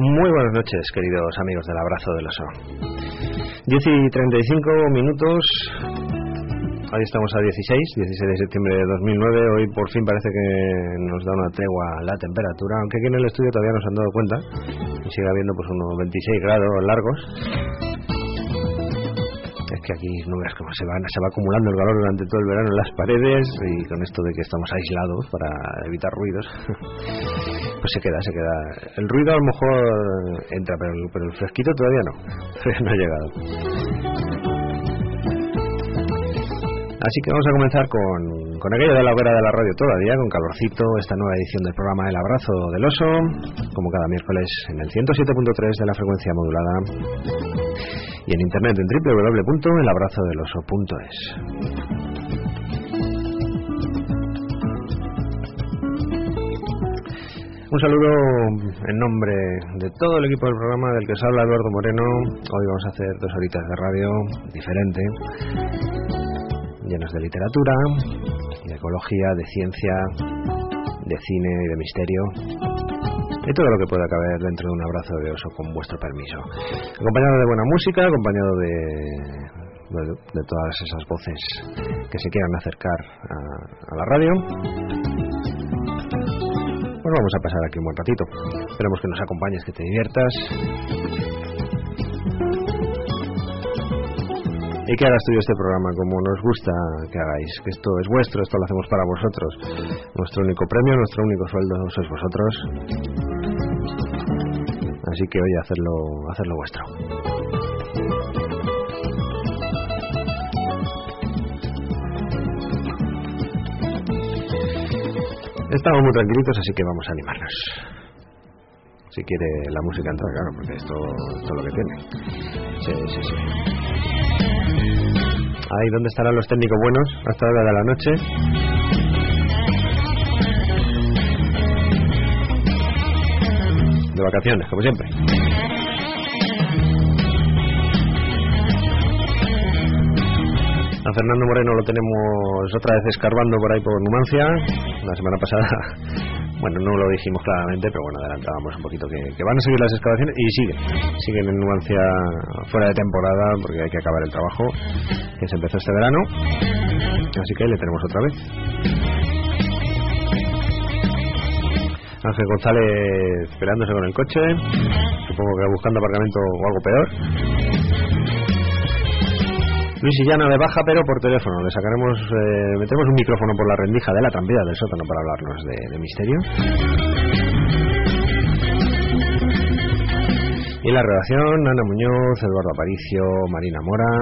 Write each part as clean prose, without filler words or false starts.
Muy buenas noches, queridos amigos del Abrazo del Oso. 10:35. Hoy estamos a 16 de septiembre de 2009. Hoy por fin parece que nos da una tregua la temperatura, aunque aquí en el estudio todavía no se han dado cuenta. Sigue habiendo pues unos 26 grados largos. Es que aquí no veas cómo se va acumulando el calor durante todo el verano en las paredes, y con esto de que estamos aislados para evitar ruidos, pues se queda. El ruido a lo mejor entra, pero el fresquito todavía no ha llegado. Así que vamos a comenzar con aquello de la hoguera de la radio todavía, con calorcito, esta nueva edición del programa El Abrazo del Oso, como cada miércoles en el 107.3 de la frecuencia modulada y en internet en www.elabrazodeloso.es. Un saludo en nombre de todo el equipo del programa, del que os habla Eduardo Moreno. Hoy vamos a hacer 2 horitas de radio diferente, llenos de literatura, de ecología, de ciencia, de cine y de misterio, y todo lo que pueda caber dentro de un abrazo de oso, con vuestro permiso. Acompañado de buena música, acompañado de todas esas voces que se quieran acercar a la radio. Pues vamos a pasar aquí un buen ratito. Esperemos que nos acompañes, que te diviertas y que hagas tuyo este programa como nos gusta que hagáis, que esto es vuestro, esto lo hacemos para vosotros. Nuestro único premio, nuestro único sueldo sois vosotros. Así que oye, hacerlo vuestro. Estamos muy tranquilitos, así que vamos a animarnos. Si quiere la música entrar, claro, porque esto es lo que tiene. Sí. Ahí donde estarán los técnicos buenos hasta la hora de la noche. De vacaciones, como siempre. A Fernando Moreno lo tenemos otra vez escarbando por ahí por Numancia. La semana pasada, bueno, no lo dijimos claramente, pero bueno, adelantábamos un poquito que van a seguir las excavaciones y siguen en Numancia fuera de temporada, porque hay que acabar el trabajo que se empezó este verano. Así que ahí le tenemos otra vez. Ángel González peleándose con el coche, supongo que buscando aparcamiento o algo peor. Luis Illana de baja, pero por teléfono. Le sacaremos, metemos un micrófono por la rendija de la trampilla del sótano para hablarnos de misterio. Y la redacción, Ana Muñoz, Eduardo Aparicio, Marina Mora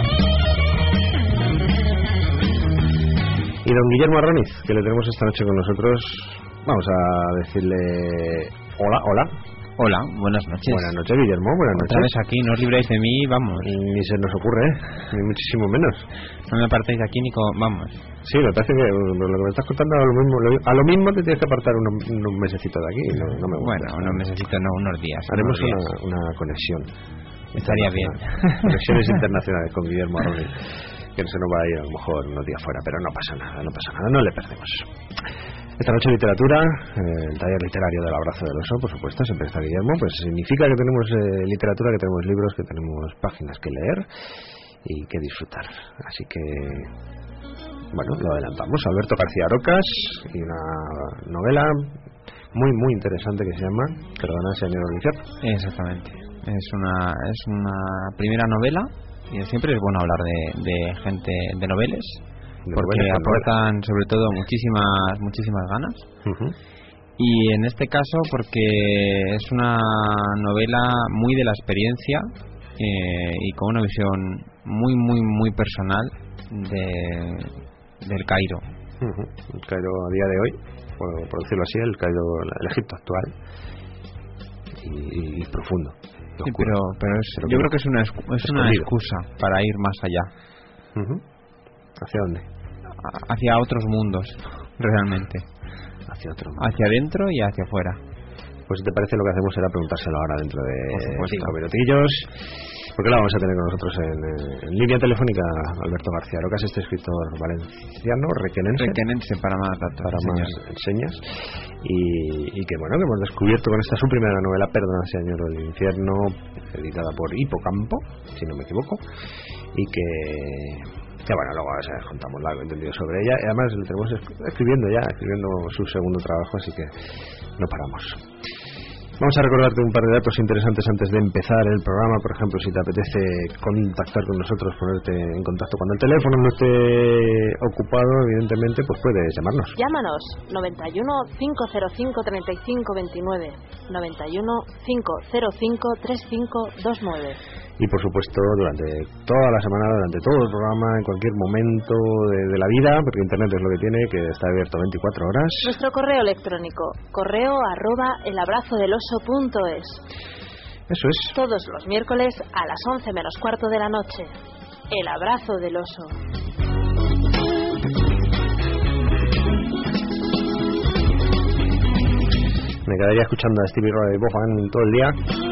y don Guillermo Arroniz, que le tenemos esta noche con nosotros. Vamos a decirle hola. Hola, buenas noches. Buenas noches, Guillermo, buenas noches. Otra vez aquí, no os libráis de mí, vamos. Ni se nos ocurre, ni muchísimo menos. No me apartáis de aquí ni vamos. Sí, me parece que lo que me estás contando a lo mismo te tienes que apartar unos mesecitos de aquí. No me gusta. Bueno, unos mesecitos, no, unos días. Haremos una conexión. Estaría bien. Conexiones internacionales con Guillermo Arroniz, que se nos va a ir a lo mejor unos días fuera, pero no pasa nada, no le perdemos. Esta noche literatura, el taller literario del Abrazo del Oso, por supuesto, siempre está Guillermo, pues significa que tenemos literatura, que tenemos libros, que tenemos páginas que leer y que disfrutar. Así que, bueno, lo adelantamos. Alberto García Rocas y una novela muy, muy interesante que se llama Perdona, señor Olivier. Exactamente. Es una primera novela, y siempre es bueno hablar de gente, de noveles, porque aportan sobre todo muchísimas ganas. Y en este caso porque es una novela muy de la experiencia y con una visión muy muy muy personal del Cairo. El Cairo a día de hoy, por decirlo así, el Egipto actual, y profundo. Sí, pero yo creo que es una excusa para ir más allá. ¿Hacia dónde? Hacia otros mundos, realmente. Hacia adentro y hacia afuera. Pues si te parece, lo que hacemos será preguntárselo ahora dentro de 5 minutillos. Porque la vamos a tener con nosotros en línea telefónica Alberto García Arocas, este escritor valenciano, requenense para más datos, para más señas, y que bueno, que hemos descubierto con esta su primera novela, Perdona si añoro el infierno, editada por Hipocampo, si no me equivoco, y que bueno, luego contamos largo entendido sobre ella, y además lo tenemos escribiendo su segundo trabajo, así que no paramos. Vamos a recordarte un par de datos interesantes antes de empezar el programa. Por ejemplo, si te apetece contactar con nosotros, ponerte en contacto cuando el teléfono no esté ocupado, evidentemente, pues puedes llamarnos. Llámanos 91 505 35 29, 91 505 3529. Y por supuesto, durante toda la semana, durante todo el programa, en cualquier momento de la vida, porque Internet es lo que tiene, que está abierto 24 horas. Nuestro correo electrónico, correo@elabrazodeloso.es. Eso es. Todos los miércoles a las 11 menos cuarto de la noche. El abrazo del oso. Me quedaría escuchando a Stevie Ray Vaughan todo el día.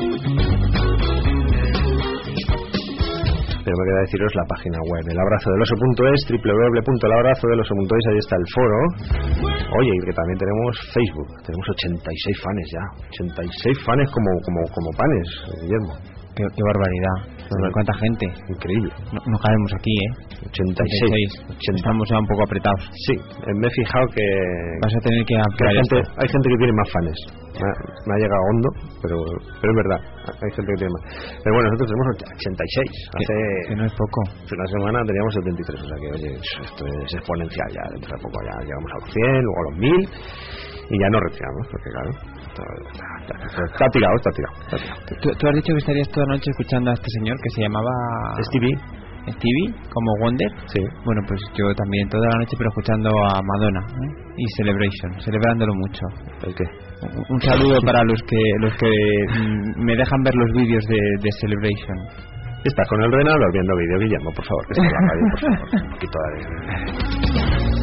Pero me queda deciros la página web, elabrazodeloso.es, www.elabrazodeloso.es, ahí está el foro. Oye, y que también tenemos Facebook, tenemos 86 fans ya, 86 fans como panes, Guillermo. Qué barbaridad. ¿Cuánta gente? Increíble. No cabemos aquí, 86. Estamos ya un poco apretados. Sí, me he fijado que vas a tener que ampliar hay gente que tiene más fans. Me ha llegado hondo, pero es verdad. Hay gente que tiene más. Pero bueno, nosotros tenemos 86. Que no es poco. Hace una semana teníamos 73. O sea que, oye, esto es exponencial ya. Dentro de poco ya llegamos a los 100, luego a los 1000. Y ya nos retiramos, porque claro, está tirado. ¿Tú has dicho que estarías toda la noche escuchando a este señor que se llamaba Stevie, como Wonder? Sí. Bueno, pues yo también toda la noche, pero escuchando a Madonna, y Celebration, celebrándolo mucho. ¿El qué? Un saludo para los que me dejan ver los vídeos de Celebration. Estás con el ordenador viendo vídeo, Guillermo, por favor, que se la radio, por favor. Un poquito de...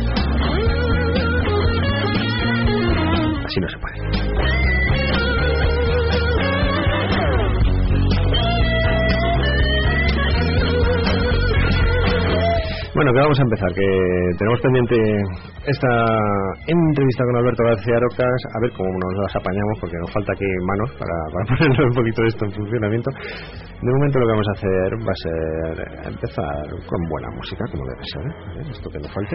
Así no se puede. Bueno, que vamos a empezar, que tenemos pendiente esta entrevista con Alberto García Arocas, a ver cómo nos las apañamos, porque nos falta aquí manos para ponerlo un poquito de esto en funcionamiento. De momento lo que vamos a hacer va a ser empezar con buena música, como debe ser, ¿eh? Esto que nos falte.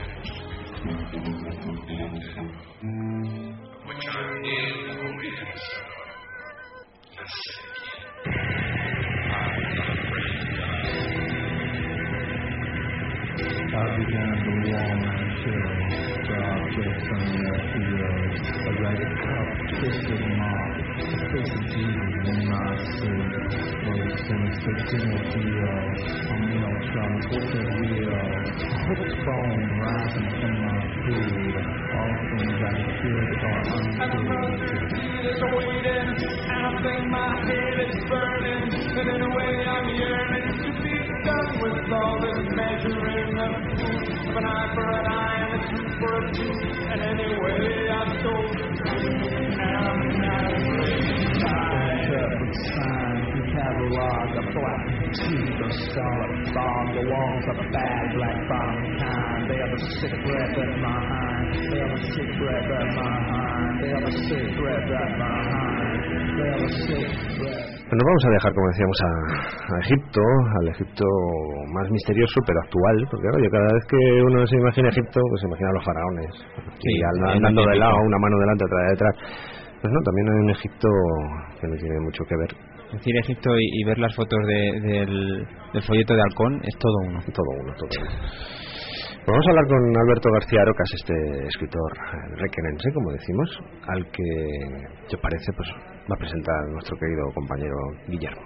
I began to warm and chill, the objects on their field, a ragged cup, twisted mark, the face of Jesus in my sleep, those sinister dinner deals, a meal drums with the wheel, a hooked bone rising from my food, all things I feared are untrue. And the waiting, and I think my head is burning, and in a way I'm yearning to be done with all this measuring of food, an eye for an eye and a tooth for a tooth, and anyway I'm told the truth, and I'm not afraid. With signs, the catalog, a black tooth, a scarlet bomb, the walls of a bad black bottom kind, they have a sick breath at my hind, they have a sick breath at my hind, they have a sick breath at my hind, they have a sick breath. Nos vamos a dejar, como decíamos, a Egipto, al Egipto más misterioso pero actual, porque oye, cada vez que uno se imagina Egipto, pues se imagina a los faraones, sí, andando de lado, una mano delante, otra detrás. Pues no, también hay un Egipto que no tiene mucho que ver. Es decir, Egipto y ver las fotos del folleto de Halcón es todo uno. Todo uno. Pues vamos a hablar con Alberto García Arocas, este escritor requenense, como decimos, al que, ¿te parece? Pues va a presentar nuestro querido compañero Guillermo.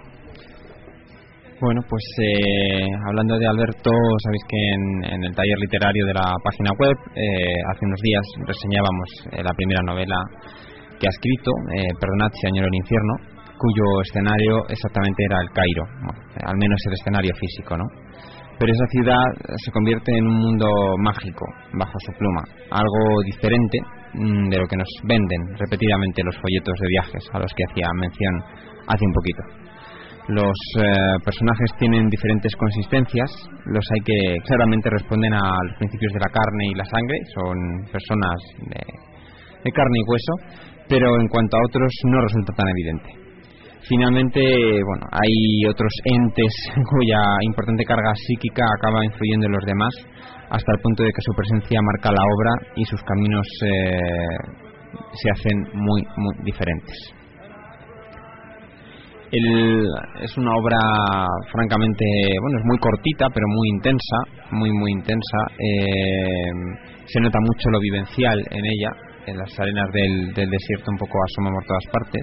Bueno, pues hablando de Alberto, sabéis que en el taller literario de la página web hace unos días reseñábamos la primera novela que ha escrito, Perdonad si añoro el infierno, cuyo escenario exactamente era el Cairo, bueno, al menos el escenario físico, ¿no? Pero esa ciudad se convierte en un mundo mágico bajo su pluma, algo diferente de lo que nos venden repetidamente los folletos de viajes a los que hacía mención hace un poquito. Los personajes tienen diferentes consistencias, los hay que claramente responden a los principios de la carne y la sangre, son personas de carne y hueso, pero en cuanto a otros no resulta tan evidente. Finalmente, bueno, hay otros entes cuya importante carga psíquica acaba influyendo en los demás, hasta el punto de que su presencia marca la obra y sus caminos se hacen muy, muy diferentes. Es una obra francamente, bueno, es muy cortita pero muy intensa, muy intensa. Se nota mucho lo vivencial en ella, en las arenas del desierto un poco asoma por todas partes.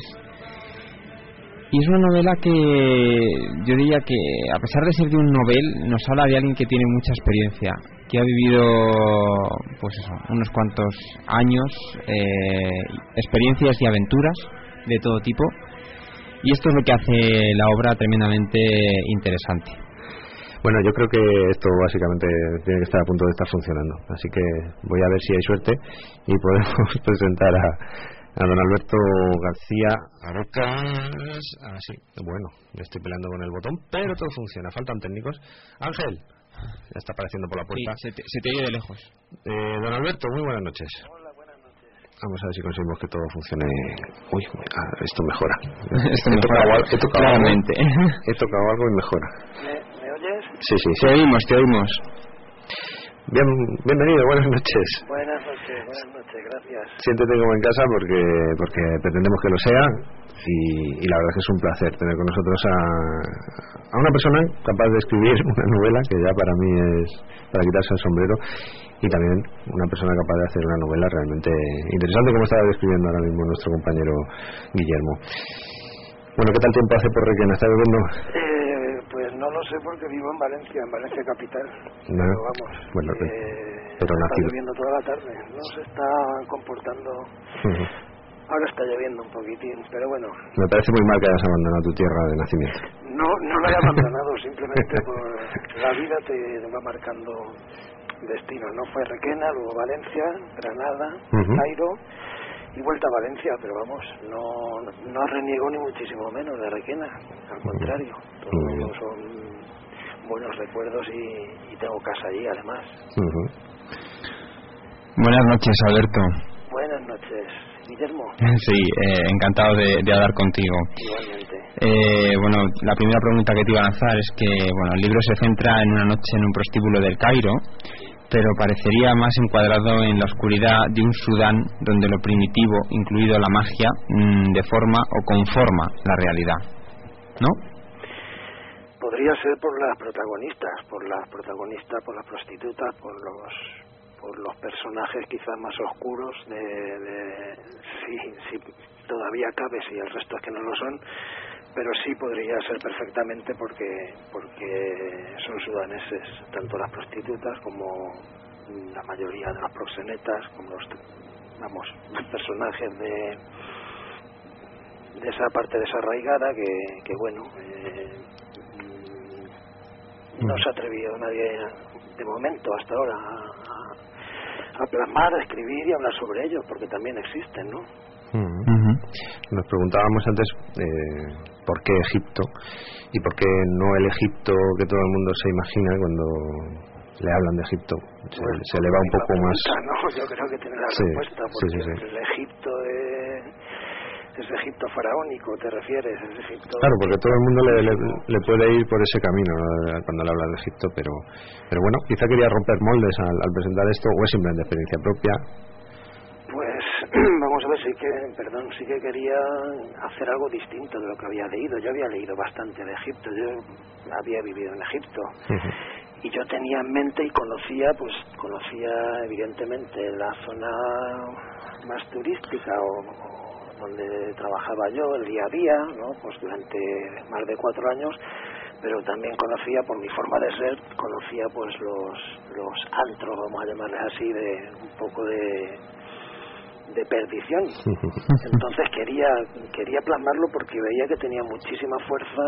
Y es una novela que yo diría que, a pesar de ser de un novel, nos habla de alguien que tiene mucha experiencia, que ha vivido pues eso, unos cuantos años, experiencias y aventuras de todo tipo. Y esto es lo que hace la obra tremendamente interesante. Bueno, yo creo que esto básicamente tiene que estar a punto de estar funcionando. Así que voy a ver si hay suerte y podemos presentar a don Alberto García Arocas. Así, bueno, me estoy peleando con el botón, pero todo funciona. Faltan técnicos. Ángel, ya está apareciendo por la puerta. Sí, se te oye de lejos. Don Alberto, muy buenas noches. Vamos a ver si conseguimos que todo funcione. Uy, esto mejora. Esto mejora, he tocado claramente. He tocado algo y mejora. ¿Me oyes? Sí. Te oímos. Bienvenido, buenas noches. Buenas noches, gracias. Siéntete como en casa porque pretendemos que lo sea y la verdad es que es un placer tener con nosotros a una persona capaz de escribir una novela que ya para mí es para quitarse el sombrero, y también una persona capaz de hacer una novela realmente interesante, como estaba describiendo ahora mismo nuestro compañero Guillermo. Bueno, ¿qué tal tiempo hace por Requena? ¿Está lloviendo? Pues no lo sé porque vivo en Valencia capital. No. Pero vamos, bueno, pero está lloviendo toda la tarde. No se está comportando. Ahora está lloviendo un poquitín, pero bueno. Me parece muy mal que hayas abandonado tu tierra de nacimiento. No la he abandonado, simplemente por la vida te va marcando destinos, ¿no? Fue Requena, luego Valencia, Granada, Cairo y vuelta a Valencia, pero vamos, no reniego ni muchísimo menos de Requena, al contrario, todos son buenos recuerdos y tengo casa allí además. Buenas noches, Alberto. Buenas noches, Guillermo. Sí, encantado de hablar contigo. Igualmente. Bueno, la primera pregunta que te iba a lanzar es que, bueno, el libro se centra en una noche en un prostíbulo del Cairo, pero parecería más encuadrado en la oscuridad de un Sudán donde lo primitivo, incluido la magia, deforma o conforma la realidad, ¿no? Podría ser por las protagonistas, por las prostitutas, por los personajes quizás más oscuros si todavía cabe, si el resto es que no lo son, pero sí podría ser perfectamente porque son sudaneses, tanto las prostitutas como la mayoría de los proxenetas, como los personajes de esa parte desarraigada que bueno, no se ha atrevido nadie de momento hasta ahora a plasmar, a escribir y a hablar sobre ellos, porque también existen, ¿no? Nos preguntábamos antes por qué Egipto y por qué no el Egipto que todo el mundo se imagina cuando le hablan de Egipto. Se le va un poco más. No, yo creo que tiene la respuesta, porque el Egipto es Egipto faraónico, ¿te refieres? Es Egipto. Claro, porque todo el mundo le puede ir por ese camino, ¿no? Cuando le hablan de Egipto, pero bueno, quizá quería romper moldes al presentar esto, o es simplemente experiencia propia. Pues vamos a ver, sí que quería hacer algo distinto de lo que había leído. Yo había leído bastante de Egipto, yo había vivido en Egipto, y yo tenía en mente y conocía evidentemente la zona más turística o donde trabajaba yo el día a día, ¿no? Pues durante más de 4 años, pero también conocía, por mi forma de ser, pues los antros, vamos a llamarles así, de un poco de perdición. Entonces quería plasmarlo porque veía que tenía muchísima fuerza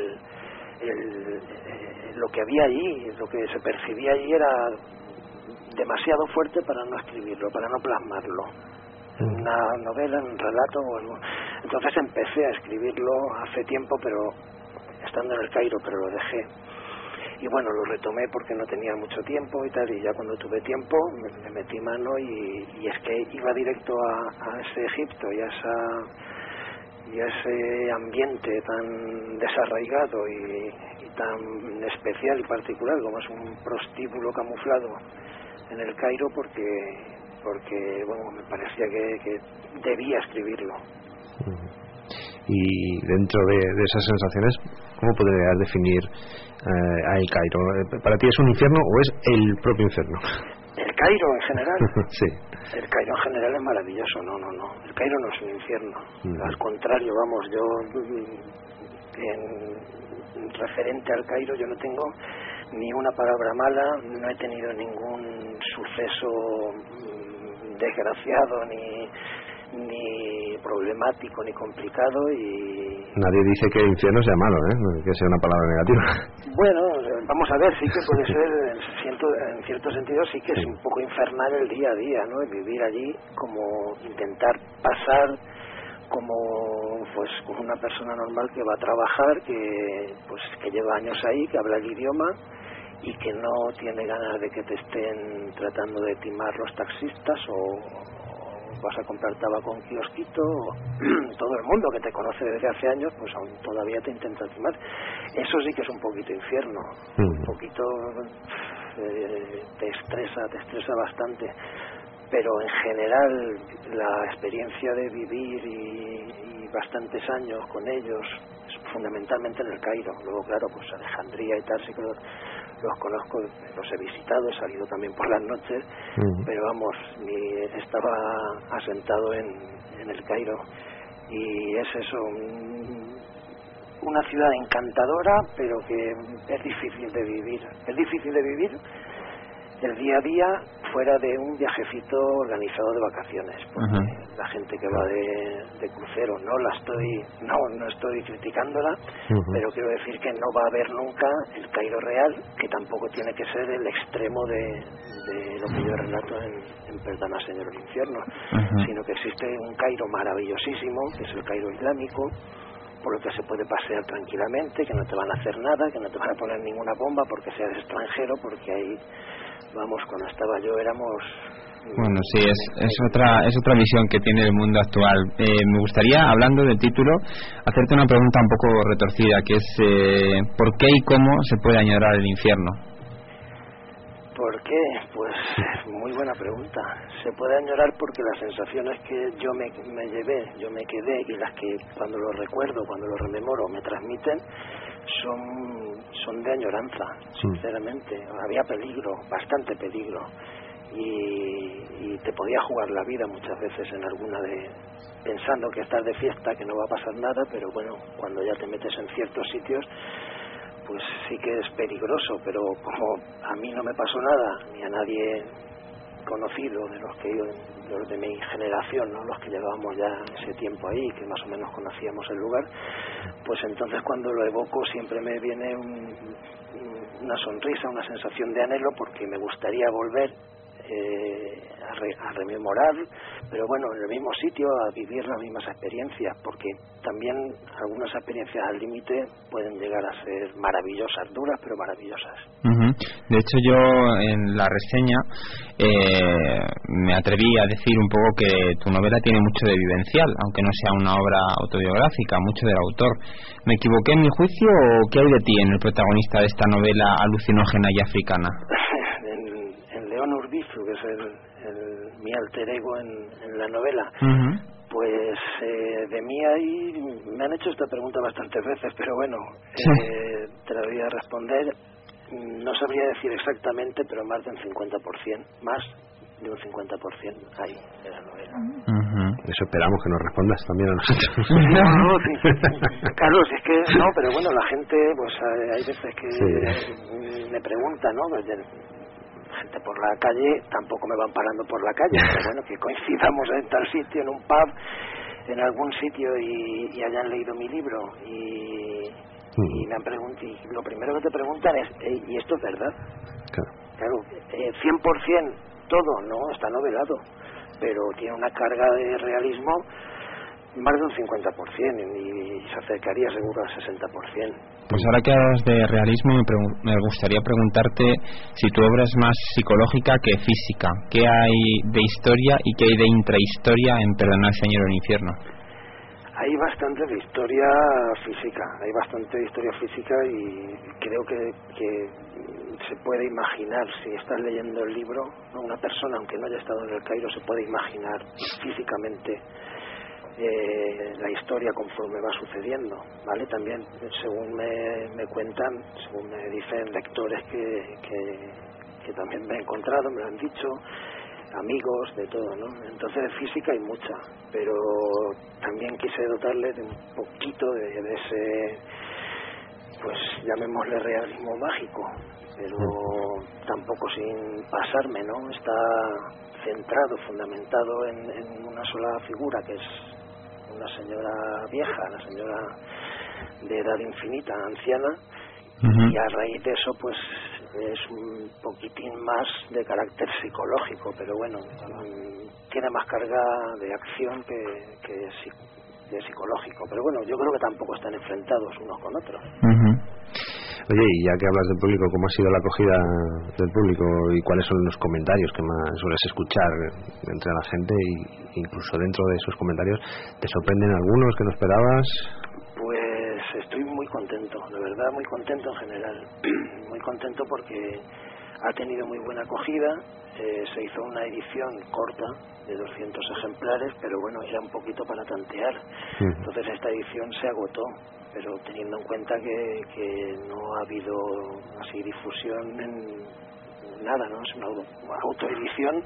lo que había allí, lo que se percibía allí era demasiado fuerte para no escribirlo, para no plasmarlo. Una novela, un relato o algo. Entonces empecé a escribirlo hace tiempo, pero estando en el Cairo, pero lo dejé. Y bueno, lo retomé porque no tenía mucho tiempo y tal, y ya cuando tuve tiempo me metí mano y es que iba directo a ese Egipto y a ese ambiente tan desarraigado y tan especial y particular como es un prostíbulo camuflado en el Cairo porque bueno, me parecía que debía escribirlo. Y dentro de esas sensaciones, ¿cómo podrías definir a El Cairo? ¿Para ti es un infierno o es el propio infierno? ¿El Cairo en general? Sí. El Cairo en general es maravilloso, no. El Cairo no es un infierno. Al contrario, vamos, yo en referente al Cairo yo no tengo ni una palabra mala, no he tenido ningún suceso desgraciado ni problemático ni complicado y... Nadie dice que el infierno sea malo, que sea una palabra negativa. Bueno, vamos a ver, sí que puede ser, en cierto sentido sí que es un poco infernal el día a día, ¿no? Vivir allí, como intentar pasar como pues una persona normal que va a trabajar, que lleva años ahí, que habla el idioma y que no tiene ganas de que te estén tratando de timar los taxistas o vas a comprar tabaco a un kiosquito, todo el mundo que te conoce desde hace años, pues aún todavía te intenta timar. Eso sí que es un poquito infierno, un poquito te estresa bastante, pero en general la experiencia de vivir y bastantes años con ellos, fundamentalmente en el Cairo, luego claro, pues Alejandría y tal, sí que los conozco, los he visitado, he salido también por las noches, pero vamos, estaba asentado en el Cairo y es eso, una ciudad encantadora, pero que es difícil de vivir. Es difícil de vivir el día a día fuera de un viajecito organizado de vacaciones, porque la gente que va de crucero no estoy criticándola, pero quiero decir que no va a haber nunca el Cairo real, que tampoco tiene que ser el extremo de lo que yo relato en Perdona Señor el infierno, sino que existe un Cairo maravillosísimo, que es el Cairo islámico, por lo que se puede pasear tranquilamente, que no te van a hacer nada, que no te van a poner ninguna bomba porque seas extranjero, porque ahí, vamos, cuando estaba yo éramos... Bueno, sí, es otra visión que tiene el mundo actual. Me gustaría, hablando del título, hacerte una pregunta un poco retorcida, que es ¿por qué y cómo se puede añorar el infierno? ¿Por qué? Pues muy buena pregunta. Se puede añorar porque las sensaciones que yo me llevé, yo me quedé, y las que cuando lo recuerdo, cuando lo rememoro, me transmiten, son de añoranza, sinceramente. Había peligro, bastante peligro, y te podía jugar la vida muchas veces en alguna pensando que estás de fiesta, que no va a pasar nada, pero bueno, cuando ya te metes en ciertos sitios, pues sí que es peligroso, pero como a mí no me pasó nada, ni a nadie conocido de los de mi generación, ¿no? Los que llevábamos ya ese tiempo ahí, que más o menos conocíamos el lugar, pues entonces cuando lo evoco siempre me viene una sonrisa, una sensación de anhelo, porque me gustaría volver a rememorar, pero bueno, en el mismo sitio, a vivir las mismas experiencias, porque también algunas experiencias al límite pueden llegar a ser maravillosas, duras pero maravillosas. De hecho, yo en la reseña me atreví a decir un poco que tu novela tiene mucho de vivencial, aunque no sea una obra autobiográfica, mucho del autor. ¿Me equivoqué en mi juicio o qué hay de ti en el protagonista de esta novela alucinógena y africana? León Urbizu, que es mi alter ego en la novela, pues de mí ahí me han hecho esta pregunta bastantes veces, pero bueno, te la voy a responder. No sabría decir exactamente, pero más de un 50%, más de un 50% ahí de la novela. Eso esperamos que nos respondas también a nosotros. No, sí. Carlos, es que no, pero bueno, la gente, pues hay veces que me pregunta, ¿no? Gente por la calle, tampoco me van parando por la calle, pero bueno, que coincidamos en tal sitio, en un pub, en algún sitio y hayan leído mi libro y me han preguntado, y lo primero que te preguntan es, ¿y esto es verdad? Claro, 100% todo, no, está novelado, pero tiene una carga de realismo más de un 50% y se acercaría seguro al 60%. Pues ahora que hablas de realismo, me gustaría preguntarte si tu obra es más psicológica que física. ¿Qué hay de historia y qué hay de intrahistoria en Perdonad Señor el infierno? Hay bastante de historia física, y creo que se puede imaginar, si estás leyendo el libro, ¿no? Una persona, aunque no haya estado en el Cairo, se puede imaginar físicamente la historia conforme va sucediendo, ¿vale? También, según me cuentan, según me dicen lectores que también me he encontrado, me lo han dicho, amigos, de todo, ¿no? Entonces física hay mucha, pero también quise dotarle de un poquito de ese, pues llamémosle realismo mágico, pero tampoco sin pasarme, ¿no? Está centrado, fundamentado en una sola figura, que es una señora vieja, una señora de edad infinita, anciana, y a raíz de eso pues es un poquitín más de carácter psicológico, pero bueno, tiene más carga de acción que de psicológico, pero bueno, yo creo que tampoco están enfrentados unos con otros. Oye, y ya que hablas del público, ¿cómo ha sido la acogida del público y cuáles son los comentarios que más sueles escuchar entre la gente, y incluso dentro de esos comentarios te sorprenden algunos que no esperabas? Pues estoy muy contento, de verdad muy contento en general, muy contento porque ha tenido muy buena acogida. Se hizo una edición corta de 200 ejemplares, pero bueno, era un poquito para tantear. Entonces esta edición se agotó, pero teniendo en cuenta que no ha habido así difusión en nada, ¿no? Es una autoedición,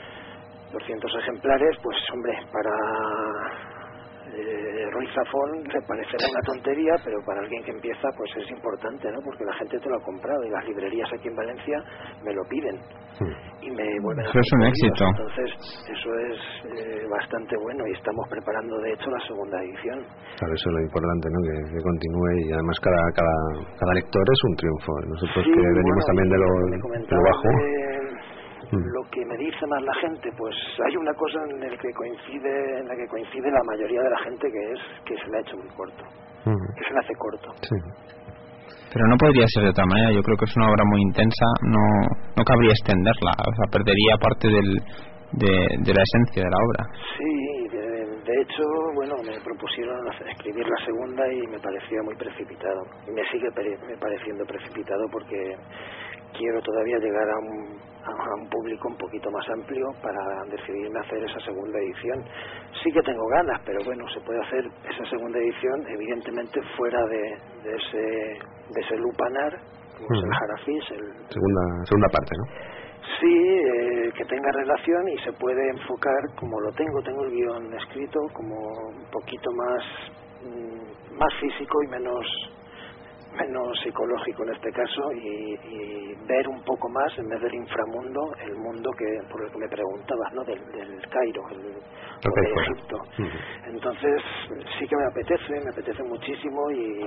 200 ejemplares, pues hombre, para Ruiz Zafón le parecerá una tontería, pero para alguien que empieza pues es importante, ¿no? Porque la gente te lo ha comprado y las librerías aquí en Valencia me lo piden y me vuelven a hacer. Eso es un éxito. Entonces eso es bastante bueno, y estamos preparando de hecho la segunda edición. Claro, eso es lo importante, ¿no? Que continúe, y además cada lector es un triunfo. Nosotros, sí, que venimos también de lo bajo. Lo que me dice más la gente, pues hay una cosa en la que coincide la mayoría de la gente, que se le ha hecho muy corto, que se le hace corto. Sí. Pero no podría ser de otra manera. Yo creo que es una obra muy intensa, no cabría extenderla, o sea, perdería parte de la esencia de la obra. Sí, de hecho, bueno, me propusieron escribir la segunda y me parecía muy precipitado, y me sigue pareciendo precipitado, porque quiero todavía llegar a un público un poquito más amplio para decidirme a hacer esa segunda edición. Sí que tengo ganas, pero bueno, se puede hacer esa segunda edición evidentemente fuera de ese lupanar, como es el Harafís, segunda parte, ¿no? Sí, que tenga relación, y se puede enfocar, como tengo el guión escrito, como un poquito más físico y menos psicológico en este caso, y ver un poco más, en vez del inframundo, el mundo por el que me preguntabas, ¿no? del Cairo, o de Egipto. Entonces sí que me apetece muchísimo,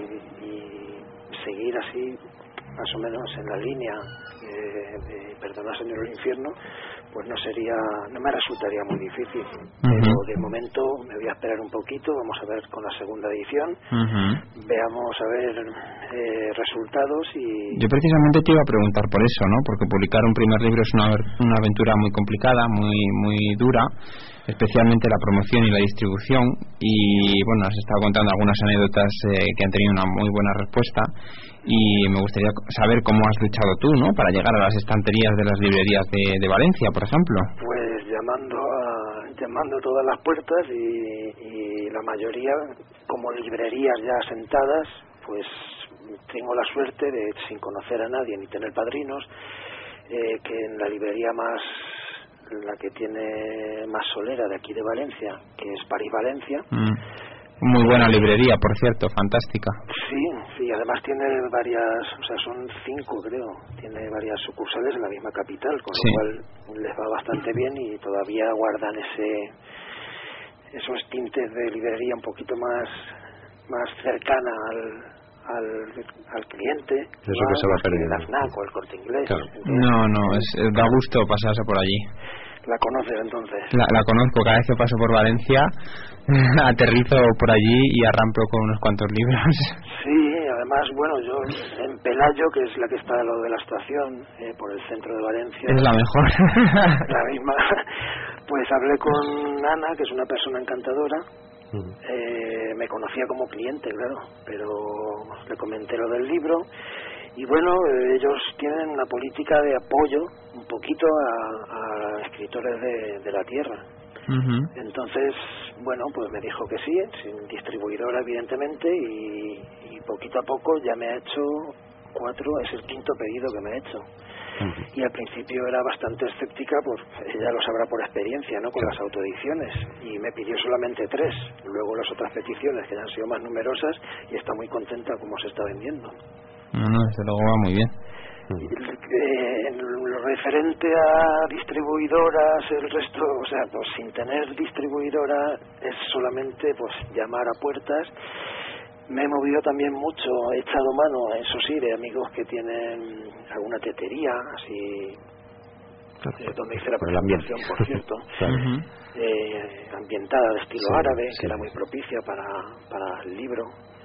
y seguir así más o menos en la línea de Perdonad Señor el infierno, pues no me resultaría muy difícil. Pero de momento me voy a esperar un poquito, vamos a ver con la segunda edición, veamos a ver resultados. Y yo precisamente te iba a preguntar por eso, ¿no? Porque publicar un primer libro es una aventura muy complicada, muy dura, especialmente la promoción y la distribución, y bueno, has estado contando algunas anécdotas que han tenido una muy buena respuesta, y me gustaría saber cómo has luchado tú, ¿no? Para llegar a las estanterías de las librerías de Valencia, por ejemplo. Pues llamando a todas las puertas, y la mayoría, como librerías ya asentadas, pues tengo la suerte de, sin conocer a nadie ni tener padrinos, que en la librería la que tiene más solera de aquí de Valencia, que es París Valencia. Muy buena librería, por cierto, fantástica. Sí, además tiene varias, o sea, son 5 creo, tiene varias sucursales en la misma capital, con lo cual les va bastante bien, y todavía guardan esos tintes de librería un poquito más cercana al cliente. Eso que se va perdiendo. El FNAC o el Corte Inglés. Claro. No, da gusto pasarse por allí. La conoces entonces. La conozco, cada vez que paso por Valencia aterrizo por allí y arrampo con unos cuantos libros. Sí, además, bueno, yo en Pelayo, que es la que está al lado de la estación, por el centro de Valencia. Es la mejor. La misma. Pues hablé con Ana, que es una persona encantadora. Me conocía como cliente, claro, pero le comenté lo del libro. Y bueno, ellos tienen una política de apoyo un poquito a escritores de la tierra. Entonces, bueno, pues me dijo que sí, sin distribuidora evidentemente, y poquito a poco ya me ha hecho 4, es el 5º pedido que me ha hecho. Y al principio era bastante escéptica, pues ella lo sabrá por experiencia, ¿no?, con las autoediciones, y me pidió solamente 3, luego las otras peticiones que ya han sido más numerosas, y está muy contenta como se está vendiendo. No, desde luego va muy bien. En lo referente a distribuidoras, el resto, o sea, pues sin tener distribuidora es solamente pues llamar a puertas. Me he movido también mucho, he echado mano, eso sí, de amigos que tienen alguna tetería, así, donde hice la presentación, por cierto, ambientada de estilo árabe, que era muy propicia para el libro.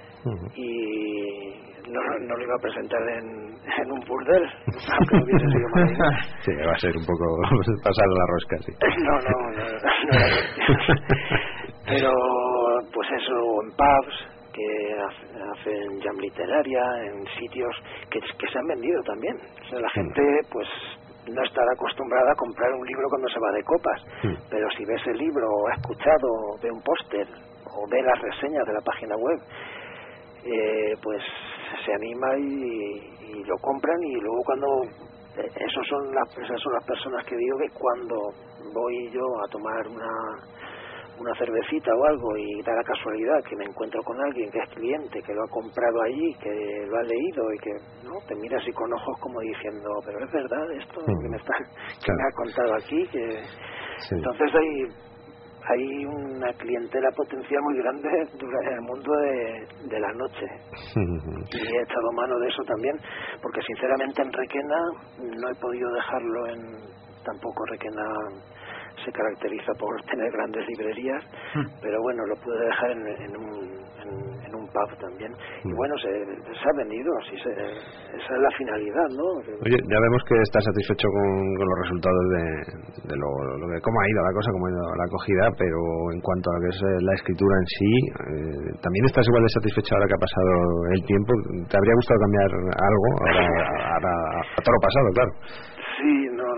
Y no lo iba a presentar en un burdel, aunque no hubiese sido mala idea. Sí, va a ser un poco pasar la rosca, sí. No pero pues eso, en pubs que hacen jam literaria, en sitios que se han vendido también. O sea, la gente pues no estará acostumbrada a comprar un libro cuando se va de copas, pero si ves el libro, o ha escuchado, o ve un póster, o ve las reseñas de la página web, pues se anima y lo compran. Y luego cuando esas son las personas que digo que cuando voy yo a tomar una cervecita o algo y da la casualidad que me encuentro con alguien que es cliente, que lo ha comprado allí, que lo ha leído y que no te mira así con ojos como diciendo, pero es verdad esto que me ha contado aquí, que entonces hay una clientela potencial muy grande en el mundo de la noche. Y he echado mano de eso también, porque sinceramente en Requena no he podido dejarlo tampoco Requena se caracteriza por tener grandes librerías, pero bueno, lo pude dejar en un pub también. Y bueno, se ha vendido, esa es la finalidad, ¿no? Oye, ya vemos que estás satisfecho con los resultados de lo que cómo ha ido la cosa, cómo ha ido la acogida, pero en cuanto a lo que es la escritura en sí, ¿también estás igual de satisfecho ahora que ha pasado el tiempo? ¿Te habría gustado cambiar algo ahora a todo lo pasado, claro? Sí,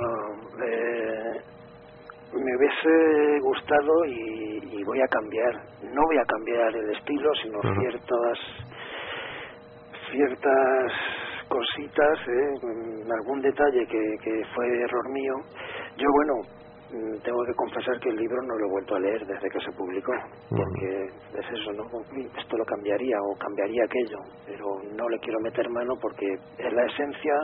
me hubiese gustado y voy a cambiar. No voy a cambiar el estilo, sino ciertas cositas, algún detalle que fue error mío. Yo, bueno, tengo que confesar que el libro no lo he vuelto a leer desde que se publicó, porque es eso, ¿no? Esto lo cambiaría o cambiaría aquello, pero no le quiero meter mano porque es la esencia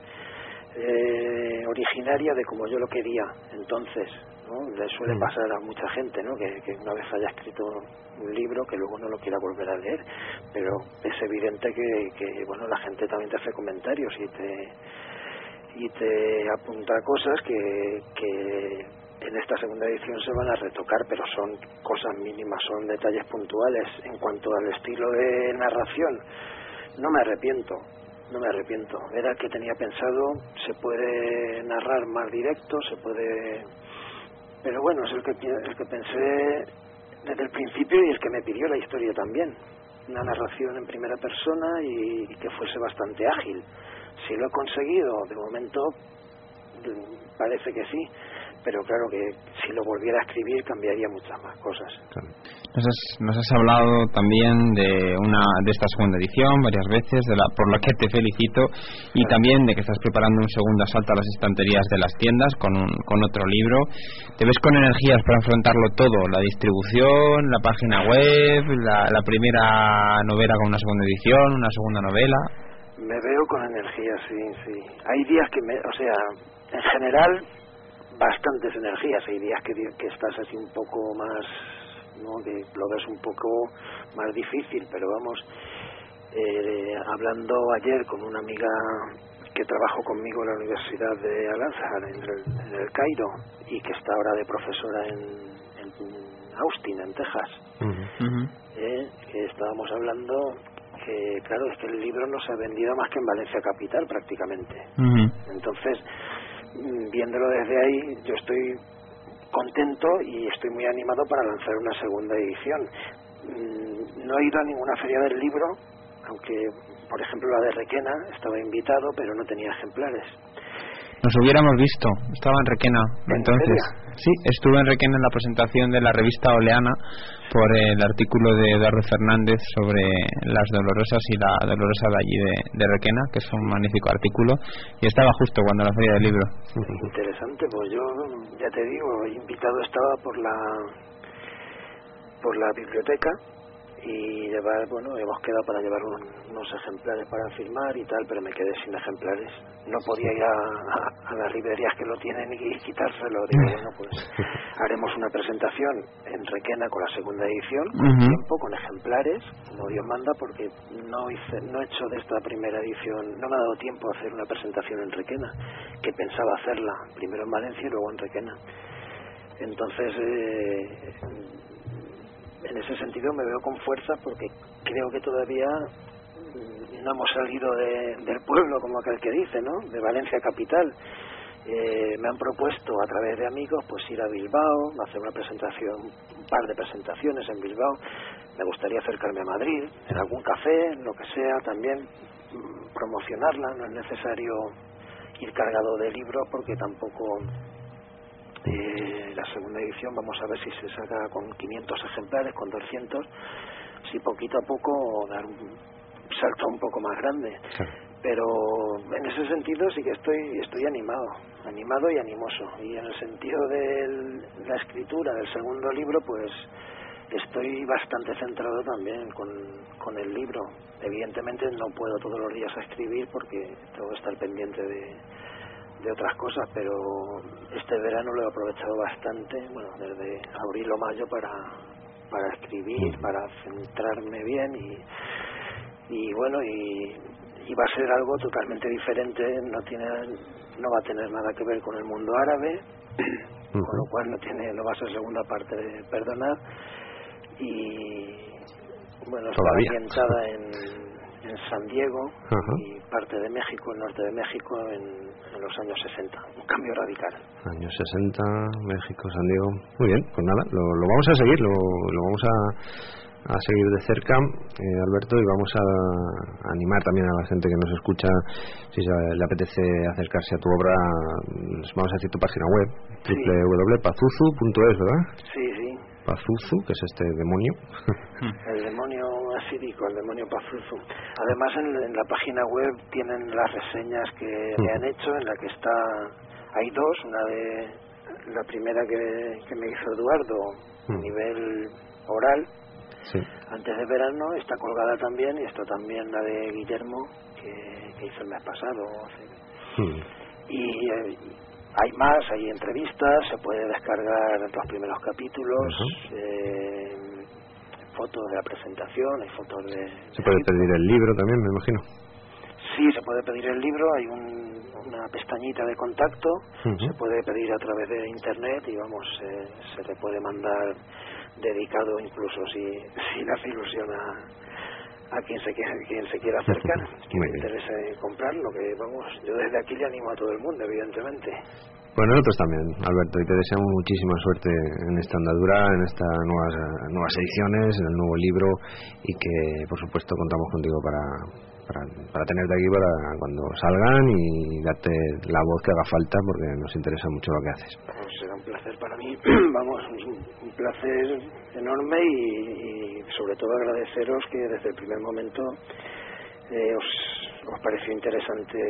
originaria de como yo lo quería entonces, ¿no? Le suele pasar a mucha gente, ¿no? Que una vez haya escrito un libro que luego no lo quiera volver a leer, pero es evidente que bueno, la gente también te hace comentarios y te apunta cosas que en esta segunda edición se van a retocar, pero son cosas mínimas, son detalles puntuales. En cuanto al estilo de narración, no me arrepiento. Era el que tenía pensado, se puede narrar más directo, pero bueno, es el que pensé desde el principio y el que me pidió la historia también. Una narración en primera persona y que fuese bastante ágil. Si lo he conseguido, de momento parece que sí, pero claro que si lo volviera a escribir cambiaría muchas más cosas. Claro. Nos has hablado también de esta segunda edición varias veces, por lo que te felicito, y también de que estás preparando un segundo asalto a las estanterías de las tiendas con otro libro. ¿Te ves con energías para afrontarlo todo? La distribución, la página web, la primera novela con una segunda edición, una segunda novela. Me veo con energía, sí. Hay días en general bastantes energías. Hay días que estás así un poco más, ¿no? Que lo ves un poco más difícil, pero vamos, hablando ayer con una amiga que trabajó conmigo en la Universidad de Al-Azhar en el Cairo y que está ahora de profesora en Austin, en Texas. Que estábamos hablando que, claro, es que el libro no se ha vendido más que en Valencia capital prácticamente. Entonces, viéndolo desde ahí, yo estoy contento y estoy muy animado para lanzar una segunda edición. No he ido a ninguna feria del libro, aunque, por ejemplo, la de Requena estaba invitado, pero no tenía ejemplares. Nos hubiéramos visto, estaba en Requena entonces. Sí, estuve en Requena en la presentación de la revista Oleana por el artículo de Eduardo Fernández sobre las Dolorosas y la Dolorosa de allí de Requena, que es un magnífico artículo, y estaba justo cuando la feria del libro. Interesante, pues yo ya te digo, invitado estaba por la biblioteca y hemos quedado para llevar unos ejemplares para firmar y tal, pero me quedé sin ejemplares. No podía ir a las librerías que lo tienen y quitárselo. Digo, bueno, pues haremos una presentación en Requena con la segunda edición, con tiempo, con ejemplares, como Dios manda, porque no he hecho de esta primera edición, no me ha dado tiempo a hacer una presentación en Requena, que pensaba hacerla primero en Valencia y luego en Requena. Entonces, en ese sentido me veo con fuerza porque creo que todavía no hemos salido del pueblo, como aquel que dice, ¿no? De Valencia capital. Me han propuesto a través de amigos pues ir a Bilbao, hacer una par de presentaciones en Bilbao. Me gustaría acercarme a Madrid, en algún café, lo que sea, también promocionarla. No es necesario ir cargado de libros porque tampoco... la segunda edición vamos a ver si se saca con 500 ejemplares, con 200, si poquito a poco dar un salto un poco más grande. Claro. Pero en ese sentido sí que estoy animado y animoso, y en el sentido de la escritura del segundo libro pues estoy bastante centrado también con el libro. Evidentemente no puedo todos los días escribir porque tengo que estar pendiente de otras cosas, pero este verano lo he aprovechado bastante, bueno, desde abril o mayo para escribir, para centrarme bien y bueno, y va a ser algo totalmente diferente, no va a tener nada que ver con el mundo árabe, con lo cual no va a ser segunda parte de Perdonar, y bueno, está ambientada en San Diego y parte de México, el norte de México, en los años 60. Un cambio radical. Años 60, México, San Diego. Muy bien, pues nada, lo vamos a seguir, lo vamos a seguir de cerca, Alberto, y vamos a animar también a la gente que nos escucha, si le apetece acercarse a tu obra. Vamos a decir tu página web, sí. www.pazuzu.es, ¿verdad? Sí. Pazuzu, que es este demonio. El demonio asírico, el demonio Pazuzu. Además, en la página web tienen las reseñas que me han hecho, en la que hay dos, la primera que me hizo Eduardo a nivel oral, antes de verano, está colgada también, y está también la de Guillermo, que hizo el mes pasado. Y hay entrevistas, se puede descargar los primeros capítulos, fotos de la presentación, hay fotos ¿Se puede pedir el libro también, me imagino? Sí, se puede pedir el libro, hay una pestañita de contacto, se puede pedir a través de internet y se le puede mandar dedicado, incluso si le hace ilusión a quien se quiera acercar, quien le interese comprarlo, que yo desde aquí le animo a todo el mundo, evidentemente. Bueno, nosotros también, Alberto, y te deseamos muchísima suerte en esta andadura, en estas nuevas ediciones, en el nuevo libro, y que por supuesto contamos contigo para tenerte aquí para cuando salgan y darte la voz que haga falta, porque nos interesa mucho lo que haces. Pues será un placer para mí, un placer enorme, y sobre todo agradeceros que desde el primer momento os pareció interesante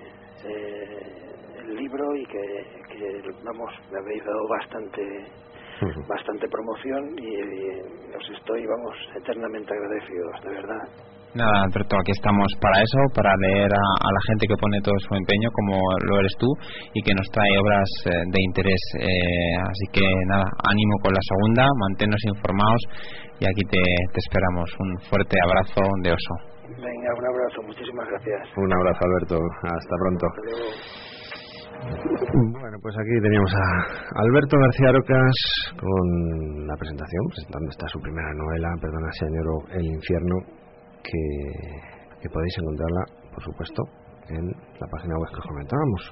el libro, y que me habéis dado bastante promoción, y os estoy eternamente agradecidos, de verdad. Nada, Alberto, aquí estamos para eso, para leer a la gente que pone todo su empeño, como lo eres tú, y que nos trae obras de interés. Así que nada, ánimo con la segunda, manténnos informados, y aquí te esperamos. Un fuerte abrazo de oso. Venga, un abrazo, muchísimas gracias. Un abrazo, Alberto, hasta pronto. Hasta luego. Bueno, pues aquí teníamos a Alberto García Arocas con la presentación, presentando esta su primera novela, Perdona si añoro el infierno, que podéis encontrarla, por supuesto, en la página web que os comentábamos,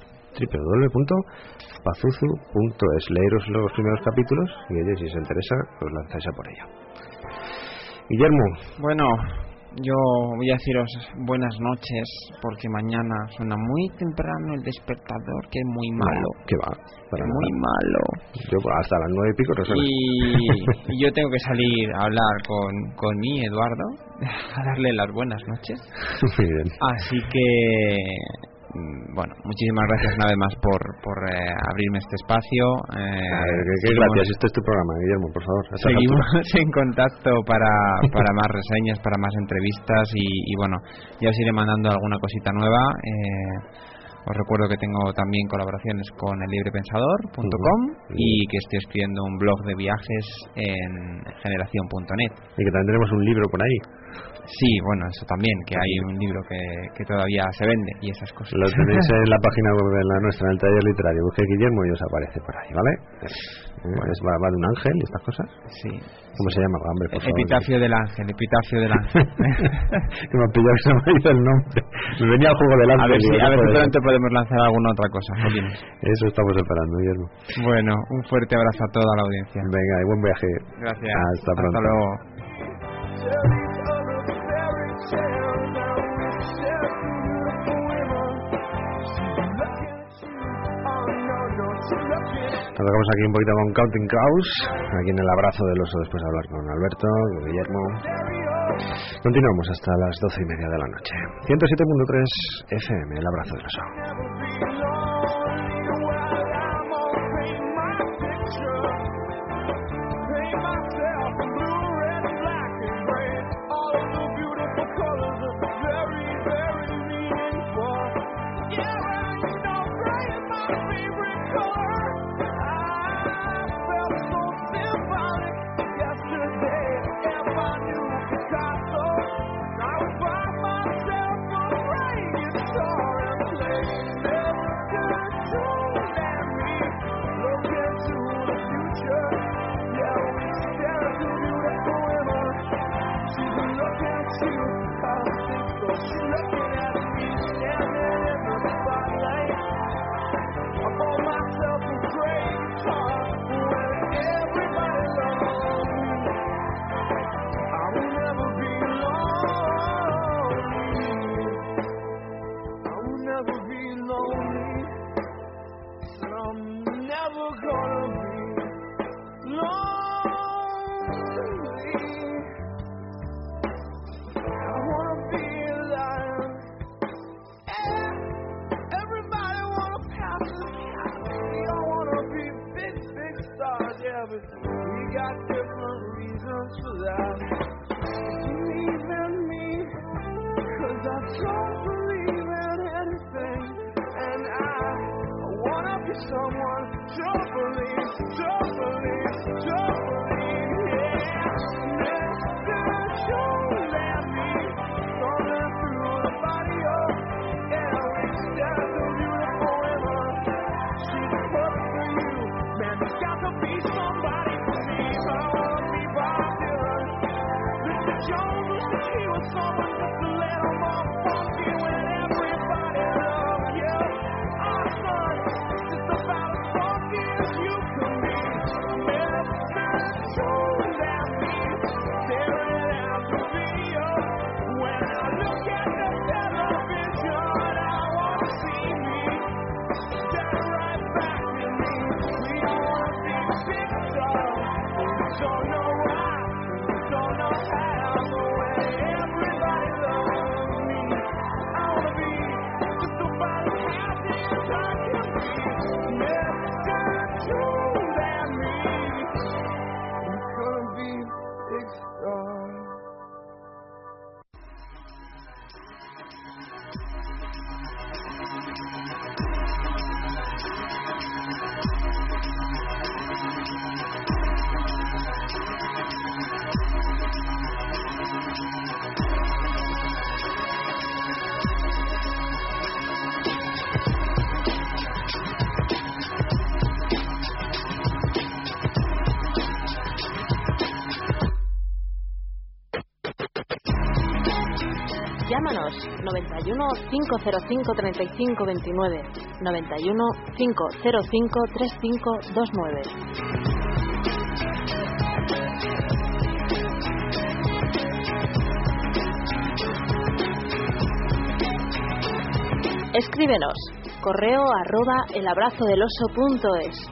www.pazuzu.es. Leeros los primeros capítulos y oye, si os interesa, os lanzáis a por ella. Guillermo. Bueno, yo voy a deciros buenas noches porque mañana suena muy temprano el despertador, que es muy malo. ¿Qué va? Muy malo. Yo hasta las 9:00 no sé. Y yo tengo que salir a hablar con mi Eduardo, a darle las buenas noches. Muy bien. Así que, bueno, muchísimas gracias una vez más por abrirme este espacio. ¿Qué gracias? Este es tu programa, Guillermo, por favor. Seguimos en contacto para más reseñas, para más entrevistas y bueno, ya os iré mandando alguna cosita nueva. Os recuerdo que tengo también colaboraciones con ellibrepensador.com y que estoy escribiendo un blog de viajes en generación.net. Y que también tenemos un libro por ahí. Sí, bueno, eso también, que hay un libro que todavía se vende y esas cosas. Lo tenéis en la página web de la nuestra, en el taller literario. Busque Guillermo y os aparece por ahí, ¿vale? Va de un ángel y estas cosas. Sí. ¿Cómo se llama? Hombre, por favor. Epitafio del ángel. Que me ha pillado que se me ha ido el nombre. Me venía al juego del ángel. A ver si pronto podemos lanzar alguna otra cosa. Eso estamos esperando, Guillermo. Bueno, un fuerte abrazo a toda la audiencia. Venga, y buen viaje. Gracias. Hasta pronto. Hasta luego. Nos dejamos aquí un poquito con Counting Crows, aquí en el abrazo del oso, después de hablar con Alberto, con Guillermo. Continuamos hasta las 12:30 de la noche. 107.3 FM, el abrazo del oso. Llámanos 91 505 35 29, 91 505 35 29. Escríbenos, correo @elabrazodeloso.es.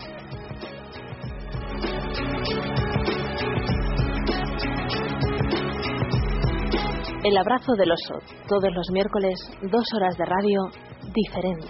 El abrazo del oso, todos los miércoles, 2 horas de radio diferente.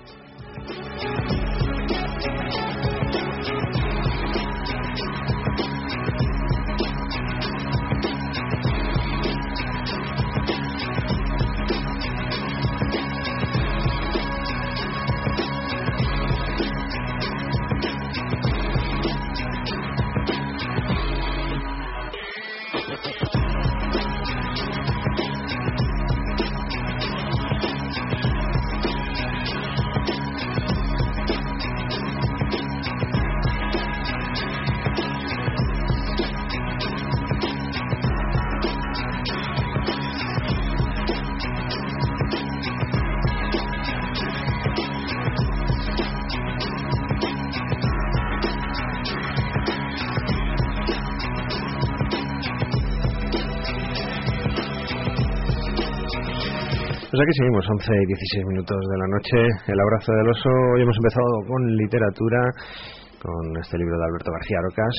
Pues aquí seguimos, 11 y 16 minutos de la noche, el abrazo del oso. Hoy hemos empezado con literatura, con este libro de Alberto García Arocas,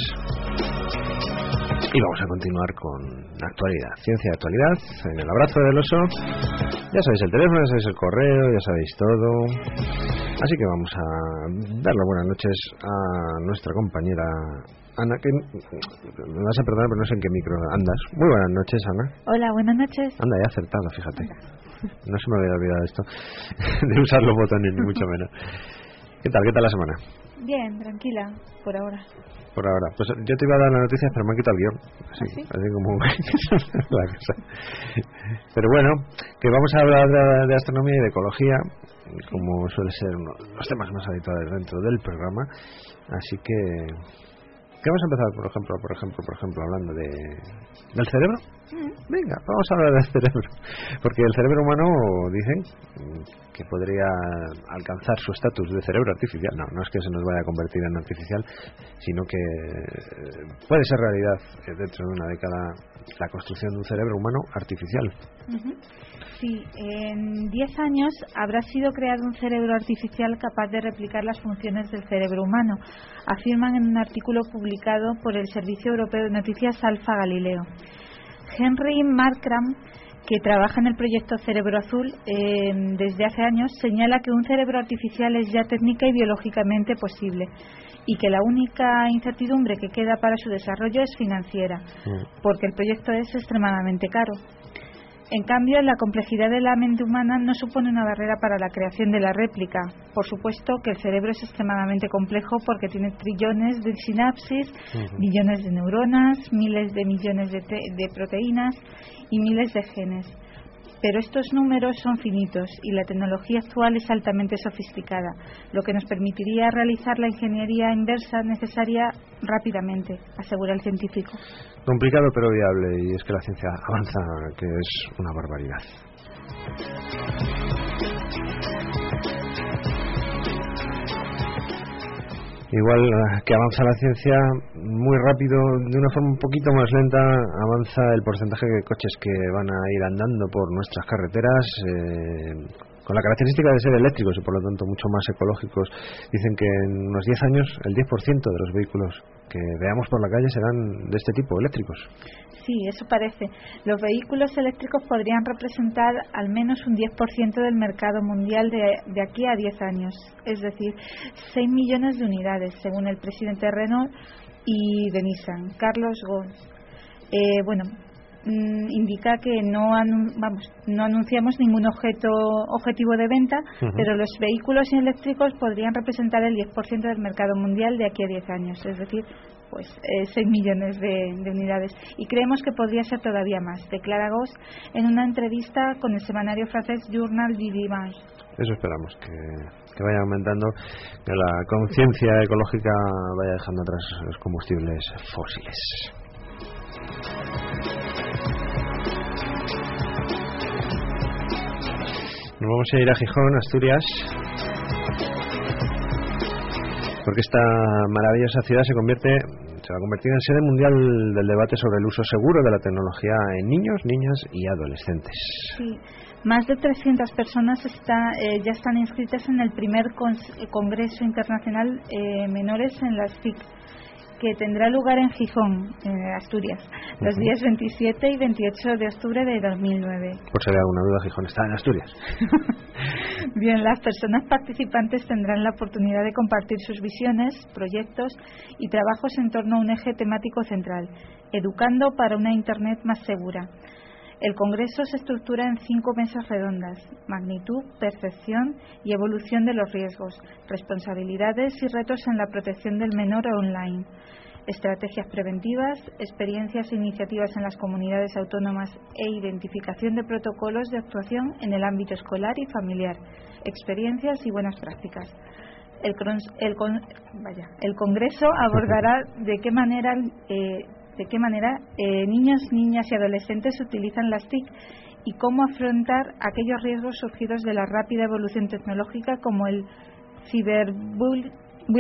y vamos a continuar con actualidad, ciencia y actualidad, en el abrazo del oso. Ya sabéis el teléfono, ya sabéis el correo, ya sabéis todo. Así que vamos a dar las buenas noches a nuestra compañera Ana, que me vas a perdonar, pero no sé en qué micro andas. Muy buenas noches, Ana. Hola, buenas noches. Anda, he acertado, fíjate. No se me había olvidado esto de usar los botones, ni mucho menos. ¿Qué tal la semana? Bien, tranquila, por ahora. Por ahora. Pues yo te iba a dar la noticia, pero me han quitado el guión. Así como la cosa. Pero bueno, que vamos a hablar de astronomía y de ecología, como suele ser uno de los temas más habituales dentro del programa. Así que vamos a empezar, por ejemplo, hablando del cerebro. Venga, vamos a hablar del cerebro, porque el cerebro humano, dicen que podría alcanzar su estatus de cerebro artificial. No es que se nos vaya a convertir en artificial, sino que puede ser realidad dentro de una década la construcción de un cerebro humano artificial. Sí, en 10 años habrá sido creado un cerebro artificial capaz de replicar las funciones del cerebro humano, afirman en un artículo publicado por el Servicio Europeo de Noticias Alfa Galileo. Henry Markram, que trabaja en el proyecto Cerebro Azul desde hace años, señala que un cerebro artificial es ya técnica y biológicamente posible, y que la única incertidumbre que queda para su desarrollo es financiera, porque el proyecto es extremadamente caro. En cambio, la complejidad de la mente humana no supone una barrera para la creación de la réplica. Por supuesto que el cerebro es extremadamente complejo porque tiene trillones de sinapsis, billones de neuronas, miles de millones de proteínas y miles de genes. Pero estos números son finitos y la tecnología actual es altamente sofisticada, lo que nos permitiría realizar la ingeniería inversa necesaria rápidamente, asegura el científico. Complicado pero viable, y es que la ciencia avanza, que es una barbaridad. Igual que avanza la ciencia muy rápido, de una forma un poquito más lenta, avanza el porcentaje de coches que van a ir andando por nuestras carreteras, con la característica de ser eléctricos y por lo tanto mucho más ecológicos. Dicen que en unos 10 años el 10% de los vehículos que veamos por la calle serán de este tipo, eléctricos. Sí, eso parece. Los vehículos eléctricos podrían representar al menos un 10% del mercado mundial de aquí a 10 años, es decir, 6 millones de unidades, según el presidente de Renault y de Nissan, Carlos Ghosn. Indica que no anunciamos ningún objetivo de venta, pero los vehículos eléctricos podrían representar el 10% del mercado mundial de aquí a 10 años, es decir, 6 millones de unidades, y creemos que podría ser todavía más, declara Ghosn en una entrevista con el semanario francés Journal du Dimanche. Eso esperamos, que vaya aumentando, que la conciencia ecológica vaya dejando atrás los combustibles fósiles. Nos vamos a ir a Gijón, Asturias, porque esta maravillosa ciudad se va a convertir en sede mundial del debate sobre el uso seguro de la tecnología en niños, niñas y adolescentes. Sí, más de 300 personas ya están inscritas en el primer Congreso Internacional Menores en las TIC, que tendrá lugar en Gijón, Asturias, los días 27 y 28 de octubre de 2009. Por si hay alguna duda, Gijón está en Asturias. Bien, las personas participantes tendrán la oportunidad de compartir sus visiones, proyectos y trabajos en torno a un eje temático central: educando para una Internet más segura. El Congreso se estructura en 5 mesas redondas: magnitud, percepción y evolución de los riesgos, responsabilidades y retos en la protección del menor online, estrategias preventivas, experiencias e iniciativas en las comunidades autónomas e identificación de protocolos de actuación en el ámbito escolar y familiar, experiencias y buenas prácticas. El Congreso abordará de qué manera niños, niñas y adolescentes utilizan las TIC y cómo afrontar aquellos riesgos surgidos de la rápida evolución tecnológica, como el ciberbullying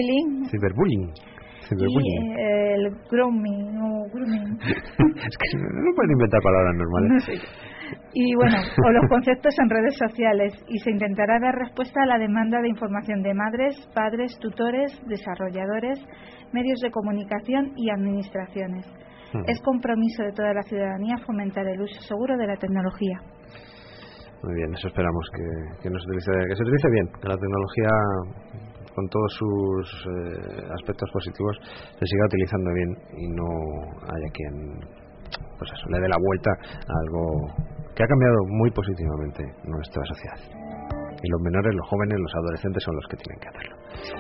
y el grooming. Es que no pueden inventar palabras normales. No sé. Y bueno, o los conceptos en redes sociales, y se intentará dar respuesta a la demanda de información de madres, padres, tutores, desarrolladores, medios de comunicación y administraciones. Es compromiso de toda la ciudadanía fomentar el uso seguro de la tecnología. Muy bien, eso esperamos que se utilice bien, que la tecnología, con todos sus aspectos positivos, se siga utilizando bien y no haya quien le dé la vuelta a algo que ha cambiado muy positivamente nuestra sociedad. Y los menores, los jóvenes, los adolescentes son los que tienen que hacerlo.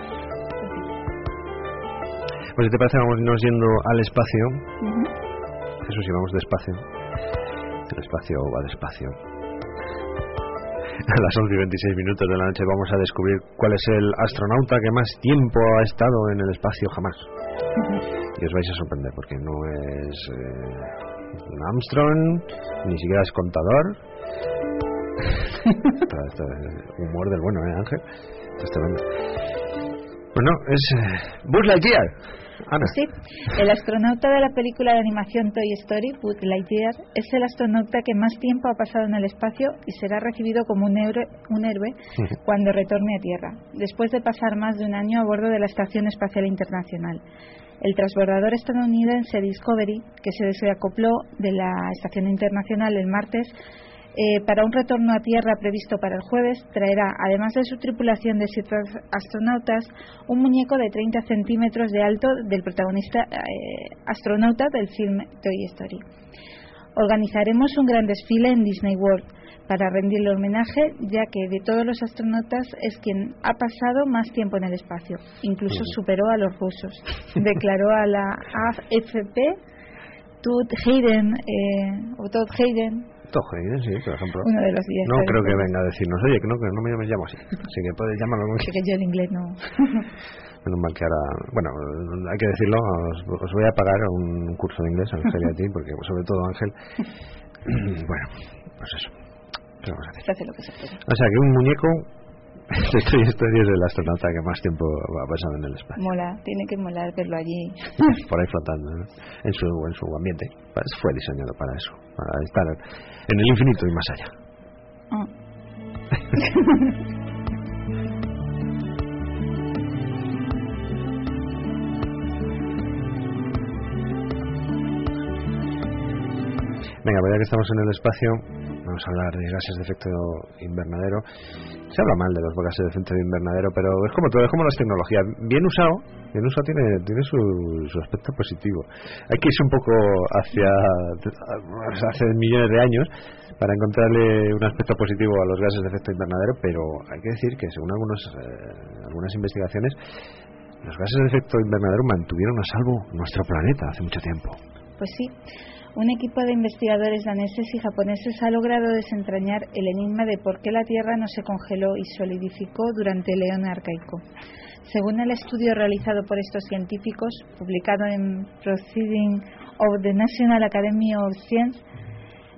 Pues si te parece, vamos yendo al espacio. Jesús, si vamos despacio. El espacio va despacio. A las 11:26 de la noche vamos a descubrir cuál es el astronauta que más tiempo ha estado en el espacio jamás. Y os vais a sorprender, porque no es Armstrong, ni siquiera es contador. Esto es humor del bueno, Ángel. Pues no, es Buzz Lightyear. Ana. Sí, el astronauta de la película de animación Toy Story, Buzz Lightyear, es el astronauta que más tiempo ha pasado en el espacio y será recibido como un héroe cuando retorne a Tierra, después de pasar más de un año a bordo de la Estación Espacial Internacional. El transbordador estadounidense Discovery, que se desacopló de la Estación Internacional el martes, para un retorno a Tierra previsto para el jueves, traerá, además de su tripulación de 7 astronautas, un muñeco de 30 centímetros de alto del protagonista astronauta del film Toy Story. Organizaremos un gran desfile en Disney World para rendirle homenaje, ya que de todos los astronautas es quien ha pasado más tiempo en el espacio. Incluso superó a los rusos, declaró a la AFP Todd Hayden, sí, por ejemplo. Uno de los días. No creo que venga a decirnos, oye, que no me llamo así. Así que puedes llamarlo como que yo el inglés no. Menos mal que ahora, bueno, hay que decirlo, os voy a pagar un curso de inglés, Ángel, y a ti, porque sobre todo Ángel. Bueno, pues eso. ¿Qué vamos a hacer? Se hace lo que se puede. O sea, que un muñeco de Toy Story es el astronauta que más tiempo ha pasado en el espacio. Mola, tiene que molar verlo allí. Por ahí flotando, ¿no? en su ambiente. Fue diseñado para eso, para estar en el infinito y más allá. Venga, pues ya que estamos en el espacio, vamos a hablar de gases de efecto invernadero. Se habla mal de los gases de efecto invernadero, pero es como todo, es como las tecnologías. Bien usado tiene su aspecto positivo. Hay que irse un poco hace millones de años para encontrarle un aspecto positivo a los gases de efecto invernadero, pero hay que decir que según algunas investigaciones, los gases de efecto invernadero mantuvieron a salvo nuestro planeta hace mucho tiempo. Pues sí. Un equipo de investigadores daneses y japoneses ha logrado desentrañar el enigma de por qué la Tierra no se congeló y solidificó durante el Eón arcaico. Según el estudio realizado por estos científicos, publicado en Proceedings of the National Academy of Sciences,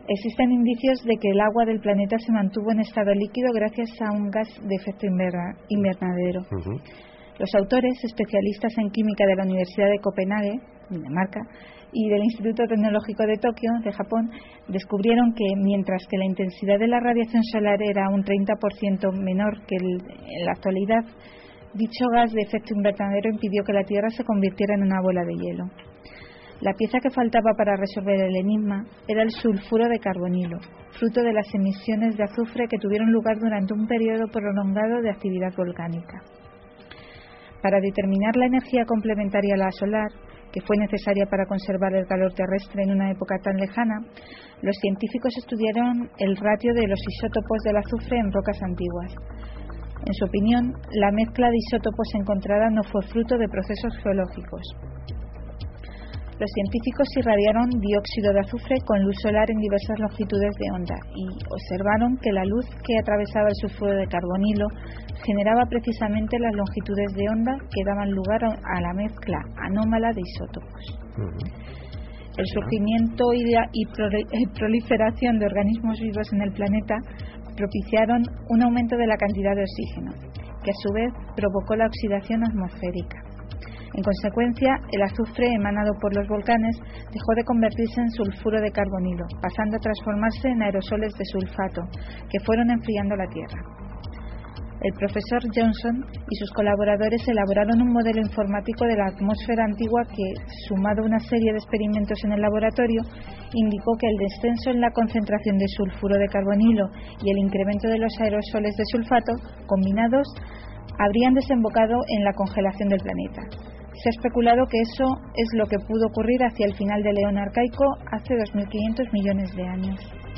Existen indicios de que el agua del planeta se mantuvo en estado líquido gracias a un gas de efecto invernadero. Los autores, especialistas en química de la Universidad de Copenhague, Dinamarca, y del Instituto Tecnológico de Tokio, de Japón, descubrieron que mientras que la intensidad de la radiación solar era un 30% menor que en la actualidad, dicho gas de efecto invernadero impidió que la Tierra se convirtiera en una bola de hielo. La pieza que faltaba para resolver el enigma era el sulfuro de carbonilo, fruto de las emisiones de azufre que tuvieron lugar durante un periodo prolongado de actividad volcánica. Para determinar la energía complementaria a la solar, que fue necesaria para conservar el calor terrestre en una época tan lejana, los científicos estudiaron el ratio de los isótopos del azufre en rocas antiguas. En su opinión, la mezcla de isótopos encontrada no fue fruto de procesos geológicos. Los científicos irradiaron dióxido de azufre con luz solar en diversas longitudes de onda y observaron que la luz que atravesaba el sulfuro de carbonilo generaba precisamente las longitudes de onda que daban lugar a la mezcla anómala de isótopos. El surgimiento y proliferación de organismos vivos en el planeta propiciaron un aumento de la cantidad de oxígeno, que a su vez provocó la oxidación atmosférica. En consecuencia, el azufre emanado por los volcanes dejó de convertirse en sulfuro de carbonilo, pasando a transformarse en aerosoles de sulfato, que fueron enfriando la Tierra. El profesor Johnson y sus colaboradores elaboraron un modelo informático de la atmósfera antigua que, sumado a una serie de experimentos en el laboratorio, indicó que el descenso en la concentración de sulfuro de carbonilo y el incremento de los aerosoles de sulfato, combinados, habrían desembocado en la congelación del planeta. Se ha especulado que eso es lo que pudo ocurrir hacia el final del Eón arcaico hace 2.500 millones de años.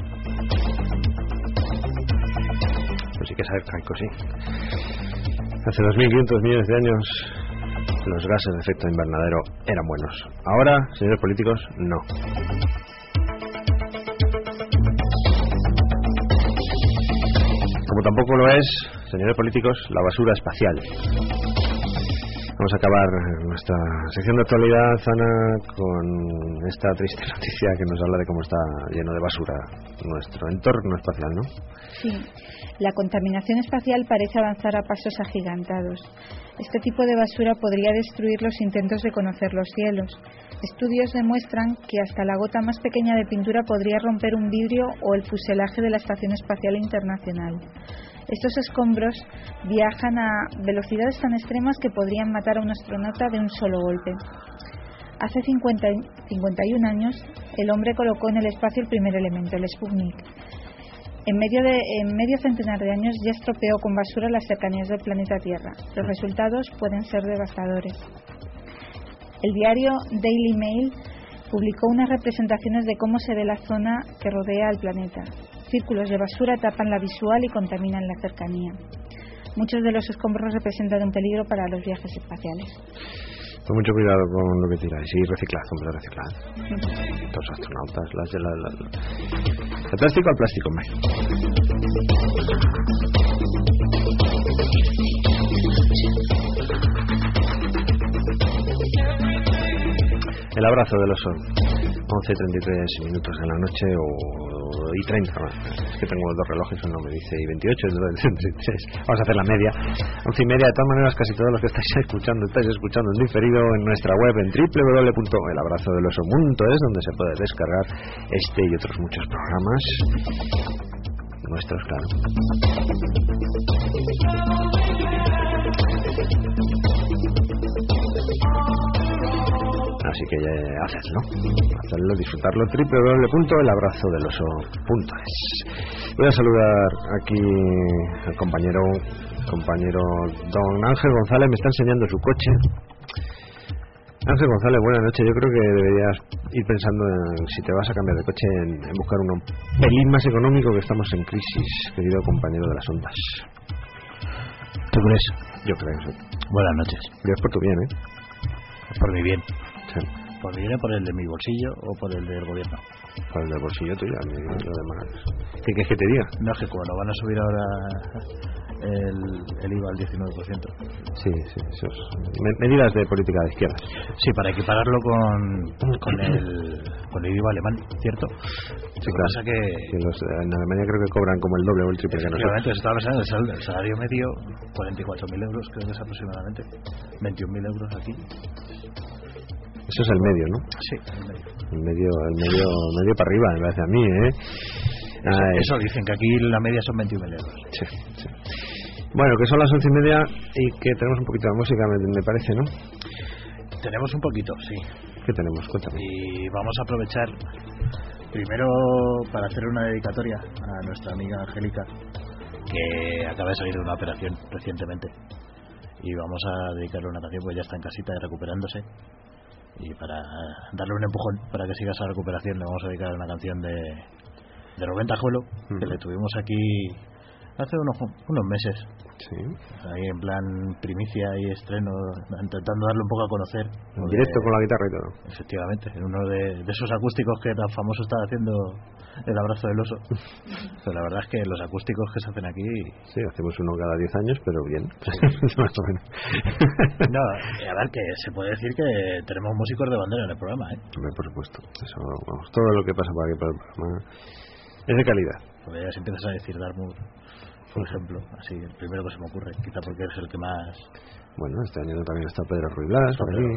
Pues sí que es arcaico, sí. Hace 2.500 millones de años los gases de efecto invernadero eran buenos. Ahora, señores políticos, no. Como tampoco lo es, señores políticos, la basura espacial. Vamos a acabar nuestra sección de actualidad, Ana, con esta triste noticia que nos habla de cómo está lleno de basura nuestro entorno espacial, ¿no? Sí, la contaminación espacial parece avanzar a pasos agigantados. Este tipo de basura podría destruir los intentos de conocer los cielos. Estudios demuestran que hasta la gota más pequeña de pintura podría romper un vidrio o el fuselaje de la Estación Espacial Internacional. Estos escombros viajan a velocidades tan extremas que podrían matar a un astronauta de un solo golpe. Hace 51 años, el hombre colocó en el espacio el primer elemento, el Sputnik. En medio centenar de años ya estropeó con basura las cercanías del planeta Tierra. Los resultados pueden ser devastadores. El diario Daily Mail publicó unas representaciones de cómo se ve la zona que rodea al planeta. Círculos de basura tapan la visual y contaminan la cercanía. Muchos de los escombros representan un peligro para los viajes espaciales. Con mucho cuidado con lo que tiráis. Y reciclad, hombre, reciclad. Los astronautas, el plástico al plástico, hombre. El abrazo del oso. 11:33 minutos de la noche y 30. Es que tengo dos relojes, uno me dice y 28, el otro dice 33. Vamos a hacer la media. 11:30. De todas maneras, casi todos los que estáis escuchando en diferido en nuestra web en www.elabrazodeloso.es, donde se puede descargar este y otros muchos programas nuestros, claro. Así que hacedlo, disfrutarlo, www.elabrazodeloso.es. Voy a saludar aquí al compañero don Ángel González. Me está enseñando su coche. Ángel González, buenas noches. Yo creo que deberías ir pensando en, si te vas a cambiar de coche, en buscar uno un pelín más económico, que estamos en crisis, querido compañero de las ondas. ¿Tú crees? Yo creo, sí. Buenas noches. Yo es por tu bien, ¿eh? Por mi bien. Sí. Pues viene por el de mi bolsillo o por el del gobierno. Por el del bolsillo tuyo, lo demás. ¿Qué quieres que te diga? No, es que cuando van a subir ahora el IVA al 19%. Sí, eso es medidas de política de izquierda. Sí, para equipararlo con el IVA alemán, ¿cierto? Sí, claro. En Alemania creo que cobran como el doble o el triple que nosotros. Estaba pensando el salario medio, 44.000 euros, creo que es aproximadamente. 21.000 euros aquí. Eso es el medio, ¿no? Sí, el medio para arriba, me parece a mí, ¿eh? Eso dicen, que aquí la media son 21.000 euros. Sí. Bueno, que son las 11:30 y que tenemos un poquito de música, me parece, ¿no? Tenemos un poquito, sí. ¿Qué tenemos? Cuéntame. Y vamos a aprovechar primero para hacer una dedicatoria a nuestra amiga Angélica, que acaba de salir de una operación recientemente. Y vamos a dedicarle una canción, pues ya está en casita recuperándose. Y para darle un empujón para que siga esa recuperación, le vamos a dedicar una canción de Rubén Tajuelo, que le tuvimos aquí hace unos meses. Sí. Ahí en plan primicia y estreno, intentando darle un poco a conocer. En directo con la guitarra y todo. Efectivamente, en uno de esos acústicos que tan famoso está haciendo el Abrazo del Oso. Pero la verdad es que los acústicos que se hacen aquí... Sí, hacemos uno cada 10 años, pero bien. Más o menos. No, a ver, que se puede decir que tenemos músicos de bandera en el programa, ¿eh? Por supuesto. Eso, vamos, todo lo que pasa por aquí por el programa es de calidad. Porque ya si empiezas a decir Dartmouth, por ejemplo, así, el primero que se me ocurre, quizá porque es el que más... Bueno, este año también está Pedro Ruiz Blas por aquí.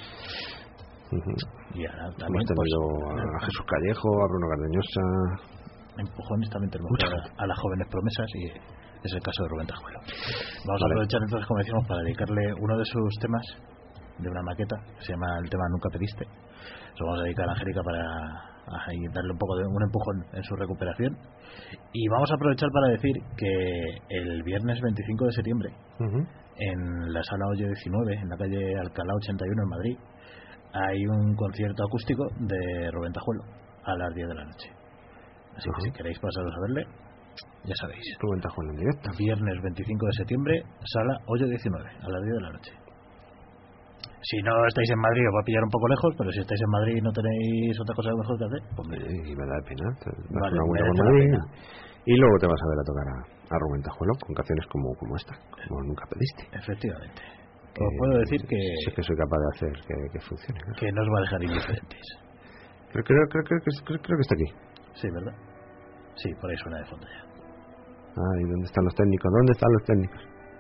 Y ahora hemos también tenido a Jesús Callejo, a Bruno Cardeñosa. Empujones también tenemos a las jóvenes promesas, y es el caso de Rubén Tajuelo. Vamos a aprovechar entonces, como decíamos, para dedicarle uno de sus temas de una maqueta, que se llama el tema Nunca Pediste. Lo vamos a dedicar a Angélica para darle un poco de un empujón en su recuperación. Y vamos a aprovechar para decir que el viernes 25 de septiembre, en la sala Hoyo 19, en la calle Alcalá 81 en Madrid, hay un concierto acústico de Rubén Tajuelo a las 10 de la noche. Así que si queréis pasaros a verle, ya sabéis. Rubén Tajuelo en directo. Viernes 25 de septiembre, sala Hoyo 19, a las 10 de la noche. Si no estáis en Madrid os va a pillar un poco lejos, pero si estáis en Madrid y no tenéis otra cosa mejor que hacer, pues mira. Y me da pena. Vale, una vuelta por Madrid y luego te vas a ver a tocar a Rubén Tajuelo con canciones como esta, como Nunca Pediste. Efectivamente. Os puedo decir que... Sí, que soy capaz de hacer que funcione. ¿No? Que no os va a dejar indiferentes. Creo que está aquí. Sí, ¿verdad? Sí, por ahí suena de fondo ya. ¿Y dónde están los técnicos? ¿Dónde están los técnicos?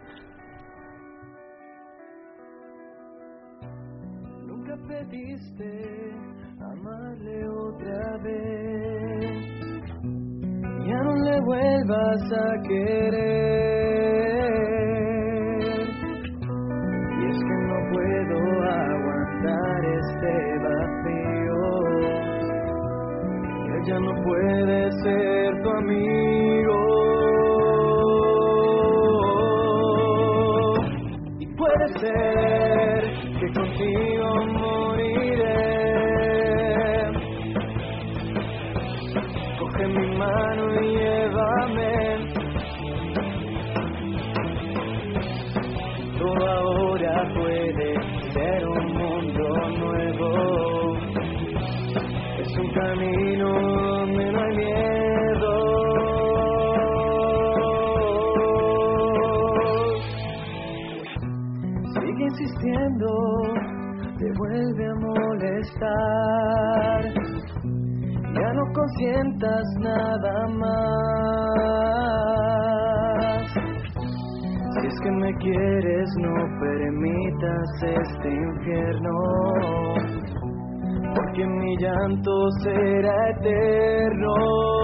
Nunca pediste amarle otra vez, ya no le vuelvas a querer. Y es que no puedo aguantar este vacío, y ella no puede ser tu amigo. Y puede ser que contigo moriré. Coge mi mano y llévame. Todo ahora puede ser un mundo nuevo. Es un camino donde no hay miedo. Sigue insistiendo, te vuelve a molestar. Ya no consientas nada más. Si es que me quieres, no permitas este infierno, porque mi llanto será eterno.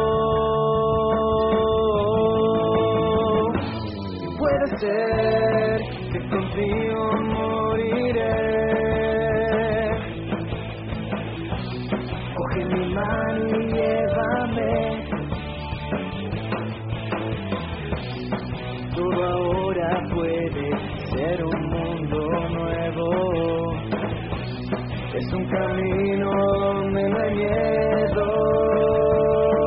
Y puede ser que contigo moriré. Coge mi mano y llévame. Todo ahora puede ser un mundo nuevo. Es un camino donde no hay miedo.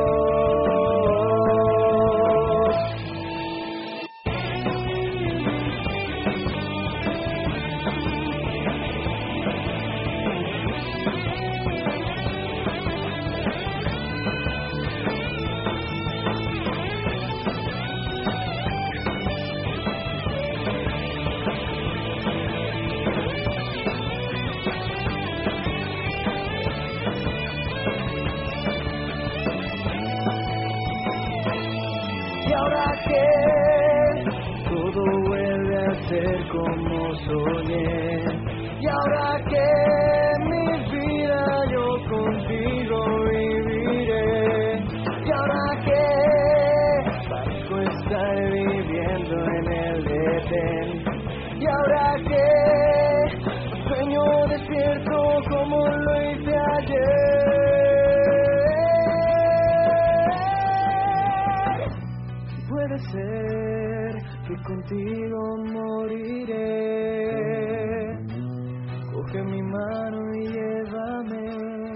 ahora que todo vuelve a ser como soñé, y ahora que mi vida yo contigo viviré, y ahora que parezco estar viviendo en el Edén, y ahora que sueño despierto como lo hice ayer. Puede ser que contigo moriré. Coge mi mano y llévame.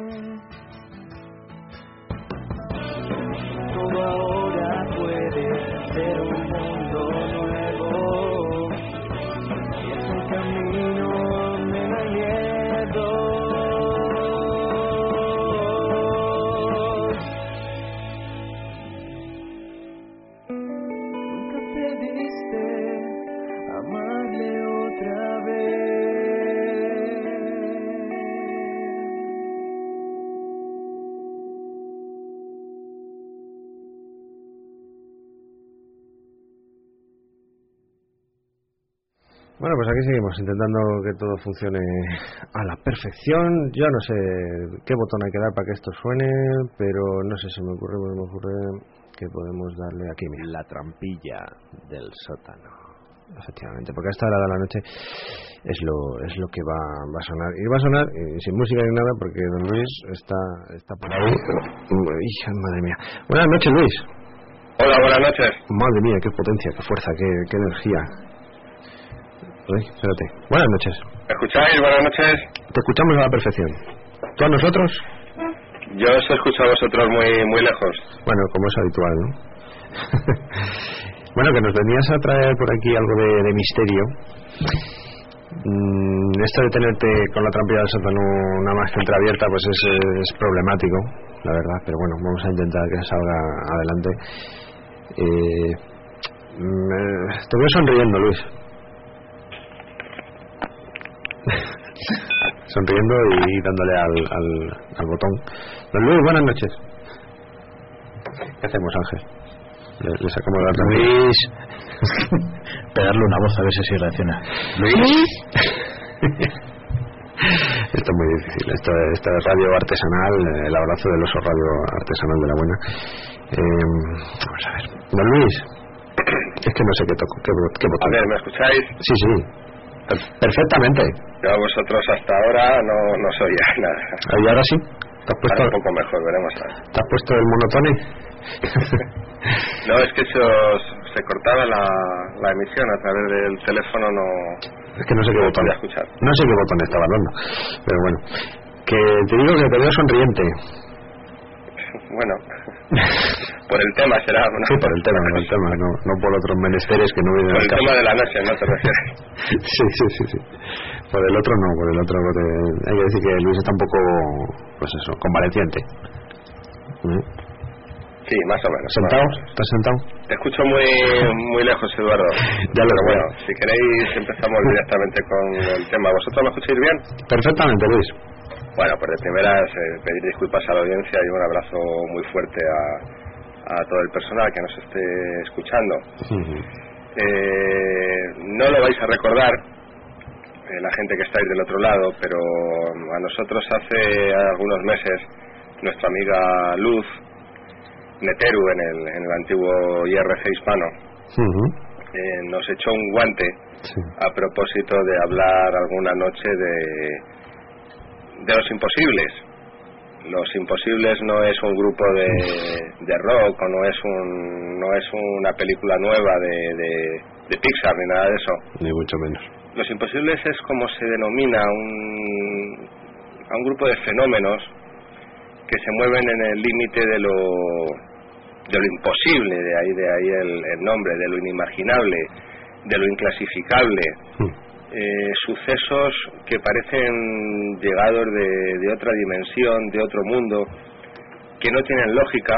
Todo ahora puede ser un mundo nuevo. Es un camino, me da miedo. Nunca pediste amarle otra vez. Bueno, pues aquí seguimos intentando que todo funcione a la perfección. Yo no sé qué botón hay que dar para que esto suene, pero no sé, se me ocurre que podemos darle aquí, mira, la trampilla del sótano. Efectivamente, porque a esta hora de la noche es lo que va a sonar. Y va a sonar sin música ni nada, porque don Luis está por ahí. Madre mía. Buenas noches, Luis. Hola, buenas noches. Madre mía, qué potencia, qué fuerza, qué energía. Uy, espérate. Buenas noches. ¿Me escucháis? Buenas noches. Te escuchamos a la perfección. ¿Tú a nosotros? Yo os escucho a vosotros muy lejos. Bueno, como es habitual, ¿no? Bueno, que nos venías a traer por aquí algo de misterio. Esto de tenerte con la trampilla del sótano nada más que entreabierta, pues es problemático, la verdad. Pero bueno, vamos a intentar que salga adelante. Te veo sonriendo, Luis. Sonriendo y dándole al botón. Don Luis, buenas noches. ¿Qué hacemos, Ángel? Le sacamos la trampilla. Luis. Pegarle una voz a ver si reacciona. Luis. Esto es muy difícil. Esto es radio artesanal, el abrazo del oso, radio artesanal de la buena. Vamos a ver. Don Luis. Es que no sé qué toco. ¿Qué botón? A ver, ¿me escucháis? Sí. Perfectamente. Yo a vosotros hasta ahora no se oía nada. ¿Y ahora sí? ¿Te has puesto un poco mejor, veremos a ver. ¿Te has puesto el monotone? No, es que se cortaba la emisión a través del teléfono, no. Es que no sé qué botón. No sé qué botón estaba dando. Pero bueno, que te digo que te veo sonriente. Bueno, por el tema será, ¿no? Sí, por el tema, no por otros menesteres que no vienen al caso. Por el tema de la noche, ¿no te refieres? Sí. Por el otro no, hay que decir que Luis está un poco, pues eso, convaleciente. Sí, más o menos. ¿Sentado? ¿Estás sentado? Te escucho muy lejos, Eduardo. Ya lo bueno, si queréis empezamos directamente con el tema. ¿Vosotros me escucháis bien? Perfectamente, Luis. Bueno, pues de primeras pedir disculpas a la audiencia y un abrazo muy fuerte a todo el personal que nos esté escuchando. No lo vais a recordar, la gente que estáis del otro lado, pero a nosotros hace algunos meses nuestra amiga Luz Neteru en el antiguo IRC hispano nos echó un guante a propósito de hablar alguna noche de Los Imposibles. Los Imposibles no es un grupo de rock o no es una película nueva de Pixar ni nada de eso, ni mucho menos. Los Imposibles es como se denomina a un grupo de fenómenos que se mueven en el límite de lo imposible, de ahí el nombre, de lo inimaginable, de lo inclasificable. Sucesos que parecen llegados de otra dimensión, de otro mundo, que no tienen lógica,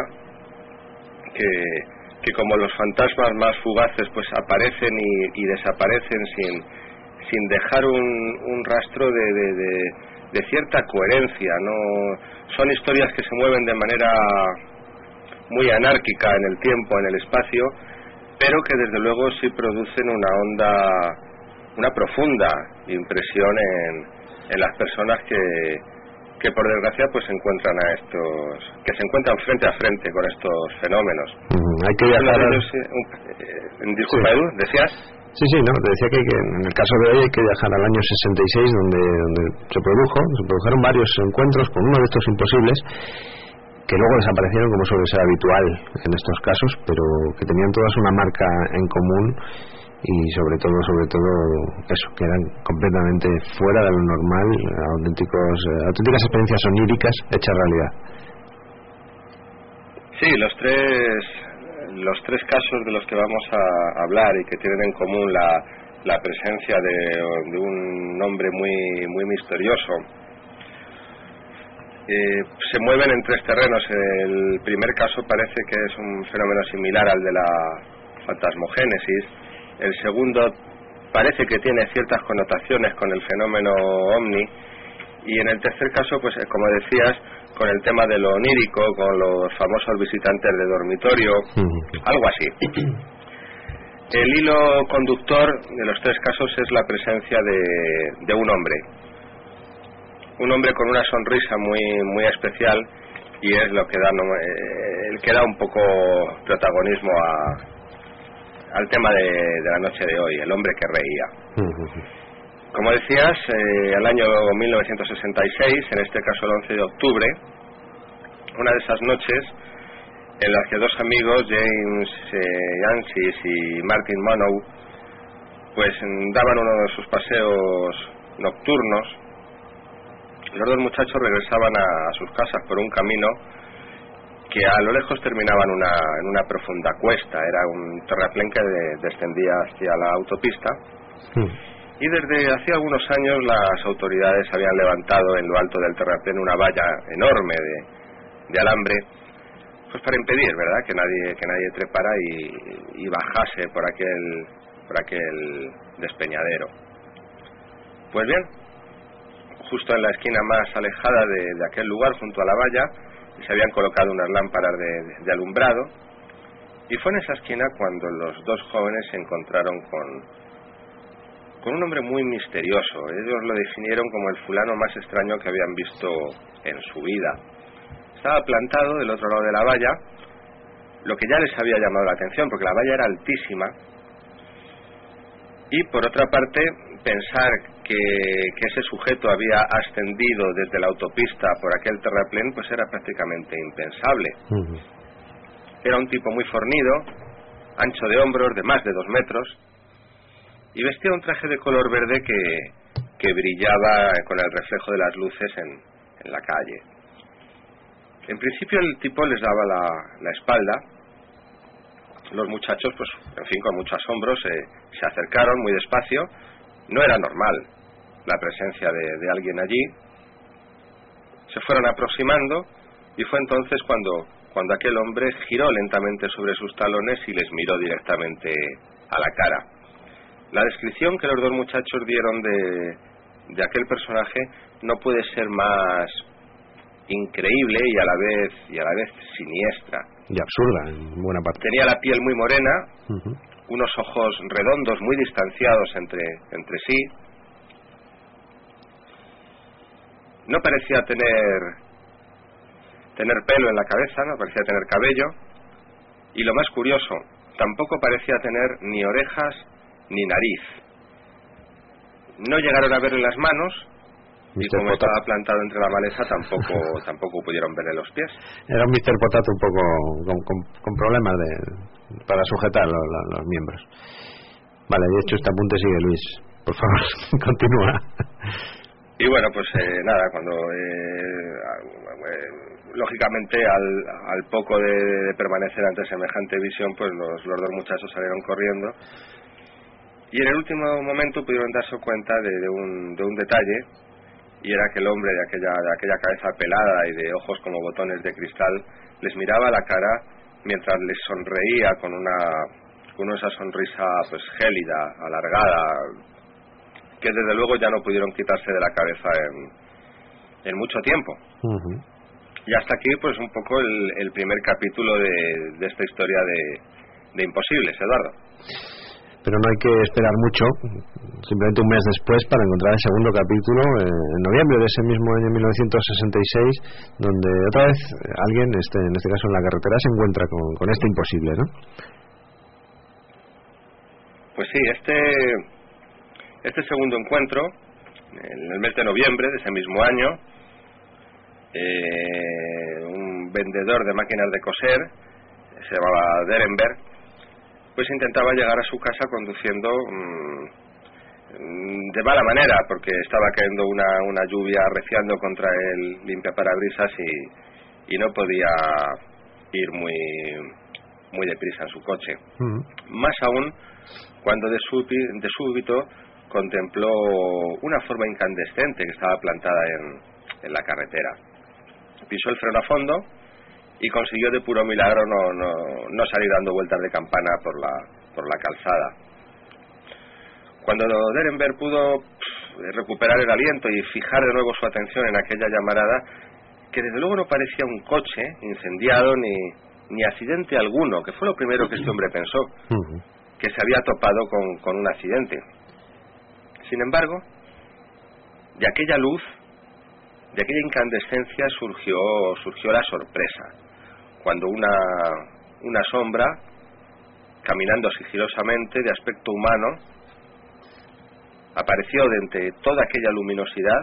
que como los fantasmas más fugaces pues aparecen y desaparecen sin dejar un rastro de cierta coherencia. No son historias que se mueven de manera muy anárquica en el tiempo, en el espacio, pero que desde luego sí producen una profunda impresión en las personas que por desgracia pues se encuentran frente a frente con estos fenómenos. Hay que viajar. Disculpa, Edu, ¿decías? Sí, no, te decía que en el caso de hoy hay que viajar al año 66 donde se produjeron varios encuentros con uno de estos imposibles que luego desaparecieron, como suele ser habitual en estos casos, pero que tenían todas una marca en común y sobre todo eso, que eran completamente fuera de lo normal, auténticas experiencias oníricas hechas realidad. Sí, los tres casos de los que vamos a hablar y que tienen en común la presencia de un hombre muy, muy misterioso, se mueven en tres terrenos. El primer caso parece que es un fenómeno similar al de la fantasmogénesis. El segundo parece que tiene ciertas connotaciones con el fenómeno ovni, y en el tercer caso, pues como decías, con el tema de lo onírico, con los famosos visitantes de dormitorio, algo así. El hilo conductor de los tres casos es la presencia de un hombre con una sonrisa muy, muy especial, y es lo que el que da un poco protagonismo al tema de la noche de hoy, el hombre que reía. Como decías, el año 1966, en este caso el 11 de octubre, una de esas noches en las que dos amigos, James Yansis y Martin Monroe, pues daban uno de sus paseos nocturnos. Los dos muchachos regresaban a sus casas por un camino que a lo lejos terminaba en una profunda cuesta. Era un terraplén que descendía hacia la autopista. Y desde hacía algunos años las autoridades habían levantado en lo alto del terraplén una valla enorme de alambre, pues para impedir, ¿verdad?, que nadie trepara y bajase por aquel despeñadero. Pues bien, justo en la esquina más alejada de aquel lugar, junto a la valla, se habían colocado unas lámparas de alumbrado, y fue en esa esquina cuando los dos jóvenes se encontraron con un hombre muy misterioso. Ellos lo definieron como el fulano más extraño que habían visto en su vida. Estaba plantado del otro lado de la valla, lo que ya les había llamado la atención, porque la valla era altísima, y por otra parte pensar que ese sujeto había ascendido desde la autopista por aquel terraplén, pues era prácticamente impensable. Era un tipo muy fornido, ancho de hombros, de más de 2 metros, y vestía un traje de color verde que brillaba con el reflejo de las luces en la calle. En principio el tipo les daba la espalda. Los muchachos, pues en fin, con mucho asombro se acercaron muy despacio. No era normal la presencia de alguien allí. Se fueron aproximando, y fue entonces cuando aquel hombre giró lentamente sobre sus talones y les miró directamente a la cara. La descripción que los dos muchachos dieron de aquel personaje no puede ser más increíble y a la vez siniestra. Y absurda, en buena parte. Tenía la piel muy morena, unos ojos redondos muy distanciados entre sí. No parecía tener pelo en la cabeza, no parecía tener cabello, y lo más curioso, tampoco parecía tener ni orejas ni nariz. No llegaron a verle las manos, y como estaba plantado entre la maleza tampoco pudieron verle los pies. Era un Mr. Potato un poco con problemas para sujetar los miembros. Vale, de hecho este apunte sigue, Luis, por favor. Continúa. Y bueno, pues nada, cuando lógicamente al poco de permanecer ante semejante visión, pues los dos muchachos salieron corriendo, y en el último momento pudieron darse cuenta de un detalle, y era que el hombre de aquella cabeza pelada y de ojos como botones de cristal les miraba la cara mientras les sonreía con esa sonrisa pues gélida, alargada, que desde luego ya no pudieron quitarse de la cabeza en mucho tiempo. Y hasta aquí pues un poco el primer capítulo de esta historia imposibles, Eduardo. Pero no hay que esperar mucho, simplemente un mes después, para encontrar el segundo capítulo, en noviembre de ese mismo año 1966, donde otra vez alguien, en este caso en la carretera, se encuentra con este imposible, ¿no? Pues sí, este segundo encuentro, en el mes de noviembre de ese mismo año, un vendedor de máquinas de coser, se llamaba Derenberg, pues intentaba llegar a su casa conduciendo de mala manera, porque estaba cayendo una lluvia arreciando contra el limpiaparabrisas y no podía ir muy deprisa en su coche. Más aún cuando de súbito contempló una forma incandescente que estaba plantada en la carretera. Pisó el freno a fondo y consiguió de puro milagro no salir dando vueltas de campana por la calzada. Cuando Derenberg pudo recuperar el aliento y fijar de nuevo su atención en aquella llamarada, que desde luego no parecía un coche incendiado ni accidente alguno, que fue lo primero que este hombre pensó, que se había topado con un accidente. Sin embargo, de aquella luz, de aquella incandescencia surgió la sorpresa, cuando una sombra, caminando sigilosamente, de aspecto humano, apareció de entre toda aquella luminosidad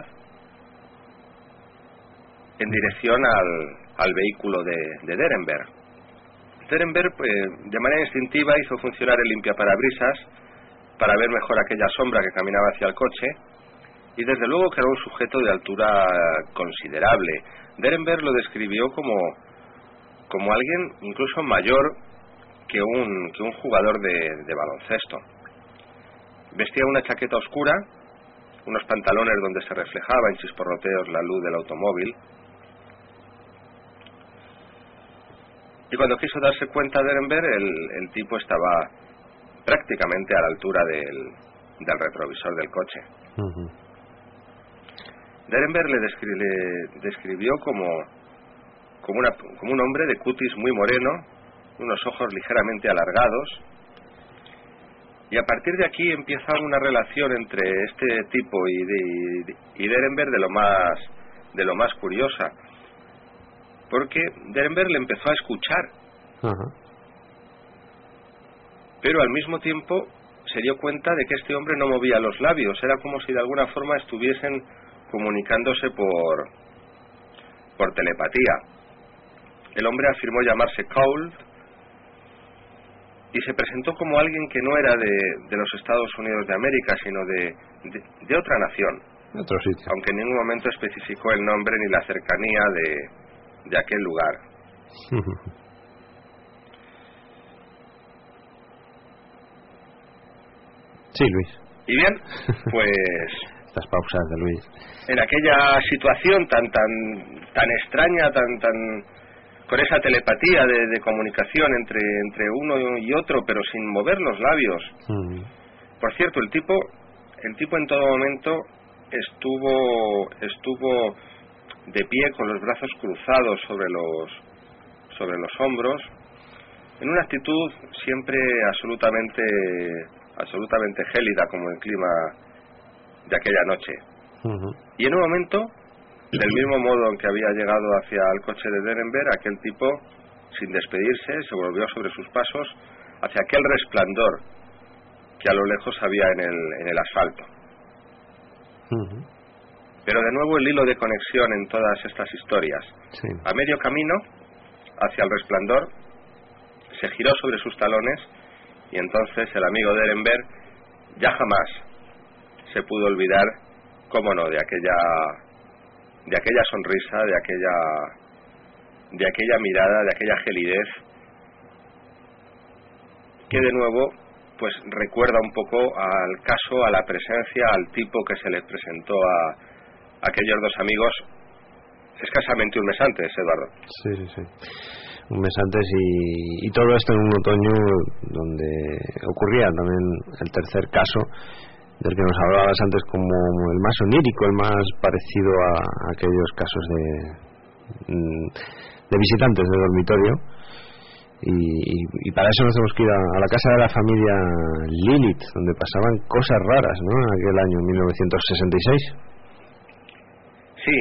en dirección al vehículo de Derenberg. Derenberg, de manera instintiva, hizo funcionar el limpiaparabrisas para ver mejor aquella sombra que caminaba hacia el coche, y desde luego que era un sujeto de altura considerable. Derenberg lo describió como alguien incluso mayor que un jugador de baloncesto. Vestía una chaqueta oscura, unos pantalones donde se reflejaba en chisporroteos la luz del automóvil, y cuando quiso darse cuenta Derenberg, el tipo estaba prácticamente a la altura del retrovisor del coche. Derenberg le describió como un hombre de cutis muy moreno, unos ojos ligeramente alargados, y a partir de aquí empieza una relación entre este tipo y Derenberg de lo más curiosa, porque Derenberg le empezó a escuchar, pero al mismo tiempo se dio cuenta de que este hombre no movía los labios, era como si de alguna forma estuviesen comunicándose por telepatía. El hombre afirmó llamarse Cole y se presentó como alguien que no era de los Estados Unidos de América, sino de otra nación, otro sitio, aunque en ningún momento especificó el nombre ni la cercanía de aquel lugar. Sí, Luis. Y bien, pues estas pausas de Luis. En aquella situación tan extraña, con esa telepatía de comunicación entre uno y otro, pero sin mover los labios. Por cierto, el tipo en todo momento estuvo de pie con los brazos cruzados sobre los hombros, en una actitud siempre absolutamente gélida, como el clima de aquella noche. Y en un momento, del mismo modo en que había llegado hacia el coche de Derenberg, aquel tipo, sin despedirse, se volvió sobre sus pasos hacia aquel resplandor que a lo lejos había en el asfalto. Pero de nuevo el hilo de conexión en todas estas historias. Sí. A medio camino, hacia el resplandor, se giró sobre sus talones y entonces el amigo Derenberg ya jamás se pudo olvidar, cómo no, de aquella sonrisa, de aquella mirada, de aquella gelidez, que de nuevo pues recuerda un poco al caso, a la presencia, al tipo que se les presentó a aquellos dos amigos escasamente un mes antes, Eduardo. Sí. Un mes antes, y todo esto en un otoño donde ocurría también el tercer caso del que nos hablabas antes como el más onírico, el más parecido a aquellos casos de visitantes de dormitorio, y para eso nos hemos que ir a la casa de la familia Lilith, donde pasaban cosas raras, ¿no? En aquel año 1966. Sí.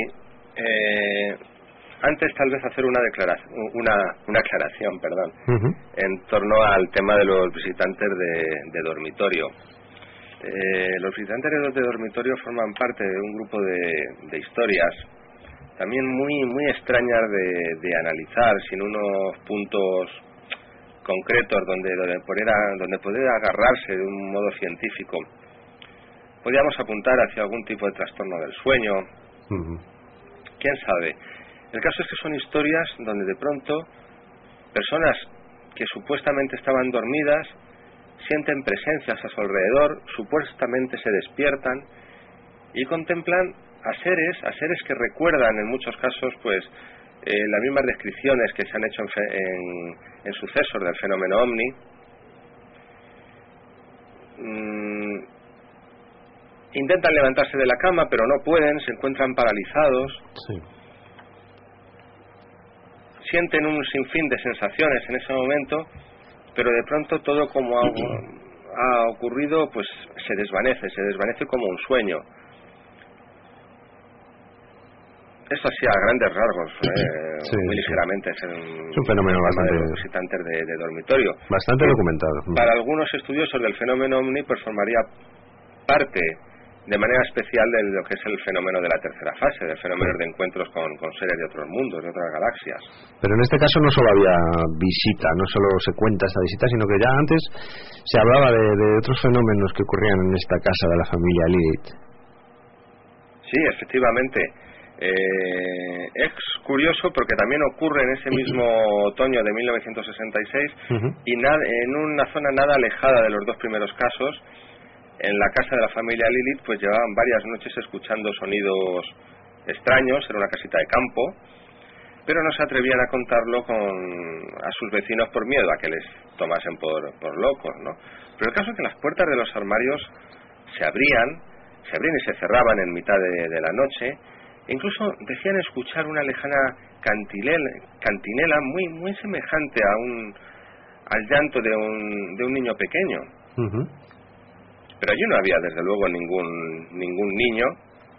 Antes tal vez hacer una aclaración, en torno al tema de los visitantes de dormitorio. Los visitantes de dormitorio forman parte de un grupo de historias también muy extrañas de analizar, sin unos puntos concretos donde poder agarrarse de un modo científico. Podríamos apuntar hacia algún tipo de trastorno del sueño. ¿Quién sabe? El caso es que son historias donde de pronto personas que supuestamente estaban dormidas sienten presencias a su alrededor, supuestamente se despiertan y contemplan a seres que recuerdan en muchos casos pues las mismas descripciones que se han hecho en sucesos del fenómeno ovni. Intentan levantarse de la cama pero no pueden, se encuentran paralizados. Sí. Sienten un sinfín de sensaciones en ese momento, pero de pronto todo como ha ocurrido pues se desvanece como un sueño. Esto así a grandes rasgos, muy ligeramente. Es un fenómeno bastante de los visitantes de dormitorio. Bastante documentado. Para algunos estudiosos del fenómeno ovni pues formaría parte de manera especial de lo que es el fenómeno de la tercera fase, del fenómeno de encuentros con seres de otros mundos, de otras galaxias. Pero en este caso no solo había visita, no solo se cuenta esta visita, sino que ya antes se hablaba de otros fenómenos que ocurrían en esta casa de la familia Lilith. Sí, efectivamente. Es curioso porque también ocurre en ese mismo otoño de 1966 y en una zona nada alejada de los dos primeros casos. En la casa de la familia Lilith pues llevaban varias noches escuchando sonidos extraños, era una casita de campo, pero no se atrevían a contarlo a sus vecinos por miedo a que les tomasen por locos, ¿no? Pero el caso es que las puertas de los armarios se abrían y se cerraban en mitad de la noche, e incluso decían escuchar una lejana cantinela muy semejante al llanto de un niño pequeño. Pero allí no había desde luego ningún niño,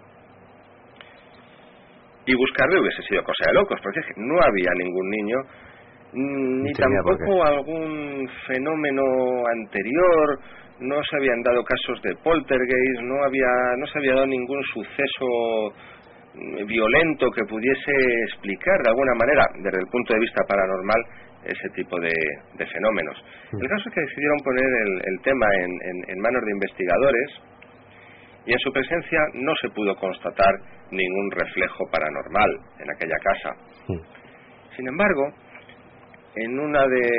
y buscarle hubiese sido cosa de locos, porque no había ningún niño, ni tampoco algún fenómeno anterior. No se habían dado casos de poltergeist, no se había dado ningún suceso violento que pudiese explicar de alguna manera desde el punto de vista paranormal ese tipo de fenómenos. El caso es que decidieron poner el tema en manos de investigadores, y en su presencia no se pudo constatar ningún reflejo paranormal en aquella casa. Sin embargo, en una de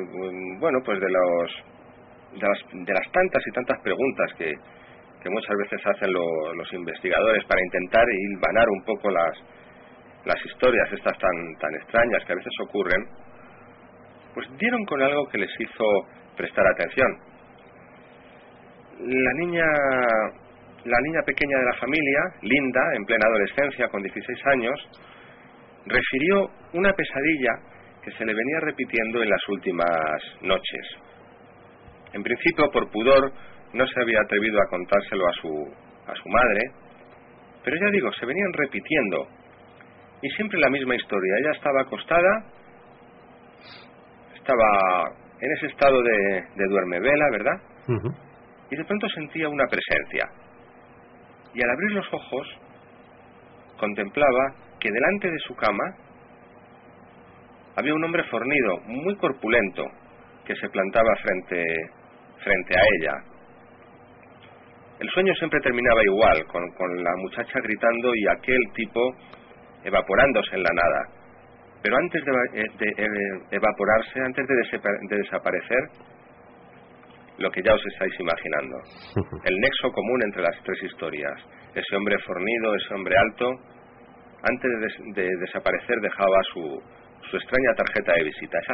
las tantas y tantas preguntas que muchas veces hacen los investigadores para intentar hilvanar un poco las historias estas tan extrañas que a veces ocurren, pues dieron con algo que les hizo prestar atención. La niña pequeña de la familia, Linda, en plena adolescencia, con 16 años, refirió una pesadilla que se le venía repitiendo en las últimas noches. En principio, por pudor, no se había atrevido a contárselo a su madre, pero ya digo, se venían repitiendo, y siempre la misma historia. Ella estaba acostada, estaba en ese estado de duermevela, ¿verdad? Y de pronto sentía una presencia, y al abrir los ojos contemplaba que delante de su cama había un hombre fornido, muy corpulento, que se plantaba frente a ella. El sueño siempre terminaba igual, con la muchacha gritando y aquel tipo evaporándose en la nada. Pero antes de evaporarse, antes de desaparecer, lo que ya os estáis imaginando, el nexo común entre las tres historias. Ese hombre fornido, ese hombre alto, antes de desaparecer dejaba su extraña tarjeta de visita, esa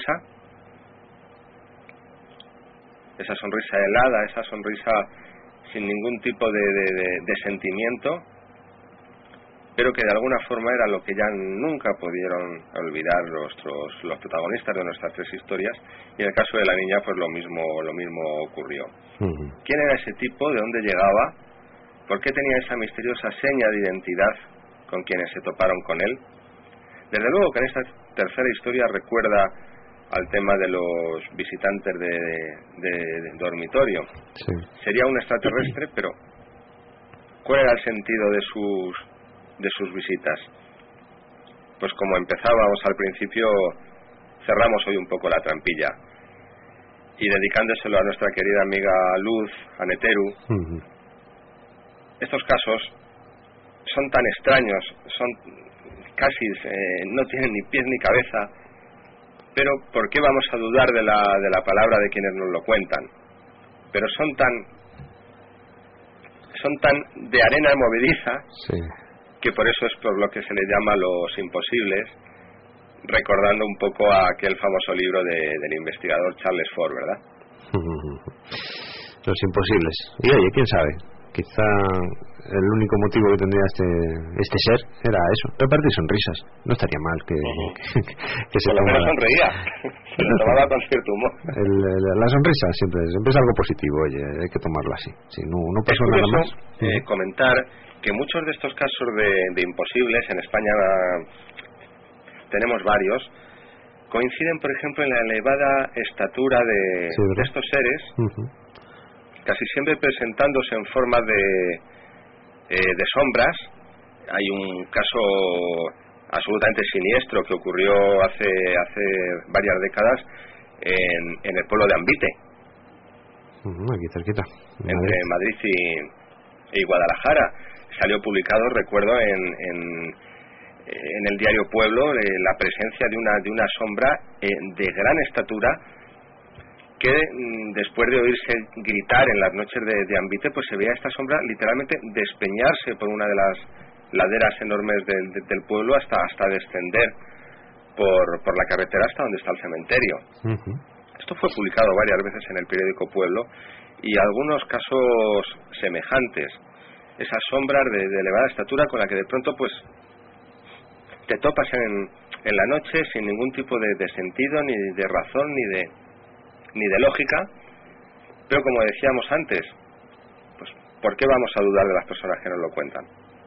sonrisa helada, esa sonrisa sin ningún tipo de sentimiento, pero que de alguna forma era lo que ya nunca pudieron olvidar los protagonistas de nuestras tres historias, y en el caso de la niña pues lo mismo ocurrió. ¿Quién era ese tipo? ¿De dónde llegaba? ¿Por qué tenía esa misteriosa seña de identidad con quienes se toparon con él? Desde luego que en esta tercera historia recuerda al tema de los visitantes de dormitorio. Sí. Sería un extraterrestre, pero ¿cuál era el sentido de sus visitas? Pues como empezábamos al principio, cerramos hoy un poco la trampilla, y dedicándoselo a nuestra querida amiga Luz, a Neteru. Estos casos son tan extraños, son casi no tienen ni pies ni cabeza, pero ¿por qué vamos a dudar de la palabra de quienes nos lo cuentan? Pero son tan de arena movediza, sí, que por eso es por lo que se le llama los imposibles, recordando un poco a aquel famoso libro del investigador Charles Fort, ¿verdad? Los imposibles. Y oye, quién sabe, quizá el único motivo que tendría este ser era eso, repartir sonrisas. No estaría mal que se por lo menos sonreía, se lo tomaba con cierto humor. La sonrisa siempre es algo positivo, oye, hay que tomarlo así. Si no pasó nada más. Comentar que muchos de estos casos de imposibles en España tenemos varios, coinciden por ejemplo en la elevada estatura de estos seres, casi siempre presentándose en forma de sombras. Hay un caso absolutamente siniestro que ocurrió hace varias décadas en el pueblo de Ambite, aquí cerquita, entre Madrid y Guadalajara. Salió publicado, recuerdo, en el diario Pueblo, la presencia de una sombra de gran estatura, que después de oírse gritar en las noches de Ambite, pues se veía esta sombra literalmente despeñarse por una de las laderas enormes del pueblo hasta descender por la carretera hasta donde está el cementerio. Esto fue publicado varias veces en el periódico Pueblo, y algunos casos semejantes, esas sombras de elevada estatura con la que de pronto pues te topas en la noche sin ningún tipo de sentido, ni de razón, ni de lógica, pero como decíamos antes, pues ¿por qué vamos a dudar de las personas que nos lo cuentan?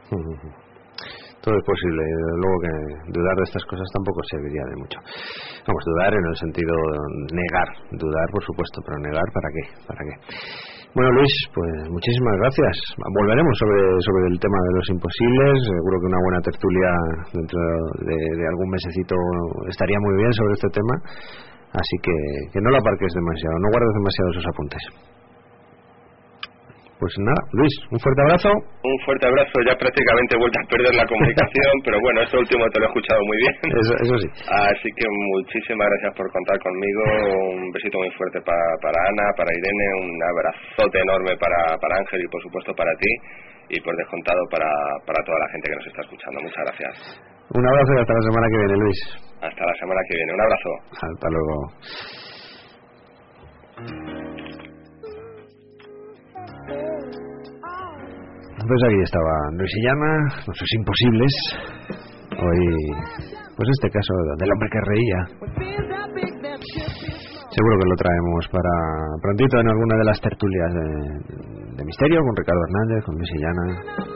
Todo es posible, luego que dudar de estas cosas tampoco serviría de mucho. Vamos, dudar en el sentido de negar, dudar por supuesto, pero negar ¿para qué? Bueno, Luis, pues muchísimas gracias. Volveremos sobre el tema de los imposibles. Seguro que una buena tertulia dentro de algún mesecito estaría muy bien sobre este tema. Así que no lo aparques demasiado, no guardes demasiado esos apuntes. Pues nada, Luis, un fuerte abrazo. Un fuerte abrazo, ya prácticamente he vuelto a perder la comunicación, pero bueno, esto último te lo he escuchado muy bien. Eso sí. Así que muchísimas gracias por contar conmigo, un besito muy fuerte para Ana, para Irene, un abrazote enorme para Ángel y por supuesto para ti, y por descontado para toda la gente que nos está escuchando. Muchas gracias. Un abrazo y hasta la semana que viene, Luis. Hasta la semana que viene, un abrazo. Hasta luego. Pues aquí estaban Luis y Llama, nuestros imposibles. Hoy, pues este caso del hombre que reía. Seguro que lo traemos para prontito en alguna de las tertulias de misterio, con Ricardo Hernández, con Luis y Llama.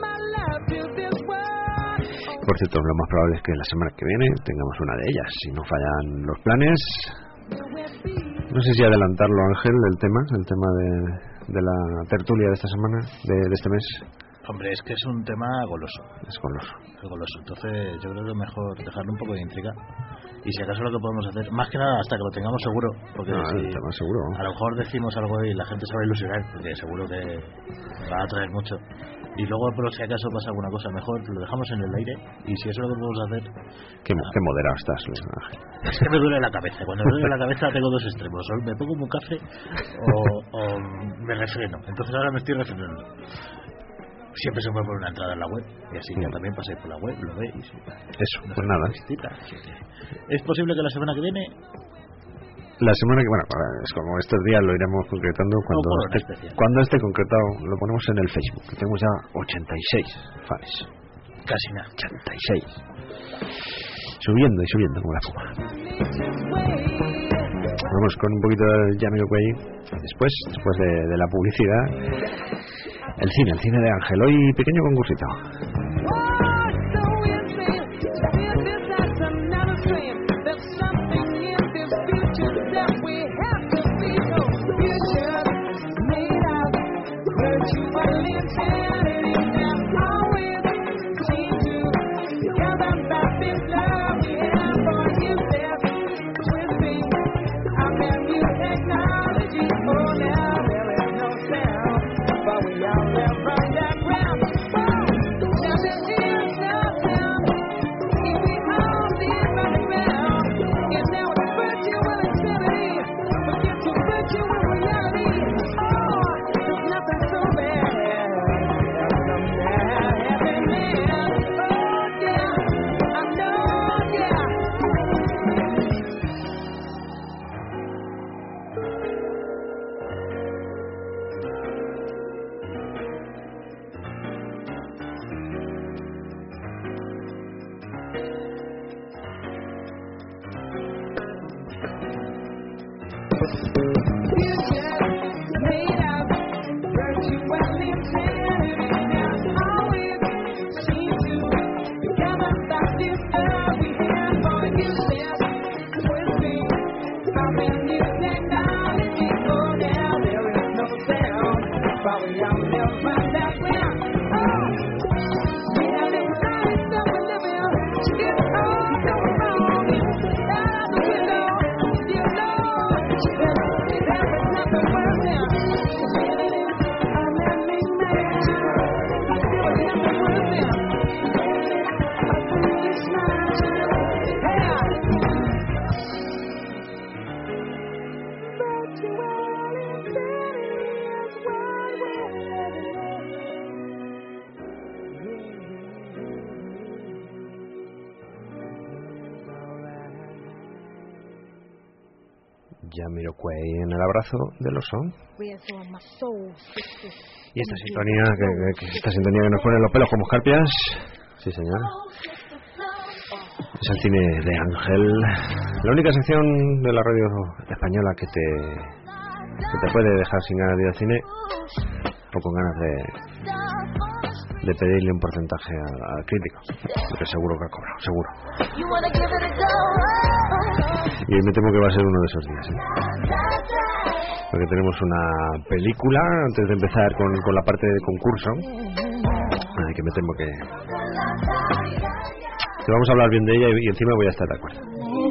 Por cierto, lo más probable es que la semana que viene tengamos una de ellas, si no fallan los planes. No sé si adelantarlo, Ángel, el tema de la tertulia de esta semana, de este mes. Hombre, es que es un tema goloso. Es goloso. Entonces yo creo que es mejor dejarle un poco de intriga. Y si acaso lo que podemos hacer, más que nada hasta que lo tengamos seguro, porque el tema seguro. A lo mejor decimos algo y la gente se va a ilusionar, porque seguro que va a atraer mucho. Y luego, por si acaso pasa alguna cosa mejor, lo dejamos en el aire. Y si eso es lo que podemos hacer... Qué moderado estás, Luis Ángel. Es que me duele la cabeza. Cuando me duele la cabeza tengo dos extremos. O me pongo un café o me refreno. Entonces ahora me estoy refrenando. Siempre se puede poner una entrada en la web. Y así ya también paséis por la web, lo veis. Eso, pues nada. ¿Es posible que la semana que viene? La semana que... Bueno, es como estos días lo iremos concretando cuando esté concretado. Lo ponemos en el Facebook. Tenemos ya 86 fans. Casi nada. 86. Subiendo y subiendo como la espuma. Vamos con un poquito de Jamiroquai. Después de la publicidad, el cine de Ángel. Hoy pequeño concursito. Jamiroquai en el abrazo del oso. Y esta sintonía que nos pone los pelos como escarpias. Sí, señor. Es el cine de Ángel. La única sección de la radio española que te puede dejar sin ganas de ir al cine o con ganas de pedirle un porcentaje al crítico, porque seguro que ha cobrado, seguro. Y me temo que va a ser uno de esos días, porque tenemos una película antes de empezar con la parte de concurso, que me temo que vamos a hablar bien de ella y encima voy a estar de acuerdo.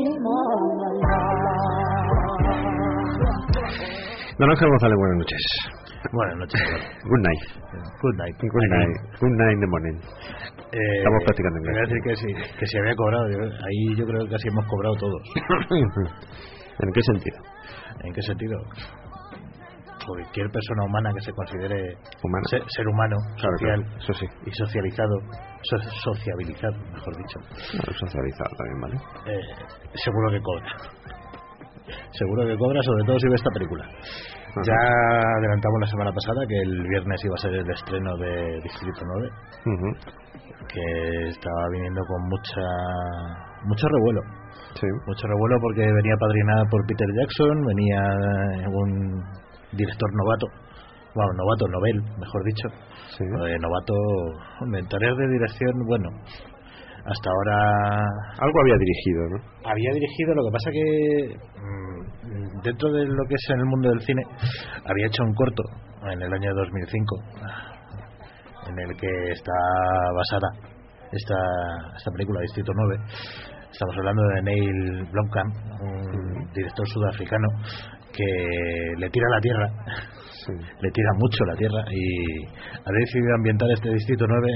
Don Ángel González, buenas noches. Buenas noches. Good night. Good night. Good night. Good night in the morning. Estamos practicando inglés. Voy a decir que se había cobrado. Ahí yo creo que casi hemos cobrado todos. ¿En qué sentido? ¿En qué sentido? Cualquier persona humana que se considere ser humano, claro, social, claro. Eso sí. Y socializado, sociabilizado, mejor dicho. Bueno, socializado también, ¿vale? Seguro que cobra. Seguro que cobra, sobre todo si ve esta película. Ajá. Ya adelantamos la semana pasada que el viernes iba a ser el estreno de Distrito 9, que estaba viniendo con mucho revuelo. Sí. Mucho revuelo porque venía padrinada por Peter Jackson, venía un director novato, novel, mejor dicho. Sí. Novato, en tareas de dirección, bueno, hasta ahora algo había dirigido, ¿no? Había dirigido, lo que pasa que dentro de lo que es en el mundo del cine había hecho un corto en el año 2005 en el que está basada esta película, Distrito 9. Estamos hablando de Neil Blomkamp, un director sudafricano que le tira la tierra, sí. Le tira mucho la tierra, y ha decidido ambientar este Distrito 9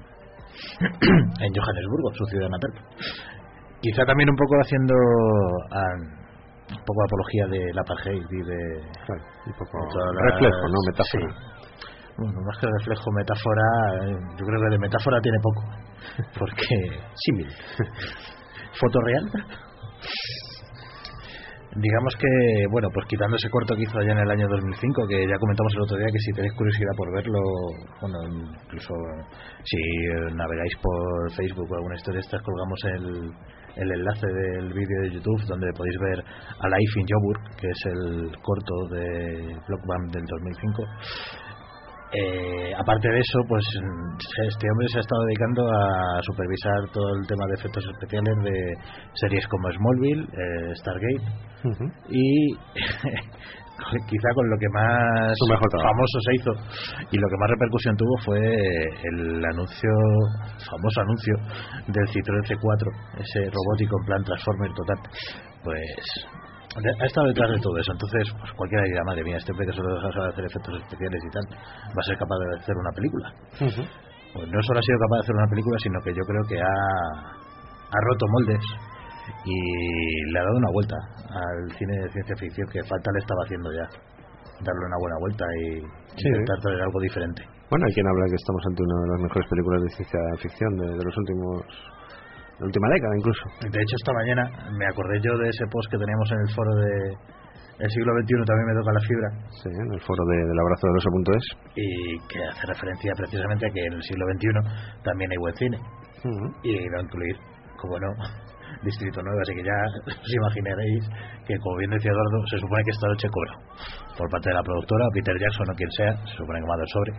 en Johannesburgo, su ciudad natal. Quizá también un poco haciendo un poco apología del apartheid y de... Claro, un poco reflejo, ¿no? Metáfora. Sí. Bueno, más que reflejo, metáfora, yo creo que de metáfora tiene poco, porque... símil. ¿Foto real? Digamos que, bueno, pues quitando ese corto que hizo allá en el año 2005, que ya comentamos el otro día, que si tenéis curiosidad por verlo, bueno, incluso si navegáis por Facebook o alguna historia de estas, colgamos el enlace del vídeo de YouTube donde podéis ver A Life in Joburg, que es el corto de Blockband del 2005. Aparte de eso, pues este hombre se ha estado dedicando a supervisar todo el tema de efectos especiales de series como Smallville, Stargate, y quizá con lo que más famoso se hizo y lo que más repercusión tuvo fue el famoso anuncio del Citroën C4, ese robótico en plan Transformer total. Pues ha estado detrás de todo eso. Entonces pues cualquiera dirá, madre mía, este hombre que solo sabe hacer efectos especiales y tal, va a ser capaz de hacer una película. Pues no solo ha sido capaz de hacer una película, sino que yo creo que ha roto moldes y le ha dado una vuelta al cine de ciencia ficción que falta le estaba haciendo ya, darle una buena vuelta y intentar traer algo diferente. Bueno, hay quien habla que estamos ante una de las mejores películas de ciencia ficción de los últimos, la última década incluso. De hecho, esta mañana me acordé yo de ese post que teníamos en el foro de El siglo XXI también me toca la fibra. Sí, en el foro del abrazo del oso.es. Y que hace referencia precisamente a que en el siglo XXI también hay buen cine. Y va a incluir, como no, Distrito 9, así que ya os imaginaréis que, como bien decía Eduardo, se supone que esta noche cobra por parte de la productora, Peter Jackson o quien sea, se supone que me ha dado el sobre.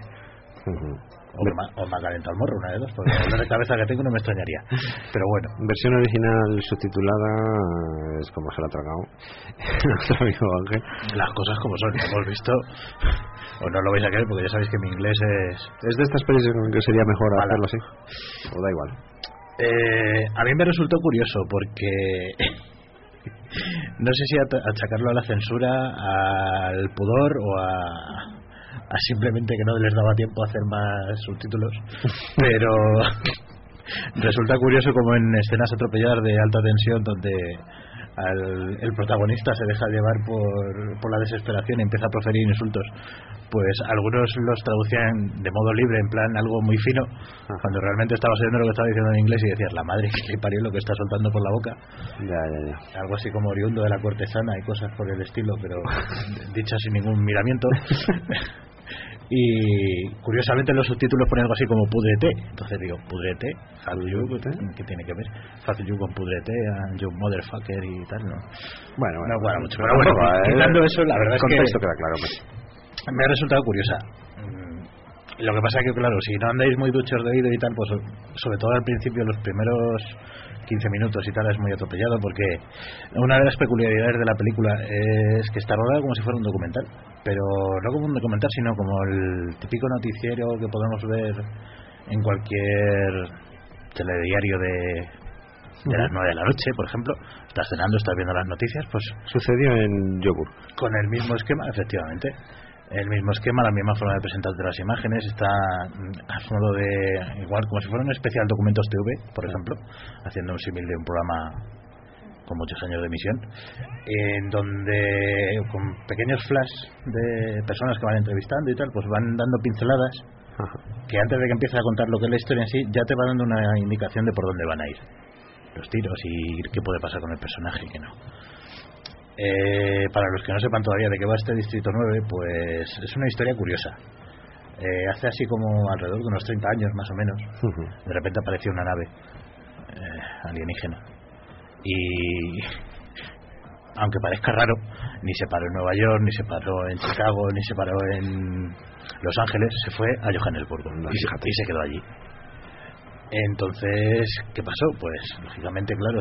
O me ha calentado el morro, una de dos, porque el dolor de cabeza que tengo no me extrañaría. Pero bueno. Versión original subtitulada es como se la ha tragado nuestro amigo Ángel. Las cosas como son, hemos visto. O no lo vais a creer porque ya sabéis que mi inglés es de estas pelis en que sería mejor hacerlo así. O da igual. A mí me resultó curioso porque no sé si achacarlo a la censura, al pudor o a simplemente que no les daba tiempo a hacer más subtítulos, pero resulta curioso como en escenas atropelladas de alta tensión donde el protagonista se deja llevar por la desesperación y empieza a proferir insultos, pues algunos los traducían de modo libre, en plan algo muy fino, cuando realmente estabas oyendo lo que estaba diciendo en inglés y decías, la madre que le parió lo que está soltando por la boca. Ya. Algo así como oriundo de la cortesana y cosas por el estilo, pero dichas sin ningún miramiento. Y curiosamente los subtítulos ponen algo así como pudrete. Entonces digo, pudrete, ¿qué tiene que ver? Fuck you con pudrete, you motherfucker y tal, ¿no? Bueno, no cuadra mucho. Pero bueno, quitando eso, la verdad es que queda claro, me ha resultado curiosa. Lo que pasa es que, claro, si no andáis muy duchos de oído y tal, pues sobre todo al principio, los primeros 15 minutos y tal, es muy atropellado, porque una de las peculiaridades de la película es que está rodada como si fuera un documental, pero no como un documental, sino como el típico noticiero que podemos ver en cualquier telediario de las 9 de la noche, por ejemplo. Estás cenando, estás viendo las noticias, pues sucedió en Joburg. Con el mismo esquema, efectivamente. El mismo esquema, la misma forma de presentarte las imágenes, está a modo de, igual como si fuera un especial Documentos TV, por ejemplo, haciendo un símil de un programa con muchos años de emisión, en donde con pequeños flash de personas que van entrevistando y tal, pues van dando pinceladas que antes de que empiece a contar lo que es la historia en sí, ya te va dando una indicación de por dónde van a ir los tiros y qué puede pasar con el personaje y qué no. Para los que no sepan todavía de qué va este Distrito 9, pues es una historia curiosa. Hace así como alrededor de unos 30 años más o menos, de repente apareció una nave alienígena y, aunque parezca raro, ni se paró en Nueva York, ni se paró en Chicago, ni se paró en Los Ángeles, se fue a Johannesburgo y se quedó allí. Entonces, ¿qué pasó? Pues lógicamente, claro,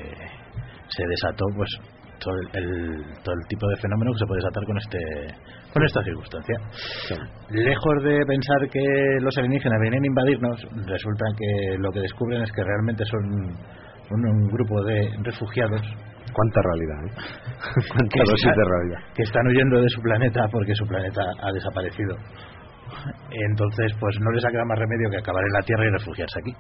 se desató pues todo el tipo de fenómeno que se puede desatar con esta circunstancia. Sí. Lejos de pensar que los alienígenas vienen a invadirnos, resulta que lo que descubren es que realmente son un grupo de refugiados. Cuánta realidad, cuánta dosis de realidad. Que están huyendo de su planeta porque su planeta ha desaparecido. Entonces, pues no les ha quedado más remedio que acabar en la Tierra y refugiarse aquí.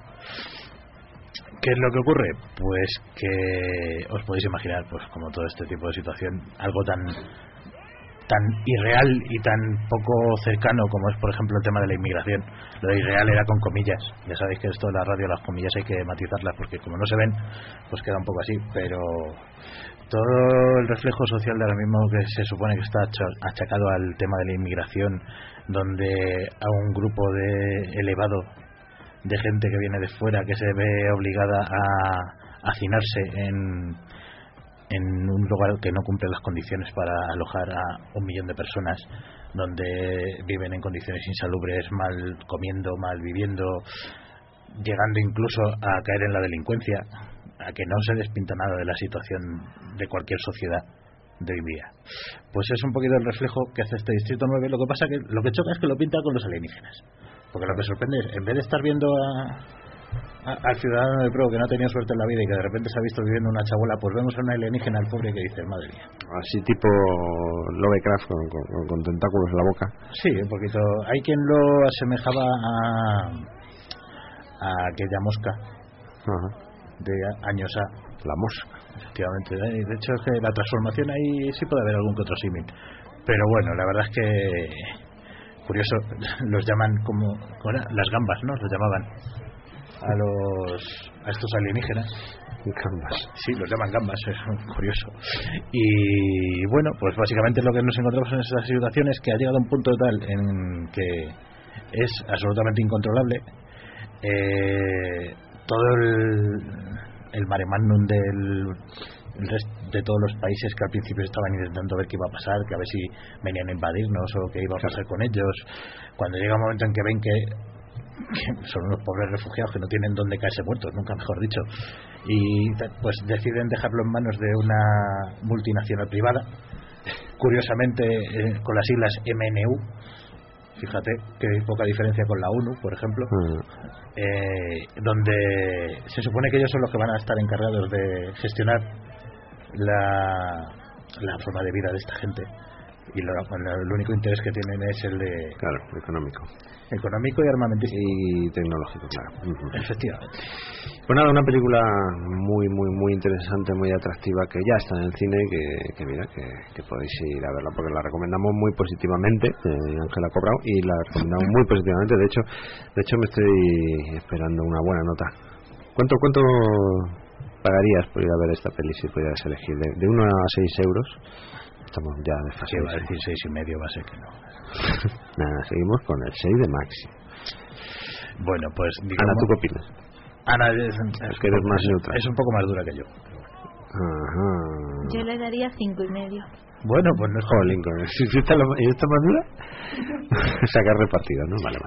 ¿Qué es lo que ocurre? Pues que os podéis imaginar, pues como todo este tipo de situación, algo tan tan irreal y tan poco cercano como es, por ejemplo, el tema de la inmigración. Lo de irreal era con comillas. Ya sabéis que esto de la radio, las comillas hay que matizarlas porque como no se ven, pues queda un poco así. Pero todo el reflejo social de ahora mismo que se supone que está achacado al tema de la inmigración, donde a un grupo elevado de gente que viene de fuera, que se ve obligada a hacinarse en un lugar que no cumple las condiciones para alojar a 1 millón de personas, donde viven en condiciones insalubres, mal comiendo, mal viviendo, llegando incluso a caer en la delincuencia, a que no se despinta nada de la situación de cualquier sociedad de hoy en día. Pues es un poquito el reflejo que hace este Distrito 9. Lo que pasa que lo que choca es que lo pinta con los alienígenas, porque lo que sorprende es, en vez de estar viendo al ciudadano de pro que no ha tenido suerte en la vida y que de repente se ha visto viviendo una chabola, pues vemos a una alienígena al pobre que dice, madre mía. Así tipo Lovecraft con tentáculos en la boca. Sí, un poquito. Hay quien lo asemejaba a aquella mosca. Ajá. De años a la mosca. Efectivamente. De hecho es que la transformación ahí sí puede haber algún que otro símil. Pero bueno, la verdad es que curioso, los llaman como las gambas, ¿no? Los llamaban a estos alienígenas. Gambas. Sí, los llaman gambas, es curioso. Y bueno, pues básicamente lo que nos encontramos en esas situaciones es que ha llegado a un punto tal en que es absolutamente incontrolable. Todo el mare magnum de todos los países que al principio estaban intentando ver qué iba a pasar, que a ver si venían a invadirnos o qué iba a pasar con ellos, cuando llega un momento en que ven que son unos pobres refugiados que no tienen dónde caerse muertos, nunca mejor dicho, y pues deciden dejarlo en manos de una multinacional privada, curiosamente con las siglas MNU. Fíjate que hay poca diferencia con la ONU, por ejemplo, donde se supone que ellos son los que van a estar encargados de gestionar la forma de vida de esta gente, y el único interés que tienen es el de... Claro, económico y armamentístico. Y tecnológico, claro. Efectivamente. Pues nada, una película muy muy muy interesante, muy atractiva, que ya está en el cine, que mira, que podéis ir a verla, porque la recomendamos muy positivamente, Ángela Cobrao, y la recomendamos muy positivamente. De hecho me estoy esperando una buena nota. ¿Cuánto pagarías por ir a ver esta peli si pudieras elegir? De 1 a 6 euros. Estamos ya desfasados. Sí, va a decir 6,5, va a ser que no. Nada, seguimos con el 6 de Maxi. Bueno, pues digamos... Ana, ¿tú qué opinas? Ana es que eres más neutral. Es un poco más dura que yo. Ajá. Yo le daría 5,5. Bueno, pues no es joder, Lincoln. ¿Sí está más dura? Sacar repartido, ¿no? Vale.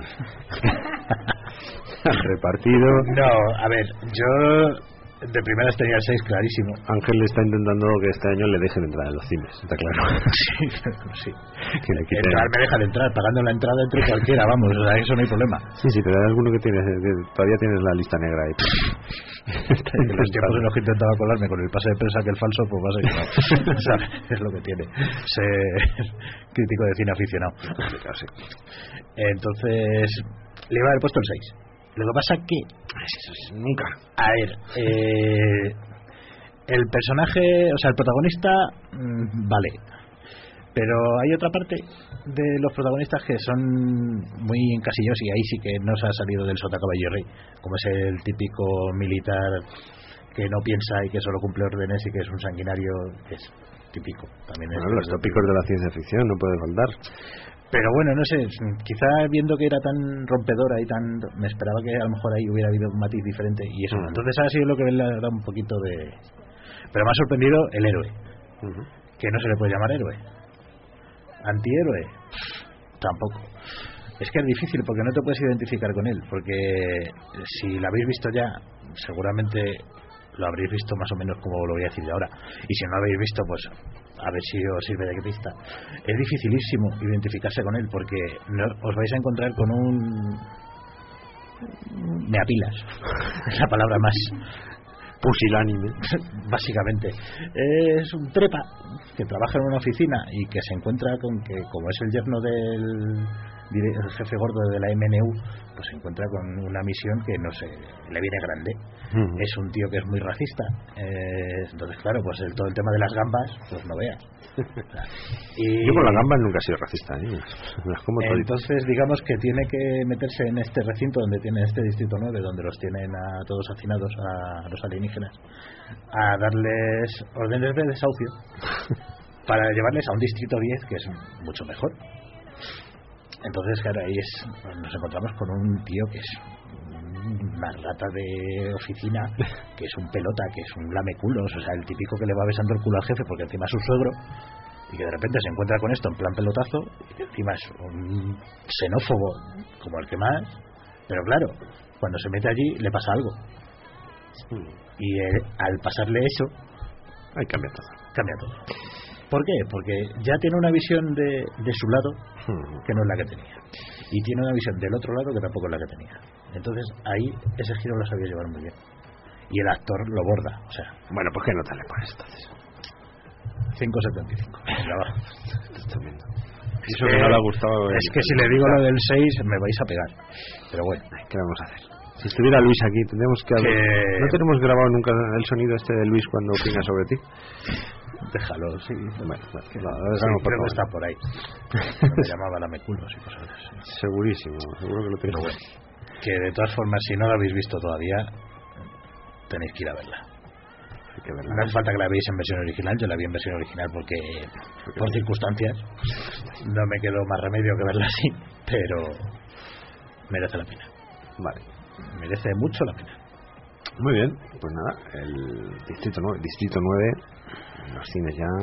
Repartido. No, a ver, yo de primeras tenía el 6 clarísimo. Ángel está intentando que este año le dejen entrar en los cines, está claro. Sí. Entrar me dejan entrar, pagando la entrada entre cualquiera, vamos, o sea, eso no hay problema. Sí, pero hay alguno que todavía tienes la lista negra ahí. En los tiempos en los que intentaba colarme con el pase de prensa que el falso, pues va a ser que no. ¿Sabes? Es lo que tiene ser crítico de cine aficionado. Entonces le iba a haber puesto el 6. Lo que pasa que nunca. A ver, el personaje, o sea, el protagonista, vale, pero hay otra parte de los protagonistas que son muy encasillados y ahí sí que no se ha salido del sota caballo rey, como es el típico militar que no piensa y que solo cumple órdenes y que es un sanguinario, que es típico. También es los tópicos de la ciencia ficción, no puede faltar. Pero bueno, no sé, quizá viendo que era tan rompedora y me esperaba que a lo mejor ahí hubiera habido un matiz diferente y eso. Entonces ha sido lo que le ha dado un poquito de... Pero me ha sorprendido el héroe, que no se le puede llamar héroe. Antihéroe, tampoco. Es que es difícil porque no te puedes identificar con él, porque si lo habéis visto ya, seguramente lo habréis visto más o menos como lo voy a decir ahora, y si no lo habéis visto, pues a ver si os sirve de pista. Es dificilísimo identificarse con él porque os vais a encontrar con un meapilas, es la palabra más pusilánime. Básicamente es un trepa que trabaja en una oficina y que se encuentra con que, como es el yerno el jefe gordo de la MNU, pues se encuentra con una misión que no sé, le viene grande. Es un tío que es muy racista, entonces claro, pues todo el tema de las gambas, pues no veas. Y yo con las gambas nunca he sido racista, las como entonces digamos que tiene que meterse en este recinto donde tiene este distrito 9, donde los tienen a todos hacinados, a los alienígenas, a darles órdenes de desahucio para llevarles a un distrito 10 que es mucho mejor. Entonces claro, ahí nos encontramos con un tío que es una rata de oficina, que es un pelota, que es un lameculos, o sea, el típico que le va besando el culo al jefe porque encima es su suegro, y que de repente se encuentra con esto en plan pelotazo, y que encima es un xenófobo como el que más, pero claro, cuando se mete allí le pasa algo, y al pasarle eso cambia todo. ¿Por qué? Porque ya tiene una visión de su lado que no es la que tenía, y tiene una visión del otro lado que tampoco es la que tenía. Entonces ahí ese giro lo sabía llevar muy bien, y el actor lo borda, o sea. Bueno, pues ¿qué nota le pones entonces? 5,75. Y eso que no le ha gustado. Es que si le digo lo del 6 me vais a pegar, pero bueno, ¿qué vamos a hacer? Si estuviera Luis aquí, tendríamos que no tenemos grabado nunca el sonido este de Luis cuando opina sobre ti. Déjalo, sí. Bueno, creo que está por ahí. Me llamaba lameculos y cosas así. Segurísimo, seguro que lo tengo. Pero bueno, que de todas formas, si no la habéis visto todavía, tenéis que ir a verla. No hace falta que la veáis en versión original. Yo la vi en versión original porque por circunstancias no me quedó más remedio que verla así, pero merece la pena. Vale, merece mucho la pena. Muy bien, pues nada, el Distrito 9 en los cines ya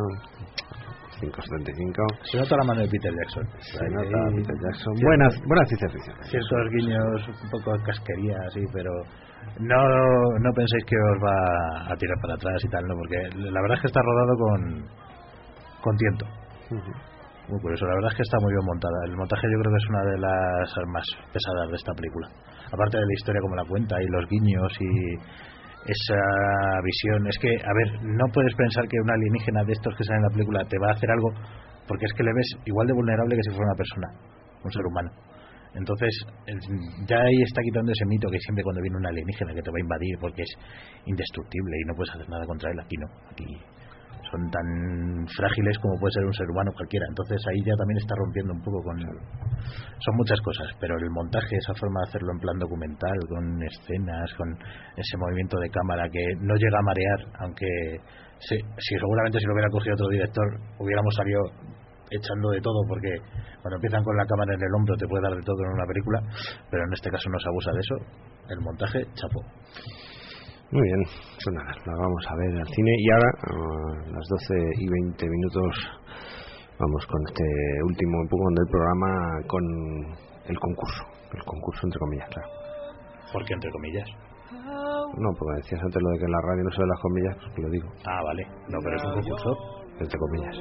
5,75. Se nota la mano de Peter Jackson. Se nota Peter Jackson. Buena ciencia ficción. Ciertos guiños, un poco de casquería, sí, pero no penséis que os va a tirar para atrás y tal, no, porque la verdad es que está rodado con tiento. Muy curioso, la verdad es que está muy bien montada. El montaje yo creo que es una de las más pesadas de esta película. Aparte de la historia como la cuenta y los guiños y esa visión. Es que, a ver, no puedes pensar que un alienígena de estos que salen en la película te va a hacer algo, porque es que le ves igual de vulnerable que si fuera una persona, un ser humano. Entonces ya ahí está quitando ese mito que siempre cuando viene un alienígena que te va a invadir porque es indestructible y no puedes hacer nada contra él. Aquí no, aquí son tan frágiles como puede ser un ser humano cualquiera. Entonces ahí ya también está rompiendo un poco con... Son muchas cosas, pero el montaje, esa forma de hacerlo en plan documental, con escenas, con ese movimiento de cámara que no llega a marear, aunque si seguramente si lo hubiera cogido otro director hubiéramos salido echando de todo, porque cuando empiezan con la cámara en el hombro te puede dar de todo en una película, pero en este caso no se abusa de eso. El montaje, chapó. Muy bien, pues nada, la vamos a ver al cine. Y ahora, a las 12:20, vamos con este último empujón del programa, con el concurso entre comillas, claro. ¿Por qué entre comillas? No, porque decías antes lo de que en la radio no se ven las comillas, pues que lo digo. Ah, vale, no, pero es un concurso entre comillas.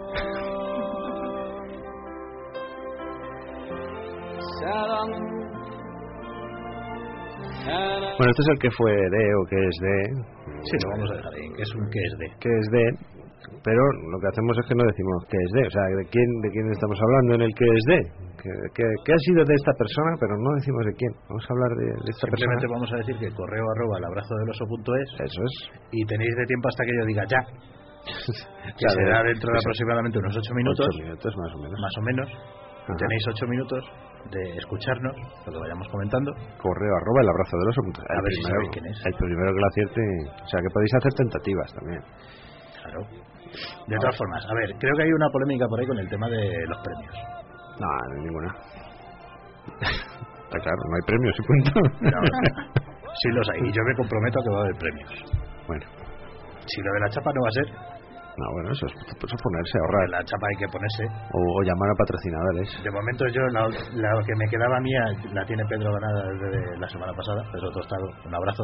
Bueno, este es el que fue de o que es de. Sí, lo vamos a dejar ahí, que es un que es de. Que es de, pero lo que hacemos es que no decimos que es de, o sea, de quién estamos hablando en el que es de. Que ha sido de esta persona, pero no decimos de quién. Vamos a hablar de esta persona. Simplemente vamos a decir que correo@elabrazodeloso.es Eso es. Y tenéis de tiempo hasta que yo diga ya. Que será dentro de aproximadamente unos 8 minutos. 8 minutos más o menos. Más o menos. Tenéis 8 minutos de escucharnos, lo que vayamos comentando. Correo@elabrazodeloso.es. A ver si sabéis quién es. El primero que lo acierte. O sea, que podéis hacer tentativas también. Claro. De todas formas, a ver, creo que hay una polémica por ahí con el tema de los premios. No hay ninguna. Está claro, no hay premios y punto. No, sí los hay, y yo me comprometo a que va a haber premios. Bueno. Si lo de la chapa no va a ser... No, bueno, eso es ponerse, ahorrar. La chapa hay que ponerse. O llamar a patrocinadores. De momento yo, la que me quedaba mía, la tiene Pedro ganada desde la semana pasada. Eso tostado, un abrazo.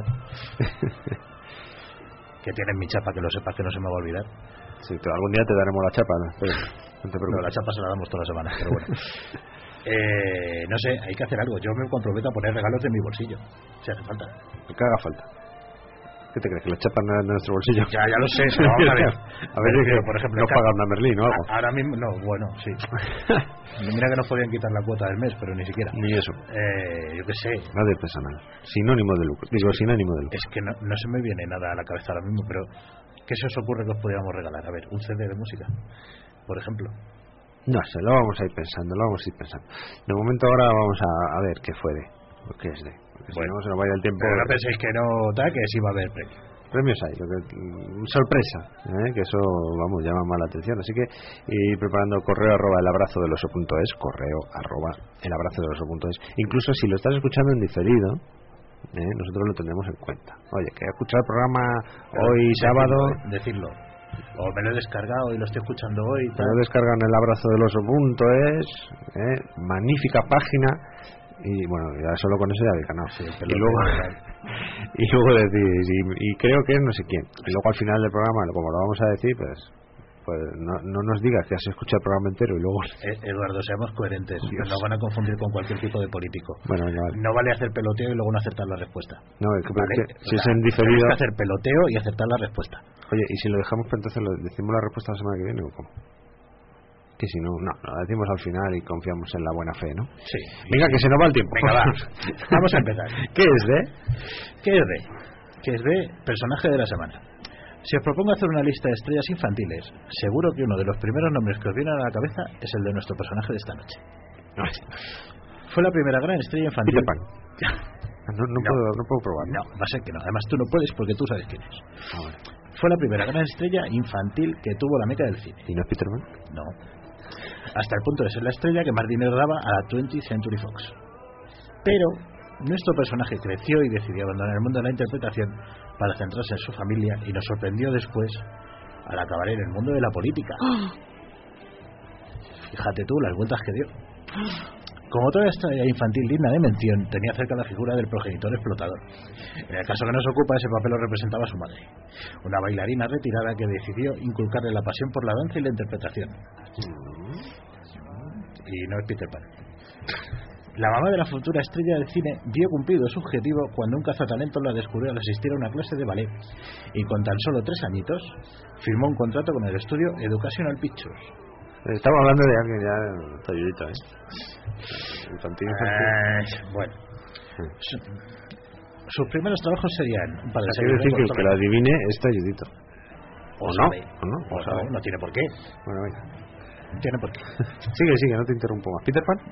Que tienes mi chapa, que lo sepas, que no se me va a olvidar. Sí, algún día te daremos la chapa, ¿no? Pero, no te preocupes. No, la chapa se la damos todas las semanas, pero bueno. No sé, hay que hacer algo. Yo me comprometo a poner regalos de mi bolsillo, si hace falta. Lo que haga falta. ¿Qué te crees? ¿Que lo chapan de nuestro bolsillo? Ya lo sé, pero vamos a ver. A ver, pero, por ejemplo, no pagan a Merlín o algo. Ahora mismo, no, bueno, sí. Mira que nos podían quitar la cuota del mes, pero ni siquiera. Ni eso. Yo qué sé. Nada de personal. Sinónimo de lucro. Digo, sin ánimo de lucro. Es que no se me viene nada a la cabeza ahora mismo, pero ¿qué se os ocurre que os podríamos regalar? A ver, un CD de música, por ejemplo. No sé, lo vamos a ir pensando, De momento ahora vamos a ver qué fue de, o qué es de. Porque si no se nos vaya el tiempo. Pero no penséis que no, que sí va a haber premio. Premios hay, sorpresa, que eso, vamos, llama más la atención. Así que ir preparando correo@elabrazodeloso.es, correo@elabrazodeloso.es. Incluso si lo estás escuchando en diferido, nosotros lo tendremos en cuenta. Oye, que he escuchado el programa hoy sábado. Decirlo. O me lo he descargado y lo estoy escuchando hoy. Me lo he descargado en elabrazodeloso.es, magnífica página. Y bueno, ya solo con eso ya habéis ganado. Sí, y luego decís, y creo que es no sé quién. Y luego al final del programa, como lo vamos a decir, pues no nos digas que has escuchado el programa entero y luego... Eduardo, seamos coherentes. Nos van a confundir con cualquier tipo de político. Bueno, no vale hacer peloteo y luego no acertar la respuesta. No, es que, ¿vale? Si es en diferido... Tienes que hacer peloteo y acertar la respuesta. Oye, ¿y si lo dejamos, pues entonces decimos la respuesta la semana que viene o cómo? Que si no, lo decimos al final y confiamos en la buena fe, ¿no? Sí. Venga, que se nos va el tiempo. Venga, va. Vamos a empezar. ¿Qué es de personaje de la semana? Si os propongo hacer una lista de estrellas infantiles, seguro que uno de los primeros nombres que os viene a la cabeza es el de nuestro personaje de esta noche. Fue la primera gran estrella infantil. Peter Pan. No puedo probar. No, va a ser que no. Además tú no puedes porque tú sabes quién es. Fue la primera gran estrella infantil que tuvo la meca del cine. ¿Y no es Peter Pan? No. Hasta el punto de ser la estrella que más dinero daba a la 20th Century Fox. Pero nuestro personaje creció y decidió abandonar el mundo de la interpretación para centrarse en su familia y nos sorprendió después al acabar en el mundo de la política. Fíjate tú las vueltas que dio. Como toda estrella infantil digna de mención, tenía cerca la figura del progenitor explotador. En el caso que nos ocupa, ese papel lo representaba su madre, una bailarina retirada que decidió inculcarle la pasión por la danza y la interpretación. Y no es Peter Pan. La mamá de la futura estrella del cine vio cumplido su objetivo cuando un cazatalentos la descubrió al asistir a una clase de ballet y con tan solo 3 añitos firmó un contrato con el estudio Educational Pictures. Estamos hablando de alguien ya talludito, infantil. Bueno, sus primeros trabajos serían un par de series decir que el que lo adivine es talludito. O no tiene por qué. Bueno, venga. No tiene por qué. Sigue, no te interrumpo más. ¿Peter Pan?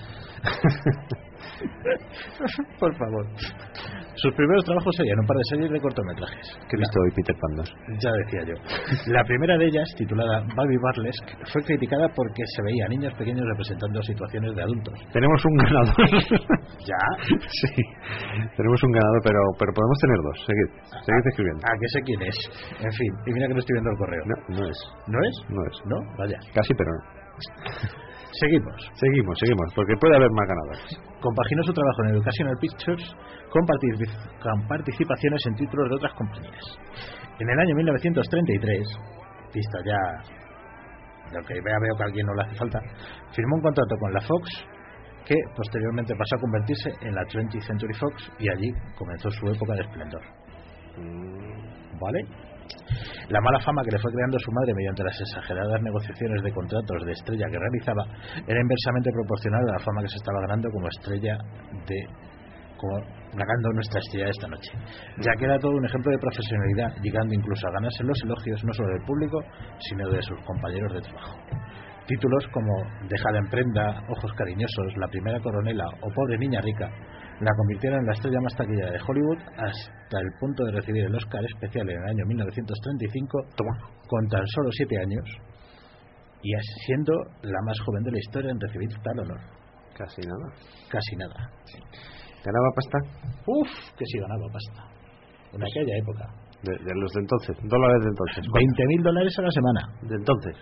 Por favor. Sus primeros trabajos serían un par de series de cortometrajes. ¿Qué he visto hoy Peter Pan 2? Ya decía yo. La primera de ellas, titulada Baby Burlesque, fue criticada porque se veía a niños pequeños representando situaciones de adultos. Tenemos un ganador. ¿Ya? Sí, tenemos un ganador, pero podemos tener 2. Seguid escribiendo. Que sé quién es. En fin, y mira que no estoy viendo el correo. No es. ¿No es? No es. ¿No? Vaya. Casi, pero no. Seguimos, porque puede haber más ganadores. Compaginó su trabajo en Educational Pictures con participaciones en títulos de otras compañías. En el año 1933, pista ya, lo que veo que a alguien no le hace falta, firmó un contrato con la Fox, que posteriormente pasó a convertirse en la 20th Century Fox y allí comenzó su época de esplendor. ¿Vale? La mala fama que le fue creando su madre mediante las exageradas negociaciones de contratos de estrella que realizaba era inversamente proporcional a la fama que se estaba ganando como ganando nuestra estrella de esta noche, ya que era todo un ejemplo de profesionalidad, llegando incluso a ganarse los elogios no solo del público sino de sus compañeros de trabajo. Títulos como Dejada en prenda, Ojos cariñosos, La primera coronela o Pobre niña rica la convirtieron en la estrella más taquillera de Hollywood hasta el punto de recibir el Oscar especial en el año 1935 con tan solo 7 años y siendo la más joven de la historia en recibir tal honor. Casi nada. ¿Ganaba pasta? Que sí ganaba pasta en aquella época. De los de entonces, dólares de entonces. $20,000 a la semana. De entonces.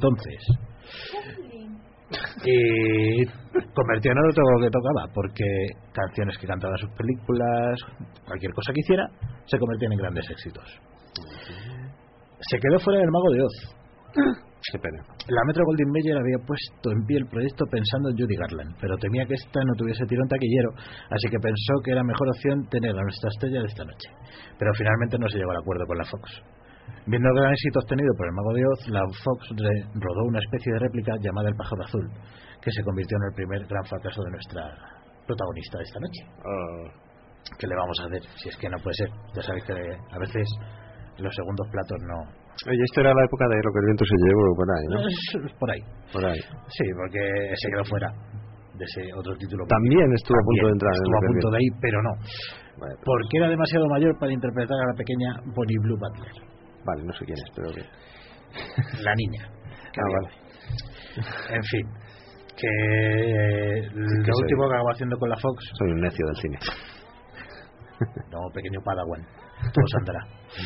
Y convertía en oro todo lo que tocaba, porque canciones que cantaba en sus películas, cualquier cosa que hiciera, se convertían en grandes éxitos. Se quedó fuera del Mago de Oz. Qué pena. La Metro Goldwyn Mayer había puesto en pie el proyecto pensando en Judy Garland, pero temía que esta no tuviese tirón taquillero, así que pensó que era mejor opción tener a nuestra estrella de esta noche. Pero finalmente no se llegó al acuerdo con la Fox. Viendo el gran éxito obtenido por El Mago de Oz, la Fox rodó una especie de réplica llamada El Pájaro Azul, que se convirtió en el primer gran fracaso de nuestra protagonista de esta noche. ¿Qué le vamos a hacer? Si es que no puede ser. Ya sabéis que a veces los segundos platos no... Oye, esto era la época de Lo que el viento se llevó, por ahí, ¿no? Por ahí. Por ahí. Sí, porque se quedó fuera de ese otro título. También estuvo a punto de entrar. Estuvo a punto de ir, pero no. Vale, pues... Porque era demasiado mayor para interpretar a la pequeña Bonnie Blue Butler. Vale, no sé quién es, pero que... La niña. Vale. En fin, que lo último que acabo haciendo con la Fox... Soy un necio del cine. No, pequeño Padawan. Todo saldrá.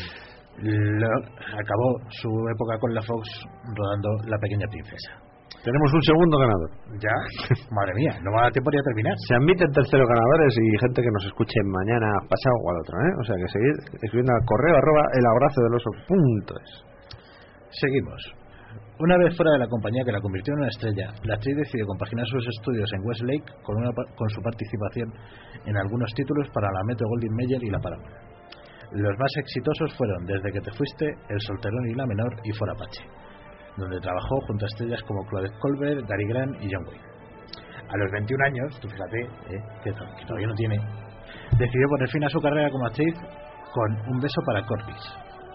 Acabó su época con la Fox rodando La Pequeña Princesa. Tenemos un segundo ganador. ¿Ya? Madre mía, no va a dar tiempo ni a terminar. Se admiten terceros ganadores y gente que nos escuche mañana, pasado o al otro, ¿eh? O sea que seguid escribiendo al correo @elabrazodeloso.es. Seguimos. Una vez fuera de la compañía que la convirtió en una estrella, la actriz decidió compaginar sus estudios en Westlake con su participación en algunos títulos para la Metro Goldwyn Mayer y la Paramount. Los más exitosos fueron Desde que te fuiste, El solterón y la menor y For Apache, donde trabajó junto a estrellas como Claudette Colbert, Cary Grant y John Wayne. A los 21 años, tú fíjate, que todavía no tiene, decidió poner fin a su carrera como actriz con Un beso para Corbis.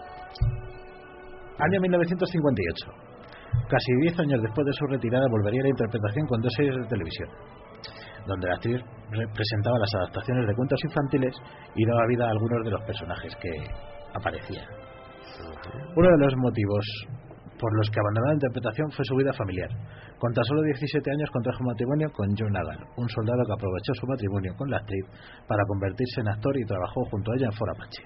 Año 1958. Casi 10 años después de su retirada volvería a la interpretación con 2 series de televisión, donde la actriz presentaba las adaptaciones de cuentos infantiles y daba vida a algunos de los personajes que aparecían. Uno de los motivos por los que abandonó la interpretación fue su vida familiar. Con tan solo 17 años contrajo matrimonio con John Nagan, un soldado que aprovechó su matrimonio con la actriz para convertirse en actor y trabajó junto a ella en For Apache.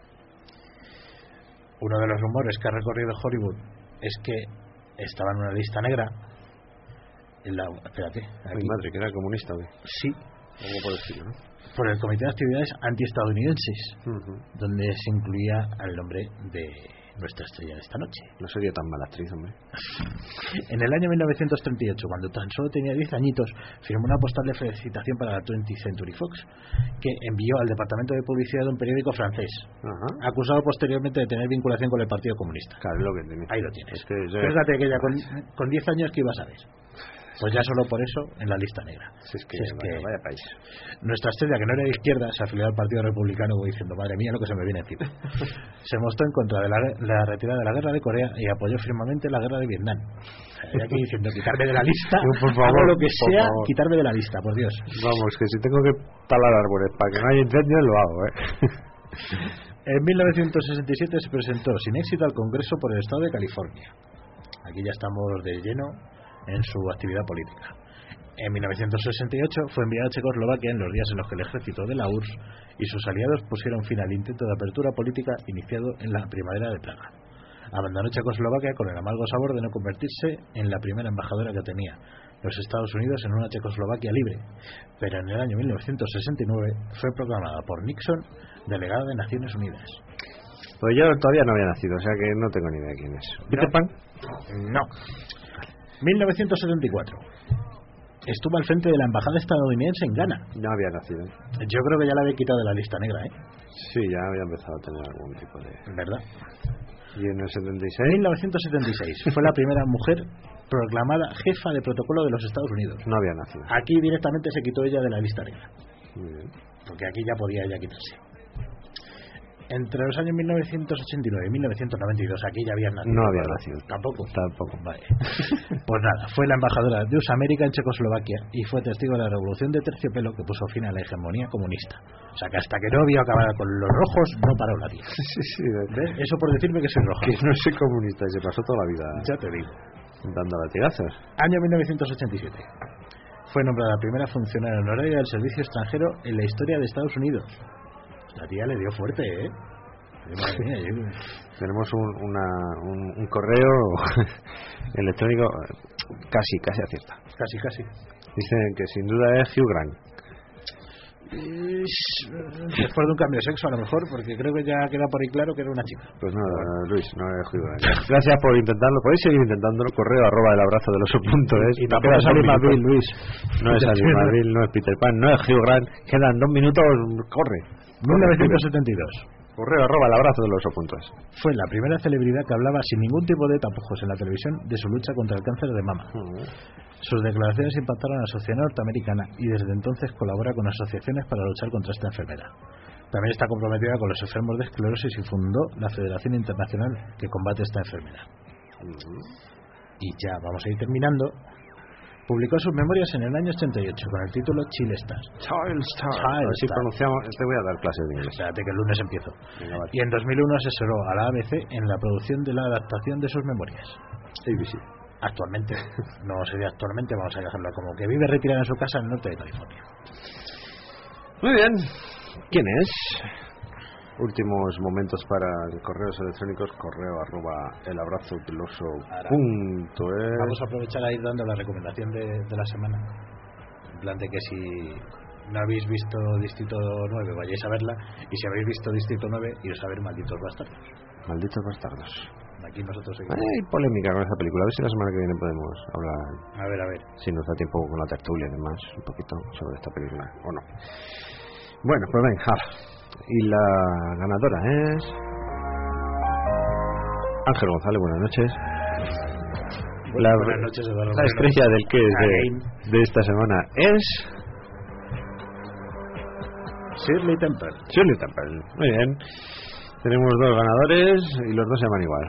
Uno de los rumores que ha recorrido Hollywood es que estaba en una lista negra. Espérate. Aquí. Mi madre, que era comunista, ¿o qué? Sí. ¿Cómo puedo decirlo, no? Por el Comité de Actividades Antiestadounidenses, donde se incluía al nombre de nuestra estrella de esta noche. No sería tan mala actriz, hombre. En el año 1938, cuando tan solo tenía 10 añitos, firmó una postal de felicitación para la 20th Century Fox, que envió al departamento de publicidad de un periódico francés, acusado posteriormente de tener vinculación con el Partido Comunista. Claro, es lo que tiene. Ahí lo tienes. Fíjate que ella con 10 años, ¿qué iba a saber? Pues ya solo por eso en la lista negra. Si es que vaya país. Nuestra estrella, que no era de izquierda, se afilió al Partido Republicano diciendo, madre mía, lo que se me viene encima. Se mostró en contra de la retirada de la guerra de Corea y apoyó firmemente la guerra de Vietnam. Y aquí diciendo, quitarme de la lista, por favor, hago lo que sea, quitarme de la lista, por Dios. Vamos, que si tengo que talar árboles para que no haya incendios, lo hago, En 1967 se presentó sin éxito al Congreso por el Estado de California. Aquí ya estamos de lleno en su actividad política. En 1968 fue enviado a Checoslovaquia en los días en los que el ejército de la URSS y sus aliados pusieron fin al intento de apertura política iniciado en la primavera de Praga. Abandonó Checoslovaquia con el amargo sabor de no convertirse en la primera embajadora que tenía los Estados Unidos en una Checoslovaquia libre, pero en el año 1969 fue proclamada por Nixon delegada de Naciones Unidas. Pues yo todavía no había nacido, o sea que no tengo ni idea de quién es. ¿Peter Pan? No. 1974. Estuvo al frente de la embajada estadounidense en Ghana. No había nacido. Yo creo que ya la había quitado de la lista negra, ¿eh? Sí, ya había empezado a tener algún tipo de... ¿Verdad? ¿Y en el 76? En 1976. Fue la primera mujer proclamada jefa de protocolo de los Estados Unidos. No había nacido. Aquí directamente se quitó ella de la lista negra. Muy bien. Porque aquí ya podía ella quitarse. Entre los años 1989 y 1992, aquí ya habían nacido. No había nacido. ¿Tampoco? Tampoco. Vale. Pues nada, fue la embajadora de USA América en Checoslovaquia y fue testigo de la revolución de terciopelo que puso fin a la hegemonía comunista. O sea que hasta que no vio acabar con los rojos, no paró la tía. Sí. ¿Ves? Eso por decirme que soy rojo. Que no soy comunista, se pasó toda la vida. Ya te digo. Dando latigazos. Año 1987. Fue nombrada primera funcionaria honoraria del servicio extranjero en la historia de Estados Unidos. La tía le dio fuerte, ¿eh? Madre mía, Tenemos un correo electrónico casi acierta. Casi. Dicen que sin duda es Hugh Grant. Después de un cambio de sexo, a lo mejor, porque creo que ya ha quedado por ahí claro que era una chica. Pues nada, Luis, no he oído. Gracias por intentarlo. Podéis seguir intentándolo. Correo @elabrazodeloso.es. Y tampoco es Ali Madrid, Luis. No es Ali Madrid, no es Peter Pan, no es Hugh Grant. Quedan 2 minutos, corre. 1972. Correo @elabrazodeloso.es. Fue la primera celebridad que hablaba sin ningún tipo de tapujos en la televisión de su lucha contra el cáncer de mama. Sus declaraciones impactaron a la sociedad norteamericana y desde entonces colabora con asociaciones para luchar contra esta enfermedad. También está comprometida con los enfermos de esclerosis y fundó la Federación Internacional que combate esta enfermedad. Y ya vamos a ir terminando. Publicó sus memorias en el año 88 con el título Child Stars. Así pronunciamos. Te voy a dar clases de inglés. Espérate que el lunes empiezo. Venga, vale. Y en 2001 asesoró a la ABC en la producción de la adaptación de sus memorias. ABC. Actualmente, no sería actualmente, vamos a dejarlo como que vive retirada en su casa en el norte de California. Muy bien. ¿Quién es? Últimos momentos para correos electrónicos, correo @elabrazodeloso.es. Vamos a aprovechar a ir dando la recomendación de la semana. En plan de que si no habéis visto Distrito 9, vayáis a verla. Y si habéis visto Distrito 9, iros a ver Malditos Bastardos. Malditos Bastardos. Aquí nosotros seguimos. Hay polémica con esta película. A ver si la semana que viene podemos hablar. A ver. Si nos da tiempo con la tertulia y demás, un poquito sobre esta película, ¿o no? Bueno, pues venga. Y la ganadora es Ángel González. Buenas noches. Buenas noches, Eduardo. La estrella del que es de esta semana es Shirley Temple. Shirley Temple. Muy bien. Tenemos 2 ganadores y los 2 se llaman igual.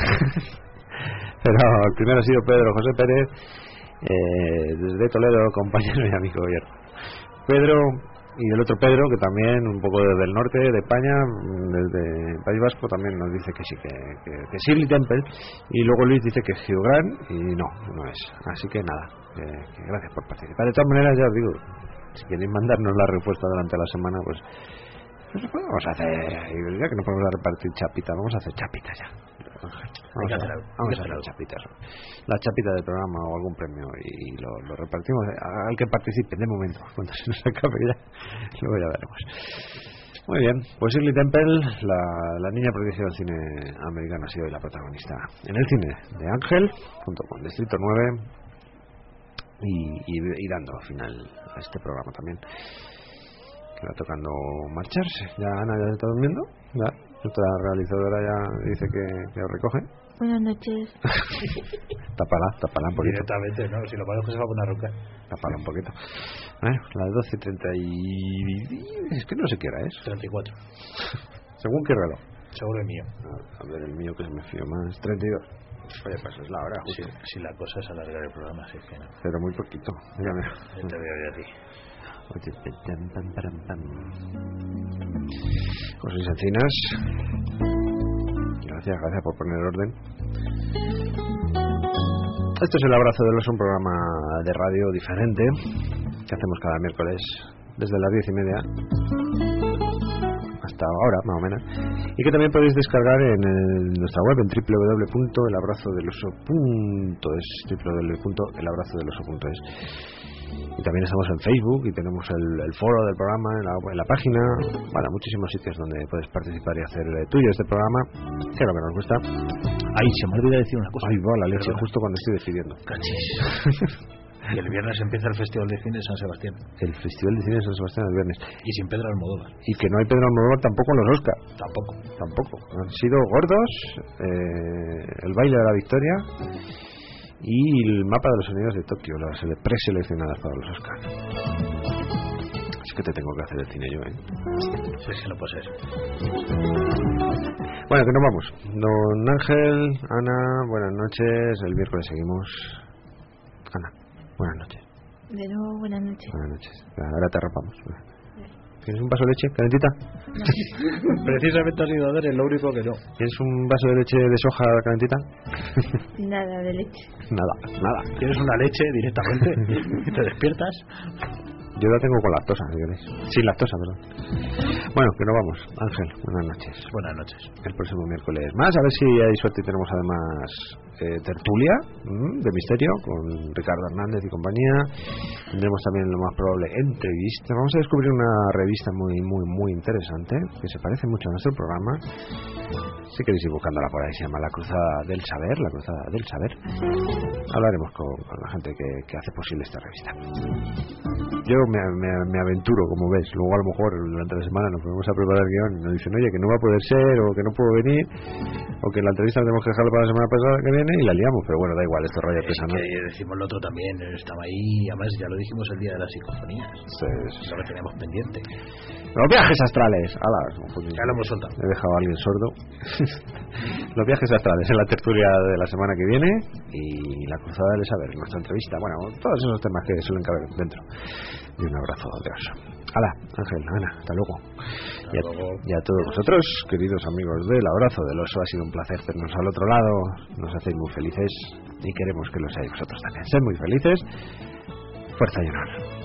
Pero el primero ha sido Pedro José Pérez, desde Toledo, compañero y amigo abierto. Pedro, y el otro Pedro, que también un poco desde el norte de España, desde País Vasco, también nos dice que sí, que Shirley Temple. Y luego Luis dice que es Hugh Grant, y no es. Así que nada, que gracias por participar. De todas maneras, ya os digo, si queréis mandarnos la respuesta durante la semana, pues vamos a hacer, ya que no podemos repartir chapitas, vamos a hacer chapitas ya. Vamos a hacer chapitas. La chapita del programa o algún premio y lo repartimos al que participe de momento. Cuando se nos acabe ya, luego ya veremos. Muy bien, pues Shirley Temple, la niña prodigio del cine americano, ha sido hoy la protagonista en el cine de Ángel, junto con Distrito 9 y dando final a este programa también. Que va tocando marcharse. Ya Ana ya se está durmiendo. Ya, nuestra realizadora ya dice que lo recoge. Buenas noches. Tápala un poquito. Directamente, ¿no? Si lo malo es que se va a poner a roncar. Tápala un poquito. Las 12:30 y... Es que no sé qué hora es. 34. ¿Según qué reloj? Seguro el mío. A ver, el mío que se me fío más. 32. Oye, pues es la hora, justo. Si la cosa es alargar el programa, sí que no. Pero muy poquito. Mírame. Yo te veo yo a ti. Oye, José Encinas, gracias por poner orden. Esto es El Abrazo del Oso, un programa de radio diferente que hacemos cada miércoles desde las 10:30 hasta ahora, más o menos, y que también podéis descargar en nuestra web en www.elabrazodeloso.es. Y también estamos en Facebook y tenemos el foro del programa en la página. Bueno, muchísimos sitios donde puedes participar y hacer tuyo este programa, que es lo que nos gusta. Ay, se me olvidó decir una cosa. Ay, va la leche, justo cuando estoy decidiendo. Cachis. Y el viernes empieza el Festival de Cine de San Sebastián. El Festival de Cine de San Sebastián el viernes. Y sin Pedro Almodóvar. Y que no hay Pedro Almodóvar tampoco en los Oscar. Tampoco. Han sido gordos, el baile de la victoria y el mapa de los sonidos de Tokio, las preseleccionadas para los Oscar. Es que te tengo que hacer el cine yo, Sí, no puede ser. Bueno, que nos vamos. Don Ángel, Ana, buenas noches. El miércoles seguimos. Ana, buenas noches. De nuevo, buenas noches. Buenas noches. Ahora te arropamos. ¿Tienes un vaso de leche calentita? No. Precisamente has ido a ver el lo único que no. ¿Tienes un vaso de leche de soja calentita? Nada de leche. Nada. ¿Tienes una leche directamente? ¿Y te despiertas? Yo la tengo con lactosa, si queréis. Sin lactosa, perdón. Bueno, que nos vamos. Ángel, buenas noches. Buenas noches. El próximo miércoles más, a ver si hay suerte y tenemos además tertulia de misterio con Ricardo Hernández y compañía. Tendremos también lo más probable entrevista. Vamos a descubrir una revista muy interesante que se parece mucho a nuestro programa. Si queréis ir buscándola por ahí, se llama La Cruzada del Saber. Hablaremos con la gente que hace posible esta revista. Yo me aventuro, como ves. Luego a lo mejor durante la semana nos ponemos a preparar el guión y nos dicen, oye, que no va a poder ser, o que no puedo venir, o que la entrevista tenemos que dejarla para la semana pasada que viene, y la liamos. Pero bueno, da igual, esto raya pesa, ¿no? Que decimos lo otro también, estaba ahí, además ya lo dijimos el día de las psicofonías. Sí. Eso lo teníamos pendiente. Los viajes astrales. Ya lo hemos soltado. He dejado a alguien sordo. Los viajes astrales en la tertulia de la semana que viene, y La Cruzada del Saber, nuestra entrevista. Bueno, todos esos temas que suelen caber dentro. Y un abrazo de oso. Hala, Ángel, Ana, hasta luego. Y a todos vosotros, queridos amigos del Abrazo del Oso, ha sido un placer tenernos al otro lado. Nos hacéis muy felices y queremos que lo seáis vosotros también. Sed muy felices. Fuerza y honor.